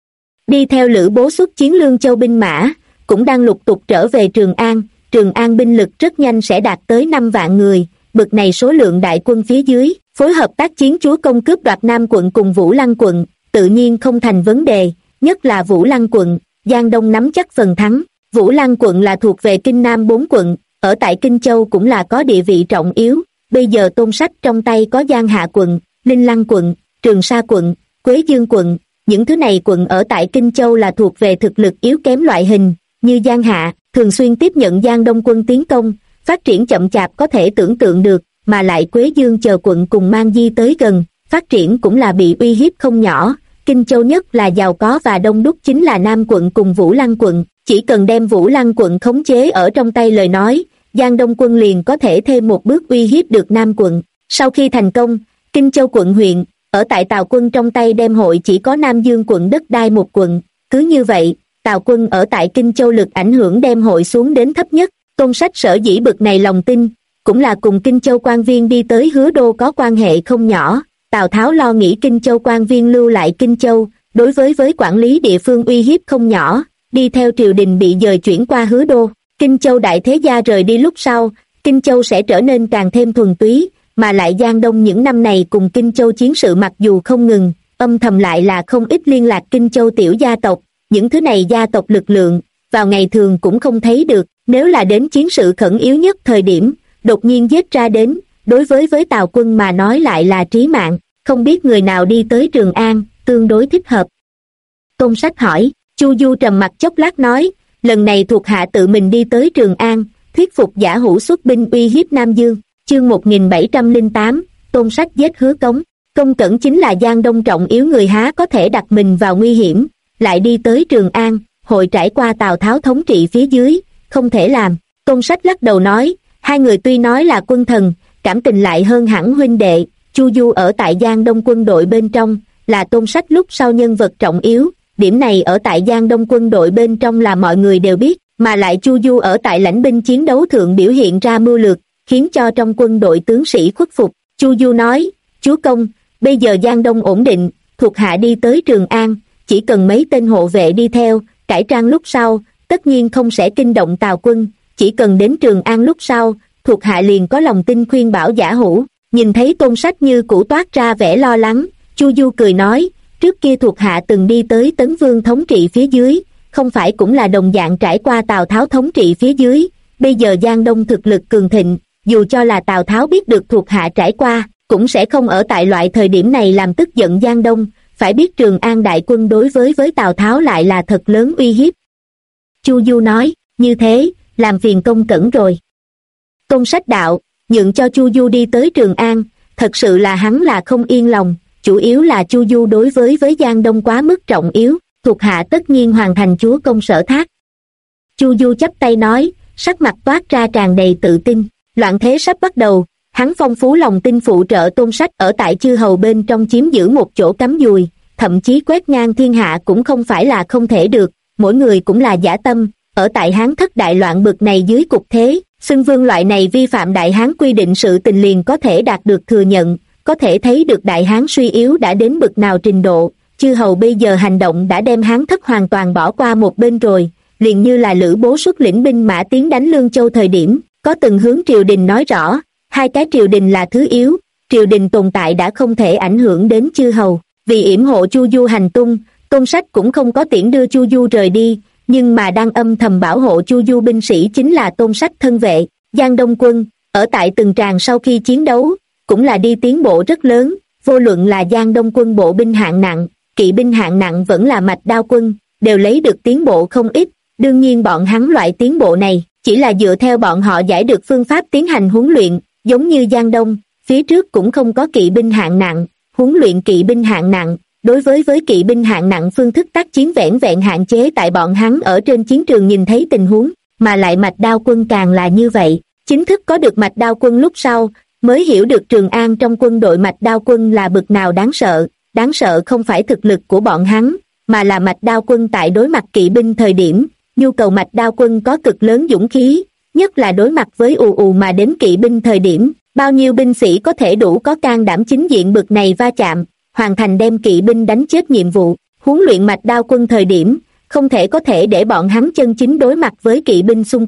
Đi theo Lữ Bố xuất chiến Lương Châu binh mã, cũng đang lục tục trở về Trường An binh lực rất nhanh sẽ đạt tới 5 vạn người, bực này số lượng đại quân phía dưới, phối hợp tác chiến chúa công cướp đoạt Nam quận cùng Vũ Lăng quận, tự nhiên không thành vấn đề, nhất là Vũ Lăng quận, Giang Đông nắm chắc phần thắng. Vũ Lăng quận là thuộc về Kinh Nam 4 quận, ở tại Kinh Châu cũng là có địa vị trọng yếu, bây giờ Tôn Sách trong tay có Giang Hạ quận, Linh Lăng quận, Trường Sa quận, Quế Dương quận, những thứ này quận ở tại Kinh Châu là thuộc về thực lực yếu kém loại hình, như Giang Hạ, thường xuyên tiếp nhận Giang Đông quân tiến công, phát triển chậm chạp có thể tưởng tượng được, mà lại Quế Dương chờ quận cùng Mang Di tới gần, phát triển cũng là bị uy hiếp không nhỏ. Kinh Châu nhất là giàu có và đông đúc chính là Nam quận cùng Vũ Lăng quận, chỉ cần đem Vũ Lăng quận khống chế ở trong tay lời nói, Giang Đông quân liền có thể thêm một bước uy hiếp được Nam quận. Sau khi thành công, Kinh Châu quận huyện, ở tại Tào quân trong tay đem hội chỉ có Nam Dương quận đất đai một quận, cứ như vậy, Tào quân ở tại Kinh Châu lực ảnh hưởng đem hội xuống đến thấp nhất. Tôn Sách sở dĩ bực này lòng tin, cũng là cùng Kinh Châu quan viên đi tới Hứa Đô có quan hệ không nhỏ. Tào Tháo lo nghĩ Kinh Châu quan viên lưu lại Kinh Châu, đối với quản lý địa phương uy hiếp không nhỏ, đi theo triều đình bị dời chuyển qua Hứa Đô. Kinh Châu đại thế gia rời đi lúc sau, Kinh Châu sẽ trở nên càng thêm thuần túy, mà lại Giang Đông những năm này cùng Kinh Châu chiến sự mặc dù không ngừng, âm thầm lại là không ít liên lạc Kinh Châu tiểu gia tộc, những thứ này gia tộc lực lượng, vào ngày thường cũng không thấy được, nếu là đến chiến sự khẩn yếu nhất thời điểm, đột nhiên giết ra đến, đối với Tào quân mà nói lại là trí mạng, không biết người nào đi tới Trường An, tương đối thích hợp. Tôn Sách hỏi, Chu Du trầm mặt chốc lát nói, lần này thuộc hạ tự mình đi tới Trường An, thuyết phục Giả Hữu xuất binh uy hiếp Nam Dương. Chương 1708, Tôn Sách giết Hứa Cống. Công Cẩn chính là Giang Đông trọng yếu người há có thể đặt mình vào nguy hiểm, lại đi tới Trường An, hội trải qua Tào Tháo thống trị phía dưới, không thể làm. Tôn Sách lắc đầu nói, hai người tuy nói là quân thần, cảm tình lại hơn hẳn huynh đệ. Chu Du ở tại Giang Đông quân đội bên trong, là Tôn Sách lúc sau nhân vật trọng yếu, điểm này ở tại Giang Đông quân đội bên trong là mọi người đều biết, mà lại Chu Du ở tại lãnh binh chiến đấu thượng biểu hiện ra mưu lược, khiến cho trong quân đội tướng sĩ khuất phục. Chu Du nói, chúa công, bây giờ Giang Đông ổn định, thuộc hạ đi tới Trường An, chỉ cần mấy tên hộ vệ đi theo, cải trang lúc sau, tất nhiên không sẽ kinh động Tào quân, chỉ cần đến Trường An lúc sau, thuộc hạ liền có lòng tin khuyên bảo Giả Hữu. Nhìn thấy Tôn Sách như cũ toát ra vẻ lo lắng, Chu Du cười nói, trước kia thuộc hạ từng đi tới Tấn Vương thống trị phía dưới, không phải cũng là đồng dạng trải qua Tào Tháo thống trị phía dưới, bây giờ Giang Đông thực lực cường thịnh, dù cho là Tào Tháo biết được thuộc hạ trải qua, cũng sẽ không ở tại loại thời điểm này làm tức giận Giang Đông, phải biết Trường An đại quân đối với Tào Tháo lại là thật lớn uy hiếp. Chu Du nói, như thế, làm phiền Công Cẩn rồi. Tôn Sách đạo, nhượng cho Chu Du đi tới Trường An, thật sự là hắn là không yên lòng, chủ yếu là Chu Du đối với Giang Đông quá mức trọng yếu, thuộc hạ tất nhiên hoàn thành chúa công sở thác. Chu Du chắp tay nói, sắc mặt toát ra tràn đầy tự tin, loạn thế sắp bắt đầu, hắn phong phú lòng tin phụ trợ Tôn Sách ở tại chư hầu bên trong chiếm giữ một chỗ cắm dùi, thậm chí quét ngang thiên hạ cũng không phải là không thể được, mỗi người cũng là dã tâm, ở tại Hán thất đại loạn bực này dưới cục thế, xưng vương loại này vi phạm Đại Hán quy định sự tình liền có thể đạt được thừa nhận, có thể thấy được Đại Hán suy yếu đã đến bực nào trình độ, chư hầu bây giờ hành động đã đem Hán thất hoàn toàn bỏ qua một bên rồi, liền như là Lữ Bố xuất lĩnh binh mã tiến đánh Lương Châu thời điểm, có từng hướng triều đình nói rõ, hai cái triều đình là thứ yếu, triều đình tồn tại đã không thể ảnh hưởng đến chư hầu, vì yểm hộ Chu Du hành tung, Tôn Sách cũng không có tiễn đưa Chu Du rời đi, nhưng mà đang âm thầm bảo hộ Chu Du binh sĩ chính là Tôn Sách thân vệ. Giang Đông quân, ở tại từng tràng sau khi chiến đấu, cũng là đi tiến bộ rất lớn, vô luận là Giang Đông quân bộ binh hạng nặng, kỵ binh hạng nặng vẫn là mạch đao quân, đều lấy được tiến bộ không ít, đương nhiên bọn hắn loại tiến bộ này, chỉ là dựa theo bọn họ giải được phương pháp tiến hành huấn luyện, giống như Giang Đông, phía trước cũng không có kỵ binh hạng nặng, huấn luyện kỵ binh hạng nặng, đối với kỵ binh hạng nặng phương thức tác chiến vẻn vẹn hạn chế tại bọn hắn ở trên chiến trường nhìn thấy tình huống, mà lại mạch đao quân càng là như vậy, chính thức có được mạch đao quân lúc sau, mới hiểu được Trường An trong quân đội mạch đao quân là bực nào đáng sợ không phải thực lực của bọn hắn, mà là mạch đao quân tại đối mặt kỵ binh thời điểm, nhu cầu mạch đao quân có cực lớn dũng khí, nhất là đối mặt với ù ù mà đến kỵ binh thời điểm, bao nhiêu binh sĩ có thể đủ có can đảm chính diện bực này va chạm, hoàn thành đem kỵ binh đánh chết nhiệm vụ, huấn luyện mạch đao quân thời điểm, không thể để bọn hắn chân chính đối mặt với kỵ binh xung kích,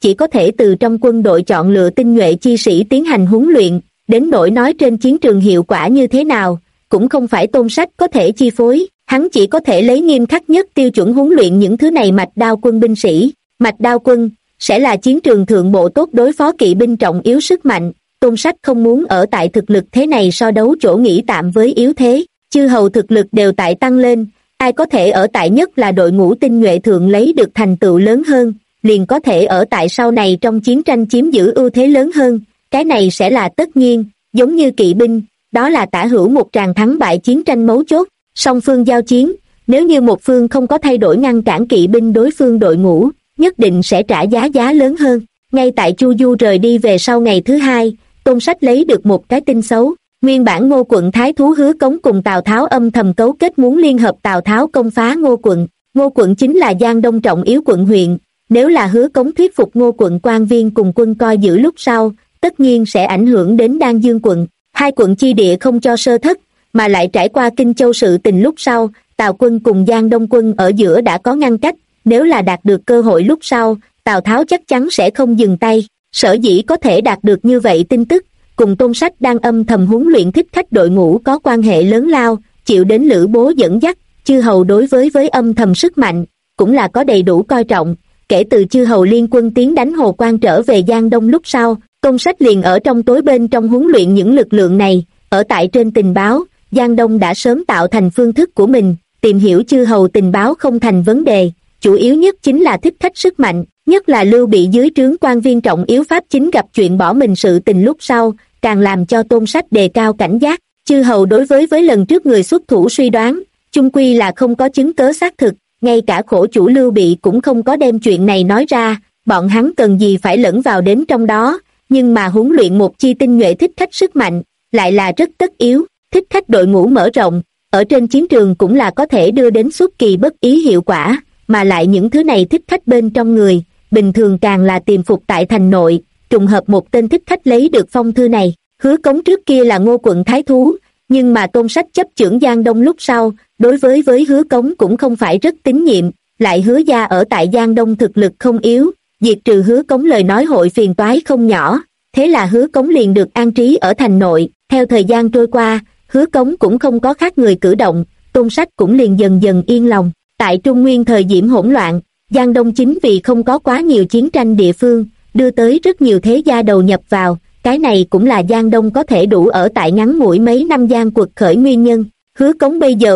chỉ có thể từ trong quân đội chọn lựa tinh nhuệ chi sĩ tiến hành huấn luyện, đến nỗi nói trên chiến trường hiệu quả như thế nào, cũng không phải Tôn Sách có thể chi phối, hắn chỉ có thể lấy nghiêm khắc nhất tiêu chuẩn huấn luyện những thứ này mạch đao quân binh sĩ. Mạch đao quân sẽ là chiến trường thượng bộ tốt đối phó kỵ binh trọng yếu sức mạnh. Tôn Sách không muốn ở tại thực lực thế này so đấu chỗ nghỉ tạm với yếu thế, chư hầu thực lực đều tại tăng lên, ai có thể ở tại nhất là đội ngũ tinh nhuệ thượng lấy được thành tựu lớn hơn, liền có thể ở tại sau này trong chiến tranh chiếm giữ ưu thế lớn hơn, cái này sẽ là tất nhiên, giống như kỵ binh, đó là tả hữu một tràng thắng bại chiến tranh mấu chốt. Song phương giao chiến, nếu như một phương không có thay đổi ngăn cản kỵ binh đối phương đội ngũ, nhất định sẽ trả giá lớn hơn. Ngay tại Chu Du rời đi về sau ngày thứ hai, Tôn Sách lấy được một cái tin xấu. Nguyên bản Ngô quận thái thú Hứa Cống cùng Tào Tháo âm thầm cấu kết muốn liên hợp Tào Tháo công phá Ngô quận. Ngô quận chính là Giang Đông trọng yếu quận huyện, nếu là Hứa Cống thuyết phục Ngô quận quan viên cùng quân coi giữ lúc sau, tất nhiên sẽ ảnh hưởng đến Đan Dương quận. Hai quận chi địa không cho sơ thất, mà lại trải qua Kinh Châu sự tình lúc sau, Tào quân cùng Giang Đông quân ở giữa đã có ngăn cách, nếu là đạt được cơ hội lúc sau, Tào Tháo chắc chắn sẽ không dừng tay. Sở dĩ có thể đạt được như vậy tin tức, cùng Tôn Sách đang âm thầm huấn luyện thích khách đội ngũ có quan hệ lớn lao, chịu đến Lữ Bố dẫn dắt, chư hầu đối với âm thầm sức mạnh, cũng là có đầy đủ coi trọng. Kể từ chư hầu liên quân tiến đánh Hồ Quan trở về Giang Đông lúc sau, Tôn Sách liền ở trong tối bên trong huấn luyện những lực lượng này, ở tại trên tình báo, Giang Đông đã sớm tạo thành phương thức của mình, tìm hiểu chư hầu tình báo không thành vấn đề, chủ yếu nhất chính là thích khách sức mạnh, nhất là Lưu Bị dưới trướng quan viên trọng yếu Pháp chính gặp chuyện bỏ mình sự tình lúc sau, càng làm cho Tôn Sách đề cao cảnh giác. Chư hầu đối với lần trước người xuất thủ suy đoán, chung quy là không có chứng cớ xác thực, ngay cả khổ chủ Lưu Bị cũng không có đem chuyện này nói ra, bọn hắn cần gì phải lẫn vào đến trong đó, nhưng mà huấn luyện một chi tinh nhuệ thích khách sức mạnh, lại là rất tất yếu. Thích khách đội ngũ mở rộng, ở trên chiến trường cũng là có thể đưa đến xuất kỳ bất ý hiệu quả, mà lại những thứ này thích khách bên trong người, bình thường càng là tiềm phục tại thành nội, trùng hợp một tên thích khách lấy được phong thư này. Hứa Cống trước kia là Ngô quận thái thú, nhưng mà Tôn Sách chấp chưởng Giang Đông lúc sau, đối với Hứa Cống cũng không phải rất tín nhiệm, lại Hứa gia ở tại Giang Đông thực lực không yếu, diệt trừ Hứa Cống lời nói hội phiền toái không nhỏ, thế là Hứa Cống liền được an trí ở thành nội. Theo thời gian trôi qua, Hứa Cống cũng không có khác người cử động, Tôn Sách cũng liền dần dần yên lòng. Tại Trung Nguyên thời Diễm hỗn loạn, Giang Đông chính vì không có quá nhiều chiến tranh địa phương, đưa tới rất nhiều thế gia đầu nhập vào, cái này cũng là Giang Đông có thể đủ ở tại ngắn ngủi mấy năm gian quật khởi nguyên nhân. Hứa Cống bây giờ